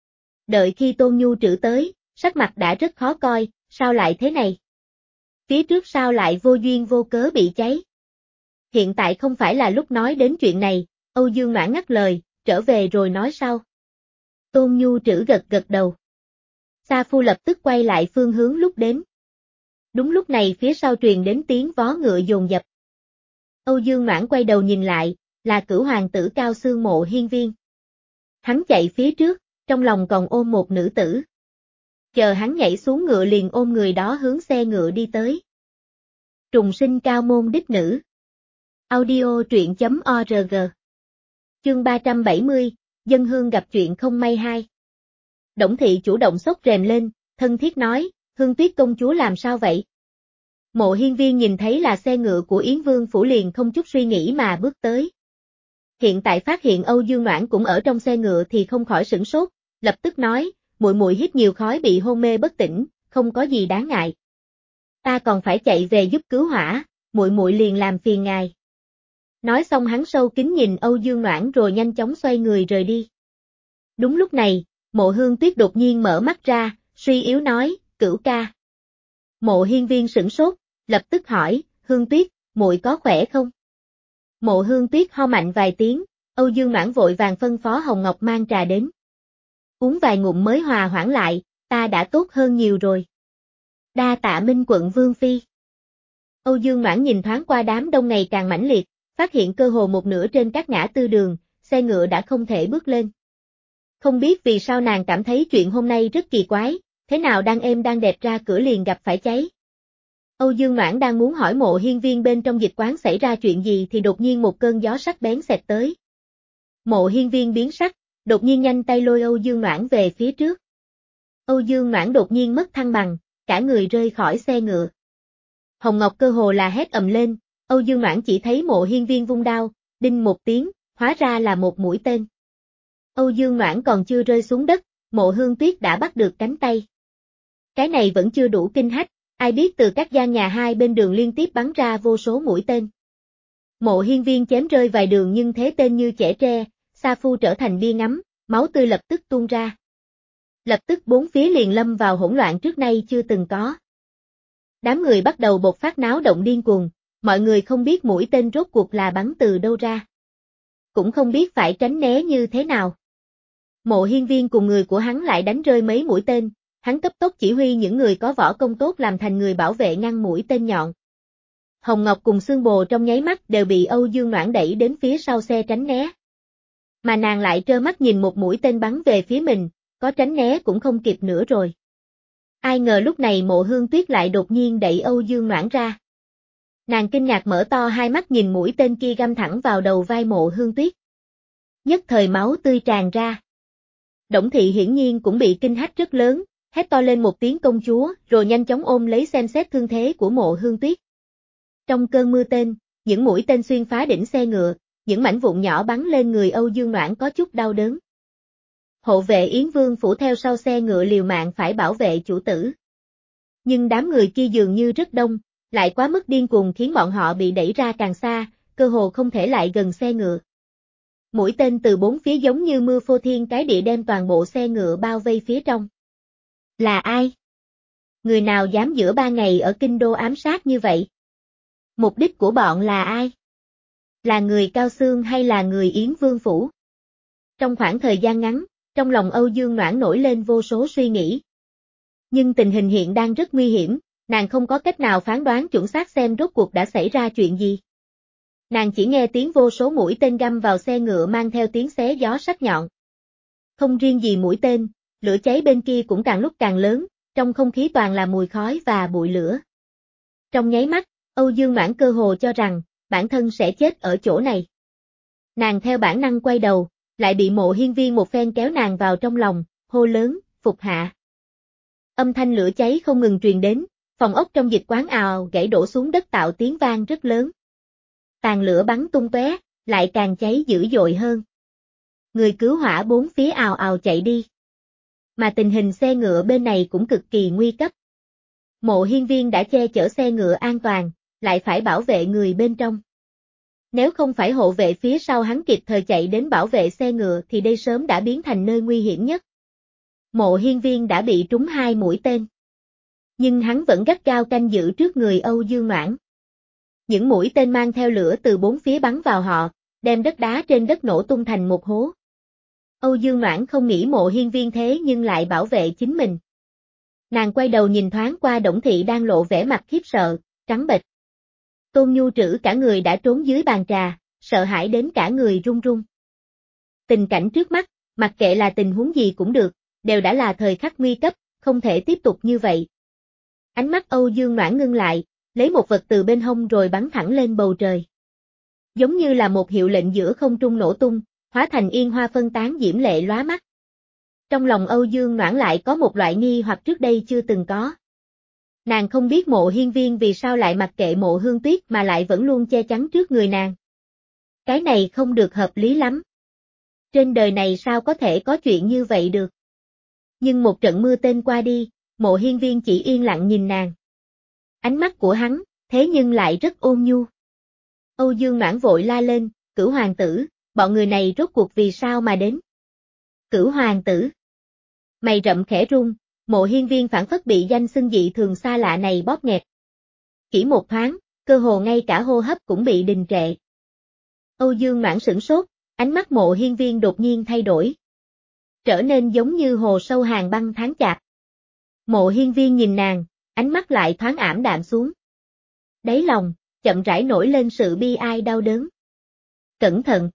Đợi khi Tôn Nhu Trữ tới, sắc mặt đã rất khó coi, sao lại thế này? Phía trước sao lại vô duyên vô cớ bị cháy? Hiện tại không phải là lúc nói đến chuyện này, Âu Dương Mãn ngắt lời, trở về rồi nói sau. Tôn Nhu Trữ gật gật đầu. Sa Phu lập tức quay lại phương hướng lúc đến. Đúng lúc này phía sau truyền đến tiếng vó ngựa dồn dập. Âu Dương Mãn quay đầu nhìn lại, là Cửu hoàng tử Cao Xương Mộ Hiên Viên. Hắn chạy phía trước, trong lòng còn ôm một nữ tử. Chờ hắn nhảy xuống ngựa liền ôm người đó hướng xe ngựa đi tới. Trùng sinh cao môn đích nữ. Audio truyện chấm org. Chương ba trăm bảy mươi, dân hương gặp chuyện không may hai. Đổng Thị chủ động xốc rèm lên, thân thiết nói, Hương Tuyết công chúa làm sao vậy? Mộ Hiên Viên nhìn thấy là xe ngựa của Yến Vương phủ liền không chút suy nghĩ mà bước tới. Hiện tại phát hiện Âu Dương Noãn cũng ở trong xe ngựa thì không khỏi sửng sốt, lập tức nói, muội muội hít nhiều khói bị hôn mê bất tỉnh, không có gì đáng ngại. Ta còn phải chạy về giúp cứu hỏa, muội muội liền làm phiền ngài. Nói xong hắn sâu kính nhìn Âu Dương Noãn rồi nhanh chóng xoay người rời đi. Đúng lúc này, Mộ Hương Tuyết đột nhiên mở mắt ra, suy yếu nói, Cửu ca. Mộ Hiên Viên sửng sốt, lập tức hỏi, Hương Tuyết, muội có khỏe không? Mộ Hương Tuyết ho mạnh vài tiếng, Âu Dương Noãn vội vàng phân phó Hồng Ngọc mang trà đến. Uống vài ngụm mới hòa hoãn lại, ta đã tốt hơn nhiều rồi. Đa tạ Minh quận Vương Phi. Âu Dương Noãn nhìn thoáng qua đám đông ngày càng mãnh liệt, phát hiện cơ hồ một nửa trên các ngã tư đường, xe ngựa đã không thể bước lên. Không biết vì sao nàng cảm thấy chuyện hôm nay rất kỳ quái, thế nào đang êm đang đẹp ra cửa liền gặp phải cháy. Âu Dương Noãn đang muốn hỏi Mộ Hiên Viên bên trong dịch quán xảy ra chuyện gì thì đột nhiên một cơn gió sắc bén xẹt tới. Mộ Hiên Viên biến sắc, đột nhiên nhanh tay lôi Âu Dương Noãn về phía trước. Âu Dương Noãn đột nhiên mất thăng bằng, cả người rơi khỏi xe ngựa. Hồng Ngọc cơ hồ là hét ầm lên, Âu Dương Noãn chỉ thấy Mộ Hiên Viên vung đao, đinh một tiếng, hóa ra là một mũi tên. Âu Dương Noãn còn chưa rơi xuống đất, Mộ Hương Tuyết đã bắt được cánh tay. Cái này vẫn chưa đủ kinh hách, ai biết từ các gian nhà hai bên đường liên tiếp bắn ra vô số mũi tên. Mộ Hiên Viên chém rơi vài đường nhưng thế tên như chẻ tre, Sa Phu trở thành bia ngắm, máu tươi lập tức tuôn ra. Lập tức bốn phía liền lâm vào hỗn loạn trước nay chưa từng có. Đám người bắt đầu bộc phát náo động điên cuồng, mọi người không biết mũi tên rốt cuộc là bắn từ đâu ra. Cũng không biết phải tránh né như thế nào. Mộ Hiên Viên cùng người của hắn lại đánh rơi mấy mũi tên, hắn cấp tốc chỉ huy những người có võ công tốt làm thành người bảo vệ ngăn mũi tên nhọn. Hồng Ngọc cùng Xương Bồ trong nháy mắt đều bị Âu Dương Noãn đẩy đến phía sau xe tránh né. Mà nàng lại trơ mắt nhìn một mũi tên bắn về phía mình, có tránh né cũng không kịp nữa rồi. Ai ngờ lúc này Mộ Hương Tuyết lại đột nhiên đẩy Âu Dương Noãn ra. Nàng kinh ngạc mở to hai mắt nhìn mũi tên kia găm thẳng vào đầu vai Mộ Hương Tuyết. Nhất thời máu tươi tràn ra. Đổng Thị hiển nhiên cũng bị kinh hách rất lớn, hét to lên một tiếng công chúa, rồi nhanh chóng ôm lấy xem xét thương thế của Mộ Hương Tuyết. Trong cơn mưa tên, những mũi tên xuyên phá đỉnh xe ngựa, những mảnh vụn nhỏ bắn lên người Âu Dương Noãn có chút đau đớn. Hộ vệ Yến Vương phủ theo sau xe ngựa liều mạng phải bảo vệ chủ tử. Nhưng đám người kia dường như rất đông, lại quá mức điên cuồng khiến bọn họ bị đẩy ra càng xa, cơ hồ không thể lại gần xe ngựa. Mũi tên từ bốn phía giống như mưa phô thiên cái địa đem toàn bộ xe ngựa bao vây phía trong. Là ai? Người nào dám giữa ba ngày ở kinh đô ám sát như vậy? Mục đích của bọn là ai? Là người Cao Xương hay là người Yến Vương phủ? Trong khoảng thời gian ngắn, trong lòng Âu Dương Noãn nổi lên vô số suy nghĩ. Nhưng tình hình hiện đang rất nguy hiểm, nàng không có cách nào phán đoán chuẩn xác xem rốt cuộc đã xảy ra chuyện gì. Nàng chỉ nghe tiếng vô số mũi tên găm vào xe ngựa mang theo tiếng xé gió sắc nhọn. Không riêng gì mũi tên, lửa cháy bên kia cũng càng lúc càng lớn, trong không khí toàn là mùi khói và bụi lửa. Trong nháy mắt, Âu Dương Noãn cơ hồ cho rằng, bản thân sẽ chết ở chỗ này. Nàng theo bản năng quay đầu, lại bị Mộ Hiên Viên một phen kéo nàng vào trong lòng, hô lớn, phục hạ. Âm thanh lửa cháy không ngừng truyền đến, phòng ốc trong dịch quán ào gãy đổ xuống đất tạo tiếng vang rất lớn. Tàn lửa bắn tung tóe, lại càng cháy dữ dội hơn. Người cứu hỏa bốn phía ào ào chạy đi. Mà tình hình xe ngựa bên này cũng cực kỳ nguy cấp. Mộ Hiên Viên đã che chở xe ngựa an toàn, lại phải bảo vệ người bên trong. Nếu không phải hộ vệ phía sau hắn kịp thời chạy đến bảo vệ xe ngựa thì đây sớm đã biến thành nơi nguy hiểm nhất. Mộ Hiên Viên đã bị trúng hai mũi tên. Nhưng hắn vẫn gắt gao canh giữ trước người Âu Dương Noãn. Những mũi tên mang theo lửa từ bốn phía bắn vào họ, đem đất đá trên đất nổ tung thành một hố. Âu Dương Noãn không nghĩ Mộ Hiên Viên thế nhưng lại bảo vệ chính mình. Nàng quay đầu nhìn thoáng qua Đổng Thị đang lộ vẻ mặt khiếp sợ, trắng bệch. Tôn Nhu Trữ cả người đã trốn dưới bàn trà, sợ hãi đến cả người run run. Tình cảnh trước mắt, mặc kệ là tình huống gì cũng được, đều đã là thời khắc nguy cấp, không thể tiếp tục như vậy. Ánh mắt Âu Dương Noãn ngưng lại, lấy một vật từ bên hông rồi bắn thẳng lên bầu trời. Giống như là một hiệu lệnh giữa không trung nổ tung, hóa thành yên hoa phân tán diễm lệ lóa mắt. Trong lòng Âu Dương Noãn lại có một loại nghi hoặc trước đây chưa từng có. Nàng không biết Mộ Hiên Viên vì sao lại mặc kệ Mộ Hương Tuyết mà lại vẫn luôn che chắn trước người nàng. Cái này không được hợp lý lắm. Trên đời này sao có thể có chuyện như vậy được. Nhưng một trận mưa tên qua đi, Mộ Hiên Viên chỉ yên lặng nhìn nàng. Ánh mắt của hắn, thế nhưng lại rất ôn nhu. Âu Dương Noãn vội la lên, Cửu hoàng tử, bọn người này rốt cuộc vì sao mà đến? Cửu hoàng tử. Mày rậm khẽ run, Mộ Hiên Viên phản phất bị danh xưng dị thường xa lạ này bóp nghẹt. Chỉ một thoáng, cơ hồ ngay cả hô hấp cũng bị đình trệ. Âu Dương Noãn sửng sốt, ánh mắt Mộ Hiên Viên đột nhiên thay đổi. Trở nên giống như hồ sâu hàng băng tháng chạp. Mộ Hiên Viên nhìn nàng, ánh mắt lại thoáng ảm đạm xuống. Đáy lòng, chậm rãi nổi lên sự bi ai đau đớn. Cẩn thận.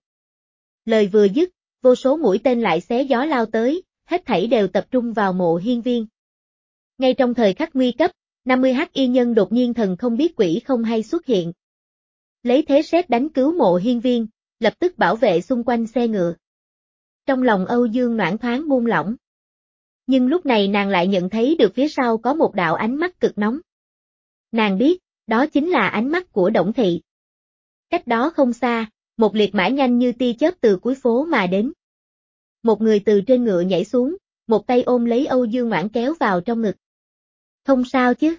Lời vừa dứt, vô số mũi tên lại xé gió lao tới, hết thảy đều tập trung vào Mộ Hiên Viên. Ngay trong thời khắc nguy cấp, năm mươi hắc y nhân đột nhiên thần không biết quỷ không hay xuất hiện. Lấy thế sét đánh cứu Mộ Hiên Viên, lập tức bảo vệ xung quanh xe ngựa. Trong lòng Âu Dương Noãn thoáng buông lỏng. Nhưng lúc này nàng lại nhận thấy được phía sau có một đạo ánh mắt cực nóng. Nàng biết, đó chính là ánh mắt của Đổng Thị. Cách đó không xa, một liệt mã nhanh như tia chớp từ cuối phố mà đến. Một người từ trên ngựa nhảy xuống, một tay ôm lấy Âu Dương Noãn kéo vào trong ngực. Không sao chứ?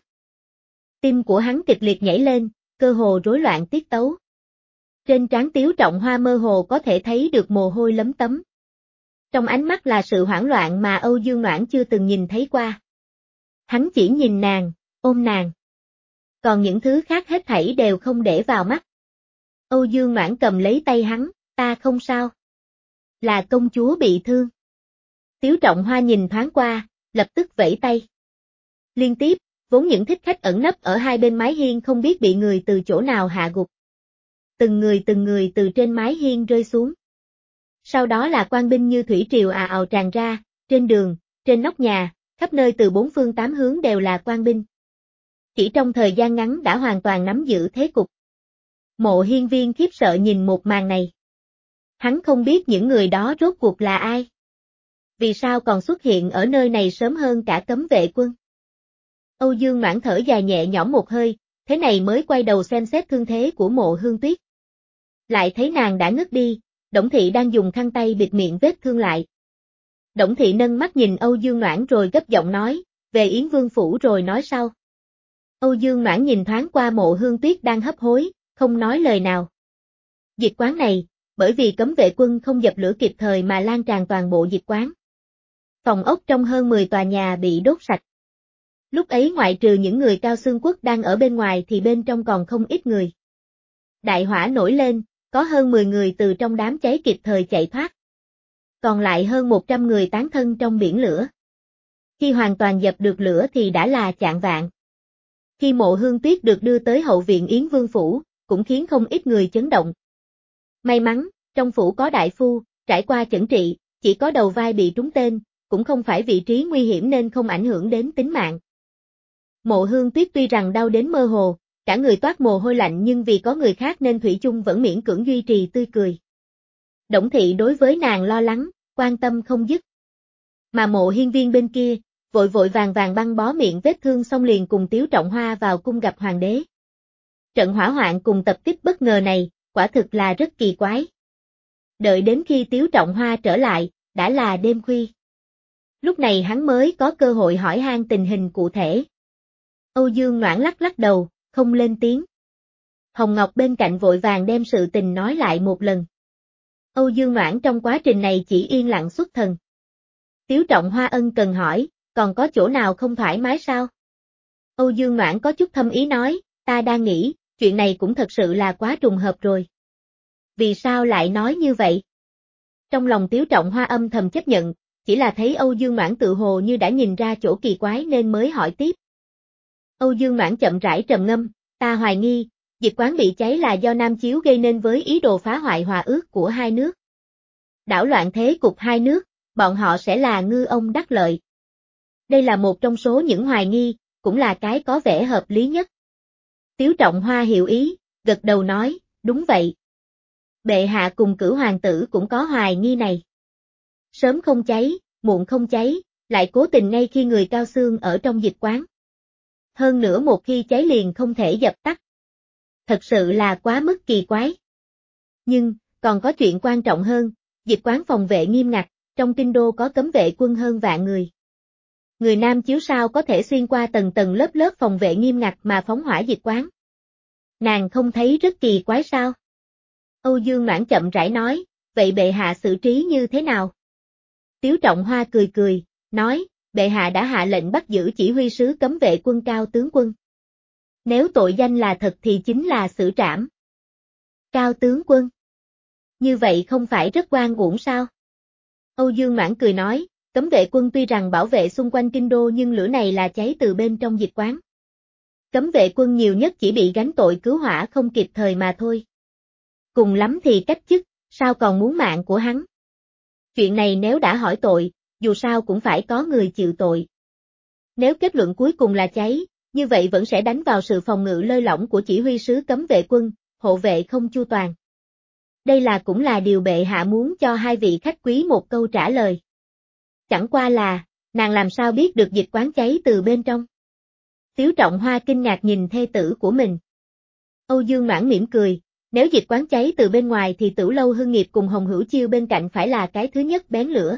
Tim của hắn kịch liệt nhảy lên, cơ hồ rối loạn tiết tấu. Trên trán Tiếu Trọng Hoa mơ hồ có thể thấy được mồ hôi lấm tấm. Trong ánh mắt là sự hoảng loạn mà Âu Dương Noãn chưa từng nhìn thấy qua. Hắn chỉ nhìn nàng, ôm nàng. Còn những thứ khác hết thảy đều không để vào mắt. Âu Dương Noãn cầm lấy tay hắn, ta không sao. Là công chúa bị thương. Tiếu Trọng Hoa nhìn thoáng qua, lập tức vẫy tay. Liên tiếp, vốn những thích khách ẩn nấp ở hai bên mái hiên không biết bị người từ chỗ nào hạ gục. Từng người từng người từ trên mái hiên rơi xuống. Sau đó là quan binh như thủy triều ào ào tràn ra, trên đường, trên nóc nhà, khắp nơi từ bốn phương tám hướng đều là quan binh. Chỉ trong thời gian ngắn đã hoàn toàn nắm giữ thế cục. Mộ Hiên Viên khiếp sợ nhìn một màn này. Hắn không biết những người đó rốt cuộc là ai. Vì sao còn xuất hiện ở nơi này sớm hơn cả cấm vệ quân? Âu Dương Noãn thở dài nhẹ nhõm một hơi, thế này mới quay đầu xem xét thương thế của Mộ Hương Tuyết. Lại thấy nàng đã ngất đi, Đổng Thị đang dùng khăn tay bịt miệng vết thương lại. Đổng Thị nâng mắt nhìn Âu Dương Noãn rồi gấp giọng nói, về Yến Vương phủ rồi nói sau. Âu Dương Noãn nhìn thoáng qua Mộ Hương Tuyết đang hấp hối, không nói lời nào. Dịch quán này, bởi vì cấm vệ quân không dập lửa kịp thời mà lan tràn toàn bộ dịch quán. Phòng ốc trong hơn mười tòa nhà bị đốt sạch. Lúc ấy ngoại trừ những người Cao Xương Quốc đang ở bên ngoài thì bên trong còn không ít người. Đại hỏa nổi lên, có hơn mười người từ trong đám cháy kịp thời chạy thoát. Còn lại hơn một trăm người tán thân trong biển lửa. Khi hoàn toàn dập được lửa thì đã là chạng vạng. Khi Mộ Hương Tuyết được đưa tới hậu viện Yến Vương phủ, cũng khiến không ít người chấn động. May mắn, trong phủ có đại phu, trải qua chẩn trị, chỉ có đầu vai bị trúng tên, cũng không phải vị trí nguy hiểm nên không ảnh hưởng đến tính mạng. Mộ Hương Tuyết tuy rằng đau đến mơ hồ, cả người toát mồ hôi lạnh nhưng vì có người khác nên thủy chung vẫn miễn cưỡng duy trì tươi cười. Đổng Thị đối với nàng lo lắng, quan tâm không dứt. Mà Mộ Hiên Viên bên kia, vội vội vàng vàng băng bó miệng vết thương xong liền cùng Tiếu Trọng Hoa vào cung gặp hoàng đế. Trận hỏa hoạn cùng tập kích bất ngờ này, quả thực là rất kỳ quái. Đợi đến khi Tiếu Trọng Hoa trở lại, đã là đêm khuya. Lúc này hắn mới có cơ hội hỏi han tình hình cụ thể. Âu Dương Noãn lắc lắc đầu, không lên tiếng. Hồng Ngọc bên cạnh vội vàng đem sự tình nói lại một lần. Âu Dương Noãn trong quá trình này chỉ yên lặng xuất thần. Tiếu Trọng Hoa ân cần hỏi, còn có chỗ nào không thoải mái sao? Âu Dương Noãn có chút thâm ý nói, ta đang nghĩ, chuyện này cũng thật sự là quá trùng hợp rồi. Vì sao lại nói như vậy? Trong lòng Tiếu Trọng Hoa âm thầm chấp nhận, chỉ là thấy Âu Dương Noãn tự hồ như đã nhìn ra chỗ kỳ quái nên mới hỏi tiếp. Âu Dương Noãn chậm rãi trầm ngâm, ta hoài nghi, dịch quán bị cháy là do Nam Chiếu gây nên với ý đồ phá hoại hòa ước của hai nước. Đảo loạn thế cục hai nước, bọn họ sẽ là ngư ông đắc lợi. Đây là một trong số những hoài nghi, cũng là cái có vẻ hợp lý nhất. Tiếu Trọng Hoa hiểu ý, gật đầu nói, đúng vậy. Bệ hạ cùng Cửu hoàng tử cũng có hoài nghi này. Sớm không cháy, muộn không cháy, lại cố tình ngay khi người cao xương ở trong dịch quán. Hơn nữa một khi cháy liền không thể dập tắt. Thật sự là quá mức kỳ quái. Nhưng, còn có chuyện quan trọng hơn, dịch quán phòng vệ nghiêm ngặt, trong kinh đô có cấm vệ quân hơn vạn người. Người Nam Chiếu sao có thể xuyên qua tầng tầng lớp lớp phòng vệ nghiêm ngặt mà phóng hỏa dịch quán. Nàng không thấy rất kỳ quái sao? Âu Dương Noãn chậm rãi nói, vậy bệ hạ xử trí như thế nào? Tiếu Trọng Hoa cười cười, nói, bệ hạ đã hạ lệnh bắt giữ chỉ huy sứ cấm vệ quân Cao tướng quân. Nếu tội danh là thật thì chính là xử trảm. Cao tướng quân. Như vậy không phải rất oan uổng sao? Âu Dương Noãn cười nói, cấm vệ quân tuy rằng bảo vệ xung quanh kinh đô nhưng lửa này là cháy từ bên trong dịch quán. Cấm vệ quân nhiều nhất chỉ bị gánh tội cứu hỏa không kịp thời mà thôi. Cùng lắm thì cách chức, sao còn muốn mạng của hắn? Chuyện này nếu đã hỏi tội, dù sao cũng phải có người chịu tội. Nếu kết luận cuối cùng là cháy, như vậy vẫn sẽ đánh vào sự phòng ngự lơi lỏng của chỉ huy sứ cấm vệ quân, hộ vệ không chu toàn. Đây là cũng là điều bệ hạ muốn cho hai vị khách quý một câu trả lời. Chẳng qua là, nàng làm sao biết được dịch quán cháy từ bên trong? Tiếu Trọng Hoa kinh ngạc nhìn thê tử của mình. Âu Dương Noãn mỉm cười, nếu dịch quán cháy từ bên ngoài thì Tửu Lâu Hưng Nghiệp cùng Hồng Hữu Chiêu bên cạnh phải là cái thứ nhất bén lửa.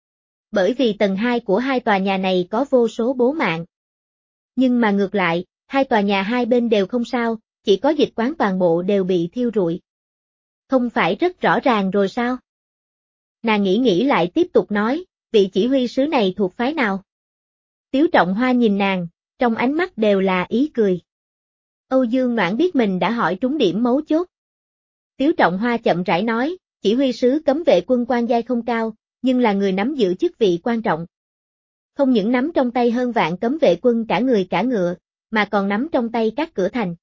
Bởi vì tầng hai của hai tòa nhà này có vô số bố mạng. Nhưng mà ngược lại, hai tòa nhà hai bên đều không sao, chỉ có dịch quán toàn bộ đều bị thiêu rụi. Không phải rất rõ ràng rồi sao? Nàng nghĩ nghĩ lại tiếp tục nói, vị chỉ huy sứ này thuộc phái nào? Tiếu Trọng Hoa nhìn nàng, trong ánh mắt đều là ý cười. Âu Dương Noãn biết mình đã hỏi trúng điểm mấu chốt. Tiếu Trọng Hoa chậm rãi nói, chỉ huy sứ cấm vệ quân quan giai không cao, nhưng là người nắm giữ chức vị quan trọng. Không những nắm trong tay hơn vạn cấm vệ quân cả người cả ngựa, mà còn nắm trong tay các cửa thành.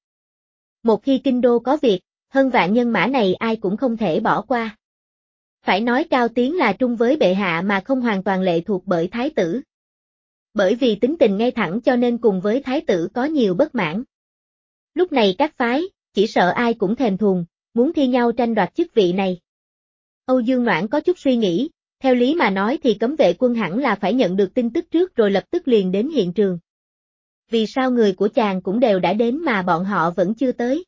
Một khi kinh đô có việc, hơn vạn nhân mã này ai cũng không thể bỏ qua. Phải nói Cao Tiến là trung với bệ hạ mà không hoàn toàn lệ thuộc bởi thái tử. Bởi vì tính tình ngay thẳng cho nên cùng với thái tử có nhiều bất mãn. Lúc này các phái, chỉ sợ ai cũng thèm thuồng, muốn thi nhau tranh đoạt chức vị này. Âu Dương Noãn có chút suy nghĩ, theo lý mà nói thì cấm vệ quân hẳn là phải nhận được tin tức trước rồi lập tức liền đến hiện trường. Vì sao người của chàng cũng đều đã đến mà bọn họ vẫn chưa tới?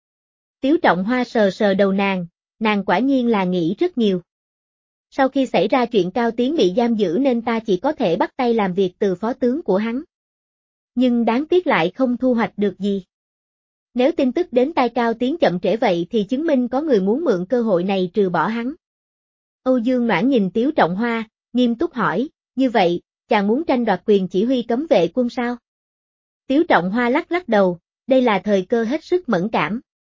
Tiếu Trọng Hoa sờ sờ đầu nàng, nàng quả nhiên là nghĩ rất nhiều. Sau khi xảy ra chuyện Cao Tiến bị giam giữ nên ta chỉ có thể bắt tay làm việc từ phó tướng của hắn. Nhưng đáng tiếc lại không thu hoạch được gì. Nếu tin tức đến tai Cao Tiến chậm trễ vậy thì chứng minh có người muốn mượn cơ hội này trừ bỏ hắn. Âu Dương Noãn nhìn Tiếu Trọng Hoa, nghiêm túc hỏi, như vậy, chàng muốn tranh đoạt quyền chỉ huy cấm vệ quân sao? Tiếu Trọng Hoa lắc lắc đầu, đây là thời cơ hết sức mẫn cảm.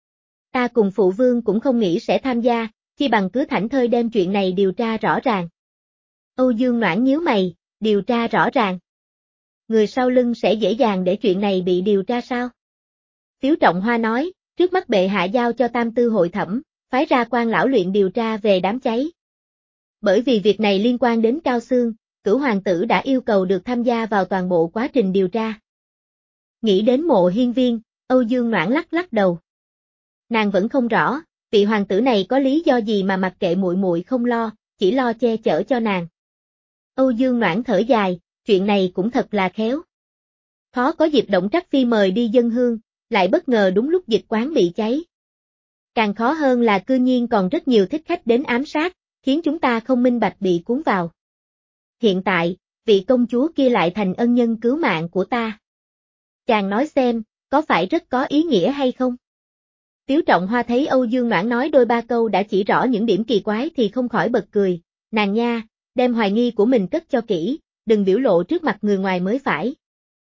Ta cùng phụ vương cũng không nghĩ sẽ tham gia, chi bằng cứ thảnh thơi đem chuyện này điều tra rõ ràng. Âu Dương Noãn nhíu mày, điều tra rõ ràng. Người sau lưng sẽ dễ dàng để chuyện này bị điều tra sao? Tiếu Trọng Hoa nói, trước mắt bệ hạ giao cho tam tư hội thẩm, phái ra quan lão luyện điều tra về đám cháy. Bởi vì việc này liên quan đến Cao Xương, Cửu hoàng tử đã yêu cầu được tham gia vào toàn bộ quá trình điều tra. Nghĩ đến Mộ Hiên Viên, Âu Dương Noãn lắc lắc đầu. Nàng vẫn không rõ, vị hoàng tử này có lý do gì mà mặc kệ muội muội không lo, chỉ lo che chở cho nàng. Âu Dương Noãn thở dài, chuyện này cũng thật là khéo. Khó có dịp Động Trắc Phi mời đi dân hương, lại bất ngờ đúng lúc dịch quán bị cháy. Càng khó hơn là cư nhiên còn rất nhiều thích khách đến ám sát, khiến chúng ta không minh bạch bị cuốn vào. Hiện tại, vị công chúa kia lại thành ân nhân cứu mạng của ta. Chàng nói xem, có phải rất có ý nghĩa hay không? Tiếu Trọng Hoa thấy Âu Dương Noãn nói đôi ba câu đã chỉ rõ những điểm kỳ quái thì không khỏi bật cười, nàng nha, đem hoài nghi của mình cất cho kỹ, đừng biểu lộ trước mặt người ngoài mới phải.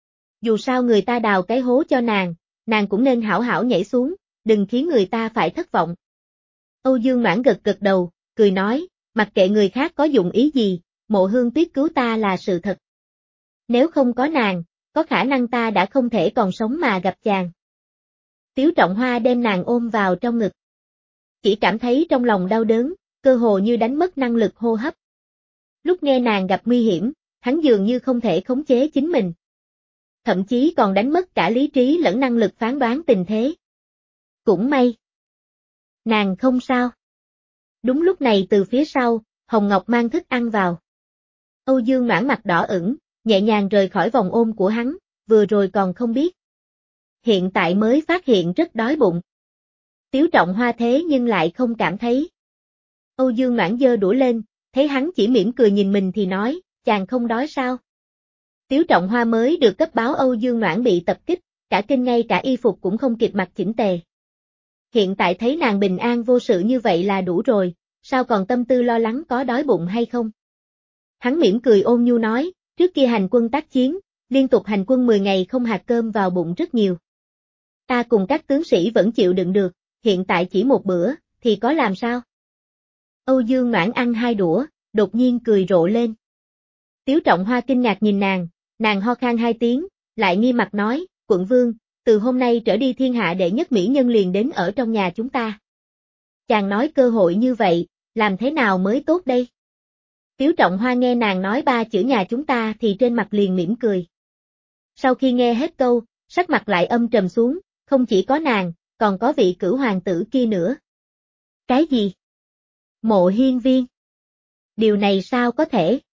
Dù sao người ta đào cái hố cho nàng, nàng cũng nên hảo hảo nhảy xuống, đừng khiến người ta phải thất vọng. Âu Dương Noãn gật gật đầu, cười nói, mặc kệ người khác có dụng ý gì, Mộ Hương Tuyết cứu ta là sự thật. Nếu không có nàng, có khả năng ta đã không thể còn sống mà gặp chàng. Tiếu Trọng Hoa đem nàng ôm vào trong ngực. Chỉ cảm thấy trong lòng đau đớn, cơ hồ như đánh mất năng lực hô hấp. Lúc nghe nàng gặp nguy hiểm, hắn dường như không thể khống chế chính mình. Thậm chí còn đánh mất cả lý trí lẫn năng lực phán đoán tình thế. Cũng may. Nàng không sao. Đúng lúc này từ phía sau, Hồng Ngọc mang thức ăn vào. Âu Dương Noãn mặt đỏ ửng, nhẹ nhàng rời khỏi vòng ôm của hắn, vừa rồi còn không biết. Hiện tại mới phát hiện rất đói bụng. Tiếu Trọng Hoa thế nhưng lại không cảm thấy. Âu Dương Noãn giơ đũa lên, thấy hắn chỉ mỉm cười nhìn mình thì nói, chàng không đói sao? Tiếu Trọng Hoa mới được cấp báo Âu Dương Noãn bị tập kích, cả kinh ngay cả y phục cũng không kịp mặc chỉnh tề. Hiện tại thấy nàng bình an vô sự như vậy là đủ rồi, sao còn tâm tư lo lắng có đói bụng hay không? Hắn mỉm cười ôn nhu nói, trước kia hành quân tác chiến, liên tục hành quân mười ngày không hạt cơm vào bụng rất nhiều. Ta cùng các tướng sĩ vẫn chịu đựng được, hiện tại chỉ một bữa, thì có làm sao? Âu Dương Noãn ăn hai đũa, đột nhiên cười rộ lên. Tiếu Trọng Hoa kinh ngạc nhìn nàng, nàng ho khan hai tiếng, lại nghi mặt nói, quận vương, từ hôm nay trở đi thiên hạ đệ nhất mỹ nhân liền đến ở trong nhà chúng ta. Chàng nói cơ hội như vậy, làm thế nào mới tốt đây? Tiếu Trọng Hoa nghe nàng nói ba chữ nhà chúng ta thì trên mặt liền mỉm cười. Sau khi nghe hết câu, sắc mặt lại âm trầm xuống, không chỉ có nàng, còn có vị cửu hoàng tử kia nữa. Cái gì? Mộ Hiên Viên? Điều này sao có thể?